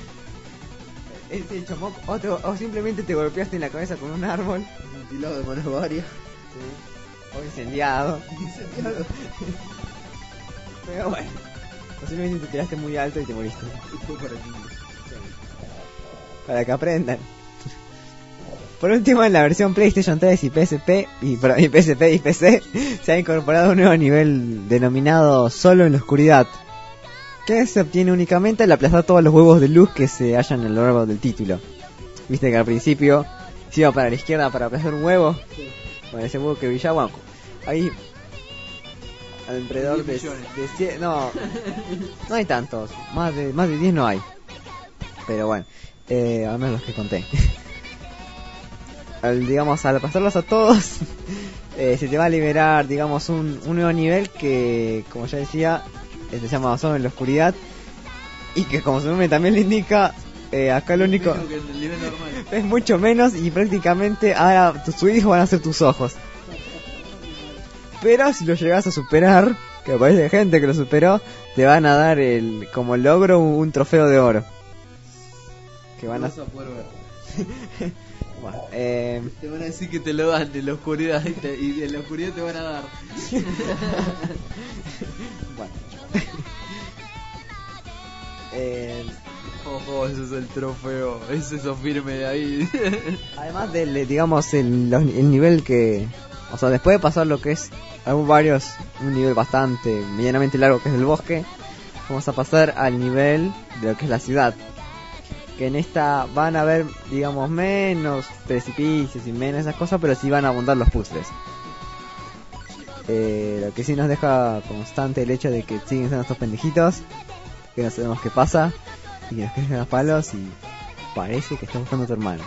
D: Ese chamoco, o, te, o simplemente te golpeaste en la cabeza con un árbol,
C: mutilado de manos varias,
D: sí. O incendiado. Incendiado. Pero bueno, o simplemente te tiraste muy alto y te moriste.
C: Para, sí.
D: Para que aprendan. Por último, en la versión PlayStation tres y P S P y, y P S P y P C se ha incorporado un nuevo nivel denominado Solo en la Oscuridad, que se obtiene únicamente al aplastar todos los huevos de luz que se hallan a lo largo del título. Viste que al principio se iba para la izquierda para aplastar un huevo. Sí. Bueno, ese huevo que brillaba, ahí alrededor de, de cien, no, no hay tantos, más de más de diez no hay. Pero bueno, eh, al menos los que conté. Al, digamos, al pasarlos a todos, eh, se te va a liberar, digamos, un, un nuevo nivel que, como ya decía, se llama Solo en la Oscuridad, y que como su nombre también le indica, eh, acá lo único es mucho menos y prácticamente ahora tus hijos van a ser tus ojos. Pero si lo llegas a superar, que parece gente que lo superó, te van a dar el como logro un, un trofeo de oro que van a,
C: vas a poder ver.
D: Bueno, eh...
C: te van a decir que te lo dan de la oscuridad y, te, y de la oscuridad te van a dar.
D: Bueno. eh...
C: Ojo, ese es el trofeo, ese es lo firme de ahí.
D: Además del, digamos, el, el nivel que, o sea, después de pasar lo que es algún varios, un nivel bastante medianamente largo que es el bosque, vamos a pasar al nivel de lo que es la ciudad. Que en esta van a haber, digamos, menos precipicios y menos esas cosas, pero sí van a abundar los puzzles. Eh, lo que sí nos deja constante el hecho de que siguen siendo estos pendejitos, que no sabemos qué pasa, y que nos caen a palos y parece que está buscando a tu hermano.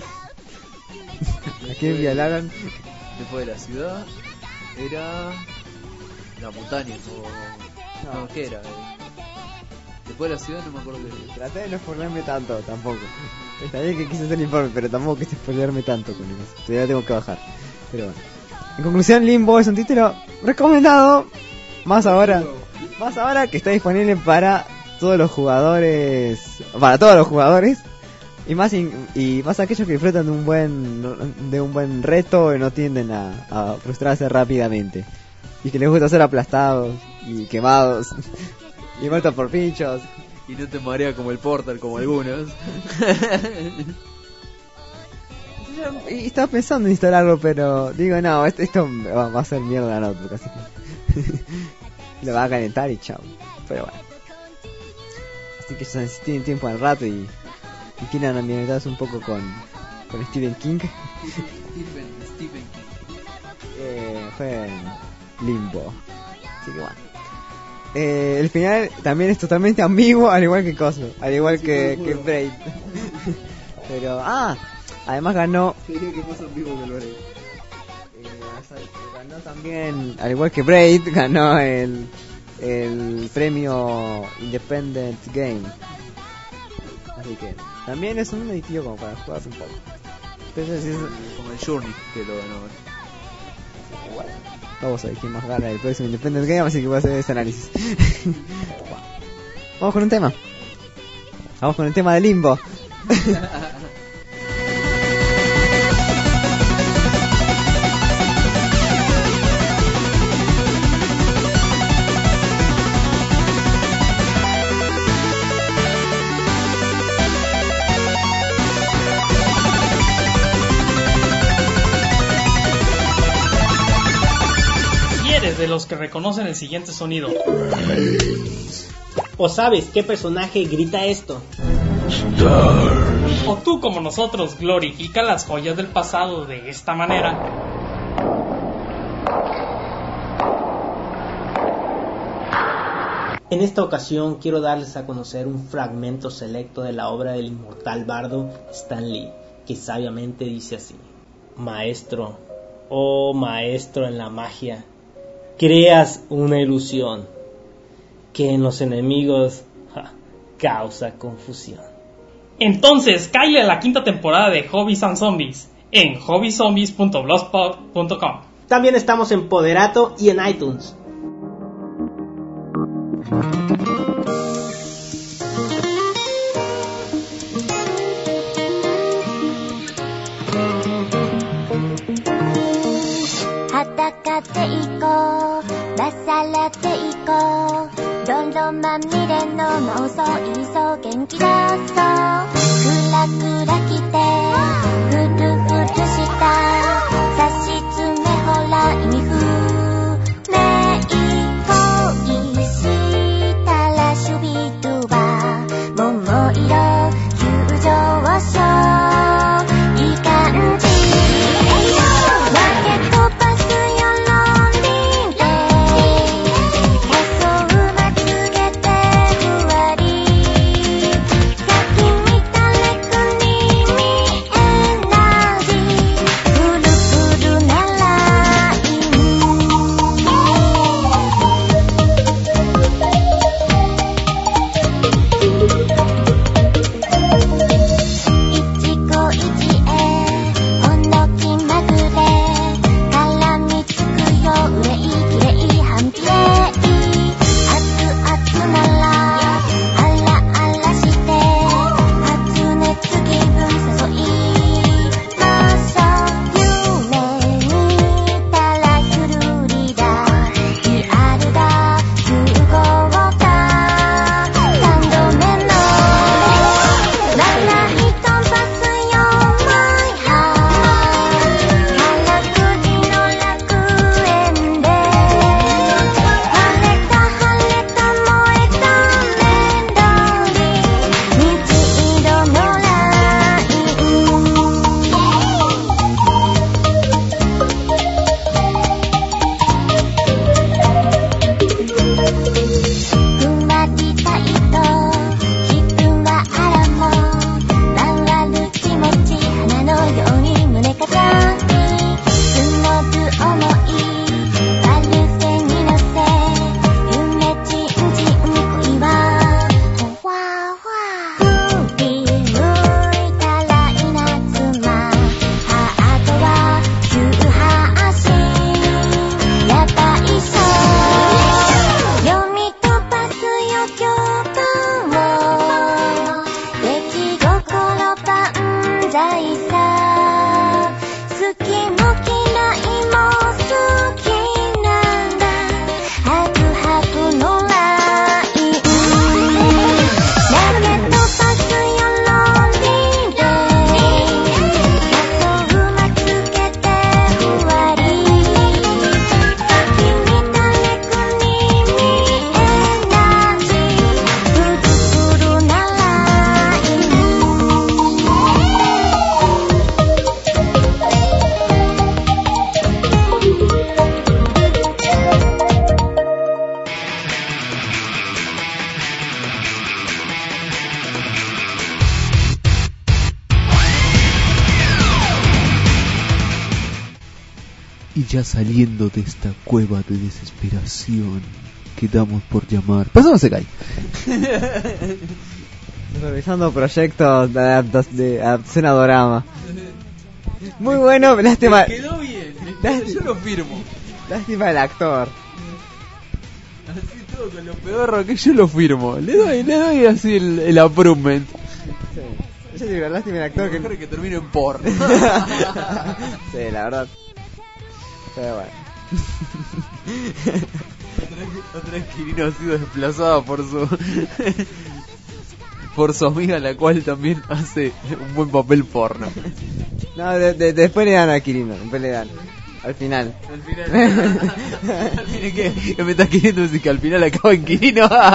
D: ¿A quién violaron?
C: Después de la ciudad era la montaña o no, no ¿qué era? Después de la ciudad no me acuerdo qué.
D: Traté de no spoilerme tanto tampoco. Está bien que quise hacer el informe, pero tampoco quise spoilerme tanto con eso. Todavía tengo que bajar. Pero bueno. En conclusión, Limbo es un título recomendado. Más ahora, más ahora que está disponible para todos los jugadores, para todos los jugadores, y más in, y más aquellos que disfrutan de un buen de un buen reto y no tienden a, a frustrarse rápidamente, y que les gusta ser aplastados y quemados y muertos por pinchos.
C: Y no te marea como el Portal, como algunos.
D: Y estaba pensando en instalarlo, pero digo, no, esto, esto va, va a ser mierda la notebook, así que lo va a calentar y chao. Pero bueno, así que si tienen tiempo al rato y, y quieren ambientarse un poco con, con Stephen King.
C: Stephen, Stephen King.
D: Eh, fue Limbo. Así que bueno. Eh, el final también es totalmente ambiguo, al igual que Cosmo, al igual sí, que, que Braid. Pero, ah, además ganó.
C: Sí, que más ambiguo que el Braid.
D: Eh, ganó también, al igual que Braid, ganó el, el premio Independent Game. Así que también es un editivo como para jugar un poco. Entonces, es
C: como el Journey que lo ganó.
D: Bueno, vamos a ver quién más gana el próximo Independent Game, así que voy a hacer este análisis. Vamos con un tema. Vamos con el tema de Limbo.
O: De los que reconocen el siguiente sonido.
H: ¿O sabes qué personaje grita esto?
O: O tú, como nosotros, glorifica las joyas del pasado de esta manera.
H: En esta ocasión quiero darles a conocer un fragmento selecto de la obra del inmortal bardo Stan Lee, que sabiamente dice así: Maestro, oh maestro en la magia, creas una ilusión que en los enemigos ja, causa confusión.
O: Entonces, cállale a la quinta temporada de Hobbies and Zombies en hobby zombies punto blogspot punto com.
H: También estamos en Poderato y en iTunes.
C: Y ya saliendo de esta cueva de desesperación que damos por llamar... Pasamos a Sekai.
D: Revisando proyectos de adaptación de adaptación a dorama. Muy bueno, lástima.
C: Quedó bien,
D: Lástima.
C: yo lo firmo.
D: Lástima el actor.
C: Así todo con lo pedorro que yo lo firmo. Le doy, le doy así el, el approvement.
D: Sí. Yo digo, lástima el actor que...
C: Mejor que termine en porno.
D: Sí, la verdad. Pero bueno.
C: Otra vez Kirino ha sido desplazado por su por su amiga, la cual también hace un buen papel porno.
D: No, de, de, después le dan a Kirino, después le dan. Al final.
C: Al final. Al final que, que me estás queriendo decir que al final acaba en Kirino.
D: Bueno.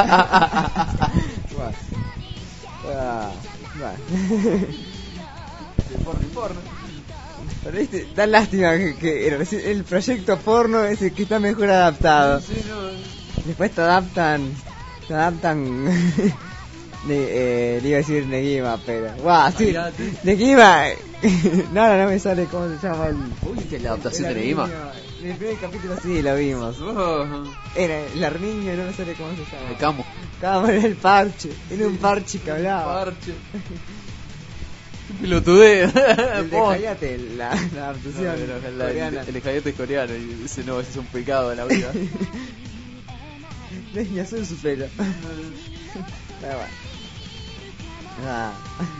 D: Ah, bueno.
C: De porno y porno.
D: Pero viste, tan lástima que, que el, el proyecto porno es el que está mejor adaptado.
C: Sí, no.
D: Después te adaptan, te adaptan, ne, eh, le iba a decir Negima, pero, guau, sí, Negima, no, no, no me sale cómo se llama el...
C: ¿Viste la adaptación
D: el
C: de Negima?
D: Armiño. En el primer capítulo sí lo vimos.
C: Oh.
D: Era el Armiño, no me sale cómo se llama.
C: El Camo.
D: Camo era el parche, era un parche que hablaba.
C: Parche. Pilotudeo.
D: El de Hayate, la, la adaptación
C: no, no, la,
D: coreana.
C: El, el de Hayate es coreano y ese no, ese es un pecado de la vida.
D: Desde azul su pelo. Pero bueno. Ah.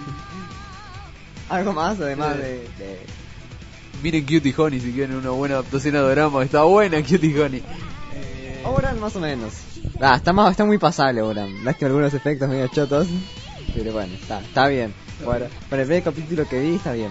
D: Algo más además de, de...
C: Miren Cutie Honey si quieren una buena adaptación a drama. Está buena Cutie Honey.
D: Eh... Oran más o menos. Ah, está más, está muy pasable Oran. Lástima algunos efectos medio chotos. Pero bueno, está, está bien. Bueno, para el primer capítulo que vi está bien.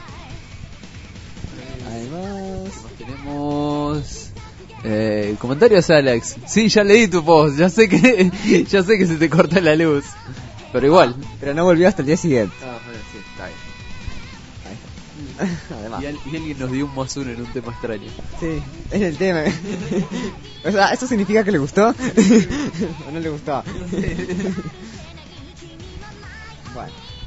D: Además...
C: Tenemos... Eh, comentarios Alex. Sí, ya leí tu post. Ya sé que ya sé que se te corta la luz. Pero igual.
D: Pero no volvió hasta el día siguiente.
C: Ah, bueno, sí, está bien.
D: Además.
C: Y, al, y alguien nos dio un más uno en un tema extraño.
D: Sí, es el tema. O sea, ¿eso significa que le gustó? ¿O no le gustó? Bueno.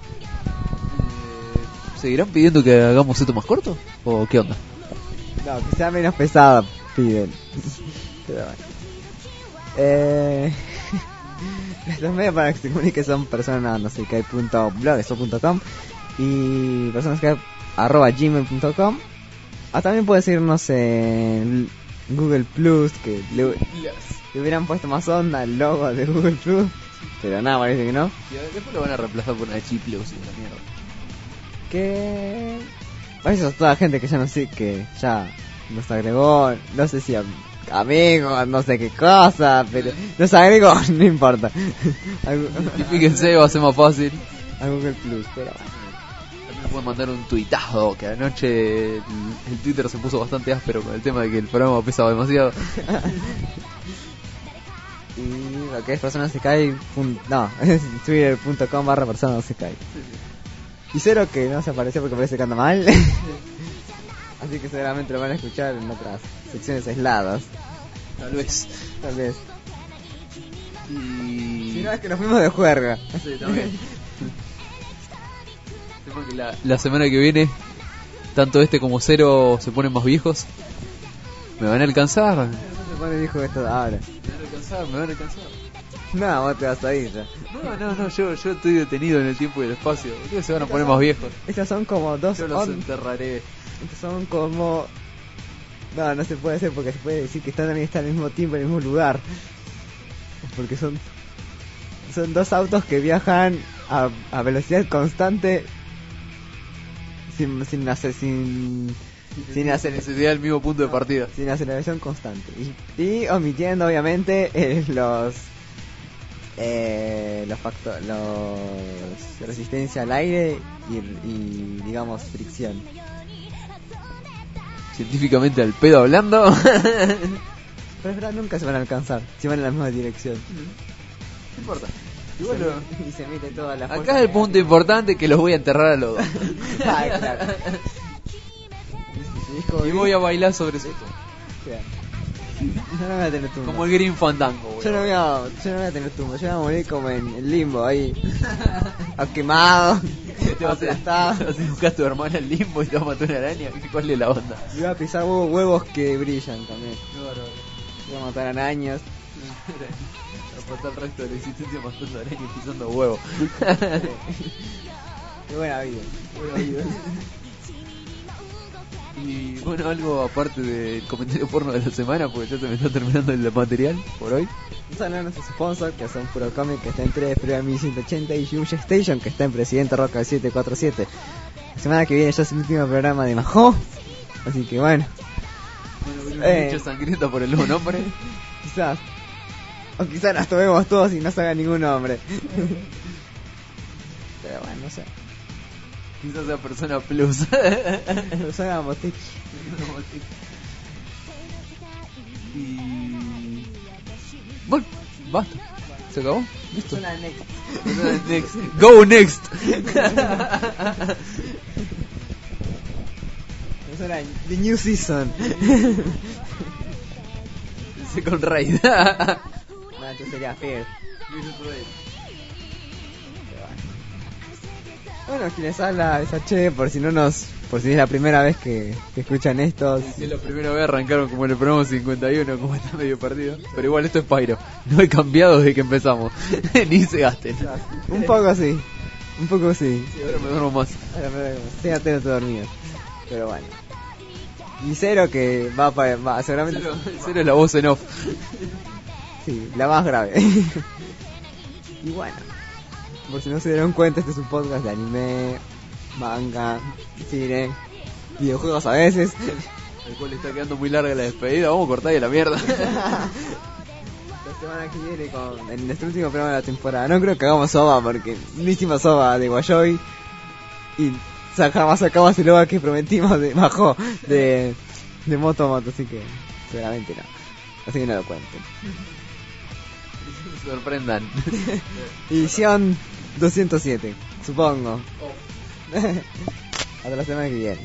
C: Eh, ¿Seguirán pidiendo que hagamos esto más corto? ¿O qué onda?
D: No, que sea menos pesado, piden. Pero bueno. Eh... Los medios para que se comunique son personas no sé qué punto blogspot punto com y personas que arroba gmail punto com. Ah, también puedes seguirnos en Google Plus, que le, le hubieran puesto más onda al logo de Google Plus, pero nada, parece que no.
C: Y después lo van a reemplazar por una G Plus y la mierda.
D: Que eso es toda la gente que ya no sé, que ya nos agregó, no sé si a amigos, no sé qué cosa, pero nos agregó, no importa.
C: Y fíjense, va a ser más fácil.
D: A Google Plus, pero
C: también pueden mandar un tuitazo, que anoche el, el Twitter se puso bastante áspero con el tema de que el programa pesaba demasiado.
D: Y lo que es personas se cae, no, es twitter punto com barra personas se cae. Y cero que no se apareció porque parece que anda mal. Así que seguramente lo van a escuchar en otras secciones aisladas.
C: Tal vez.
D: Tal vez.
C: Y...
D: Si no, es que nos fuimos de juerga.
C: Sí, también. Que la, la semana que viene, tanto este como Cero se ponen más viejos. ¿Me van a alcanzar?
D: No se pone viejo esto ahora.
C: ¿Me van a alcanzar? ¿Me van a alcanzar?
D: No, vos te vas a ir ya.
C: No, no, no, yo, yo estoy detenido en el tiempo y el espacio. Ustedes se van a poner más viejos.
D: Estas son como dos...
C: Yo los
D: on...
C: enterraré.
D: Estos son como... No, no se puede hacer porque se puede decir que están también están al mismo tiempo en el mismo lugar. Porque son... Son dos autos que viajan a, a velocidad constante sin, sin hacer... Sin... Sin hacer
C: necesidad del mismo punto de partida.
D: Sin aceleración constante. Y, y omitiendo obviamente eh, los... Eh, los factores, los resistencia al aire y, y digamos fricción.
C: Científicamente al pedo hablando.
D: Pero es verdad, nunca se van a alcanzar si van en la misma dirección.
C: No importa.
D: Y, bueno, y se mete toda la
C: acá es el punto importante, que los voy a enterrar a los dos.
D: Ay, claro.
C: Y voy a bailar sobre eso.
D: Claro. Yo no voy a tener tumba.
C: Como el Green Fandango.
D: Yo no, voy a, yo no voy a tener tumba. Yo voy a morir como en el limbo ahí. A quemado.
C: te vas a, te vas a buscar a tu hermana en limbo y te va a matar una araña. ¿Cuál es la onda?
D: Y va a pisar huevos, huevos que brillan también. Va a matar arañas.
C: Va a pasar el resto de la existencia matando arañas y pisando huevos.
D: Qué buena vida. Buena vida.
C: Y bueno, algo aparte del comentario porno de la semana, porque ya se me está terminando el material por hoy.
D: Un saludo a nuestros sponsors, que son Puro Comic, que está en tres de mil ciento ochenta, y Yuya Station, que está en Presidente Roca siete cuatro siete. La semana que viene ya es el último programa de Mahou, así que bueno.
C: Bueno, eh, mucho sangriento por el nuevo nombre.
D: Quizás. O quizás nos tomemos todos y no salga ningún nombre. Pero bueno, no sé.
C: Quizás sea Persona Plus.
D: Persona Moteki.
C: Y... bueno, basta. ¿Se acabó? ¿Listo?
D: Persona Next.
C: Persona Next. Go Next.
D: Persona The New Season.
C: Second Raid.
D: No, esto sería Fear. Bueno, quienes habla es H, por si no nos, por si es la primera vez que, que escuchan esto.
C: Si es la primera vez arrancaron como en el programa cincuenta y uno, como está medio perdido. Pero igual esto es Pyro, no he cambiado desde que empezamos. Ni se gasten.
D: Un poco así, un poco así.
C: Sí, ahora me duermo más.
D: Ahora me duermo, sí, ya tengo todo dormido. Pero bueno. Y Cero que va para, va, seguramente.
C: Cero, Cero es la voz en off.
D: Sí, la más grave. Y bueno. Por si no se dieron cuenta, este es un podcast de anime, manga, cine, videojuegos a veces.
C: El cual está quedando muy larga la despedida, vamos a cortar y a la mierda.
D: La semana que viene, con, en nuestro último programa de la temporada, no creo que hagamos soba, porque no hicimos soba de Guayoy. Y jamás sacamos el OVA que prometimos de Mahou, de, de Moto Moto, así que seguramente no. Así que no lo cuenten.
C: Sorprendan.
D: Edición doscientos siete, supongo. Oh. Hasta la semana que viene.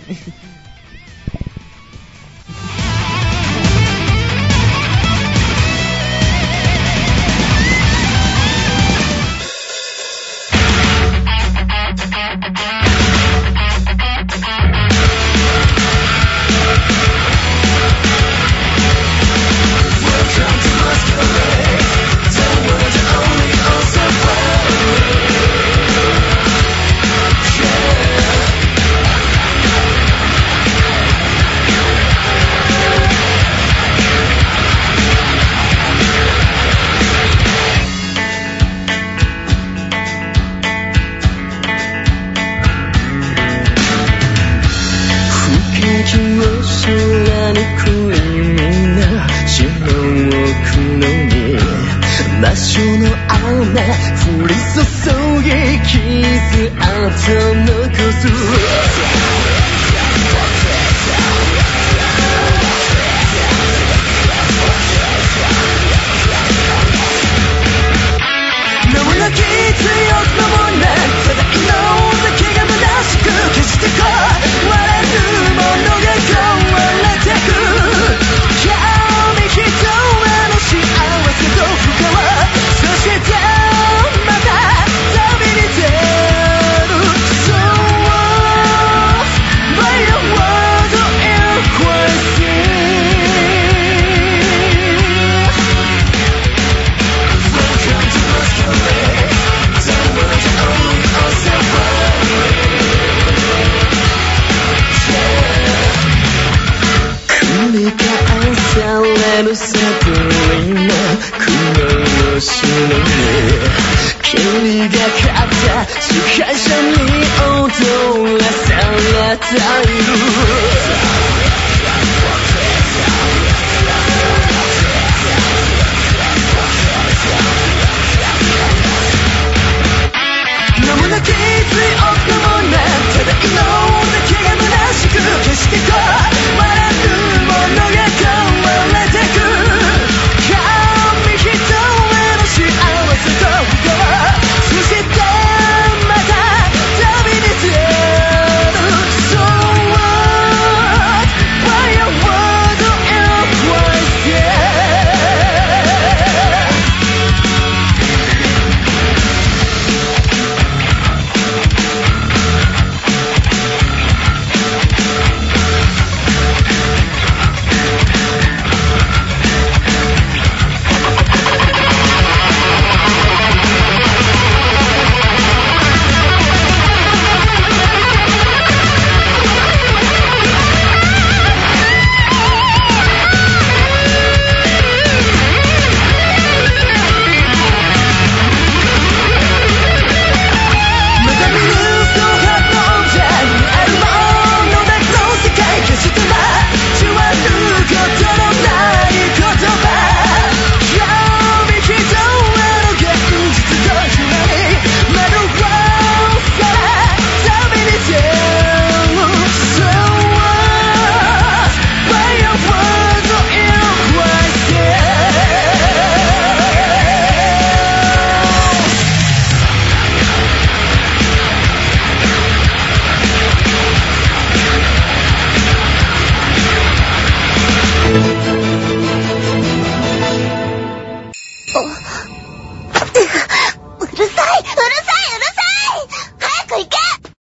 J: So
A: うるさい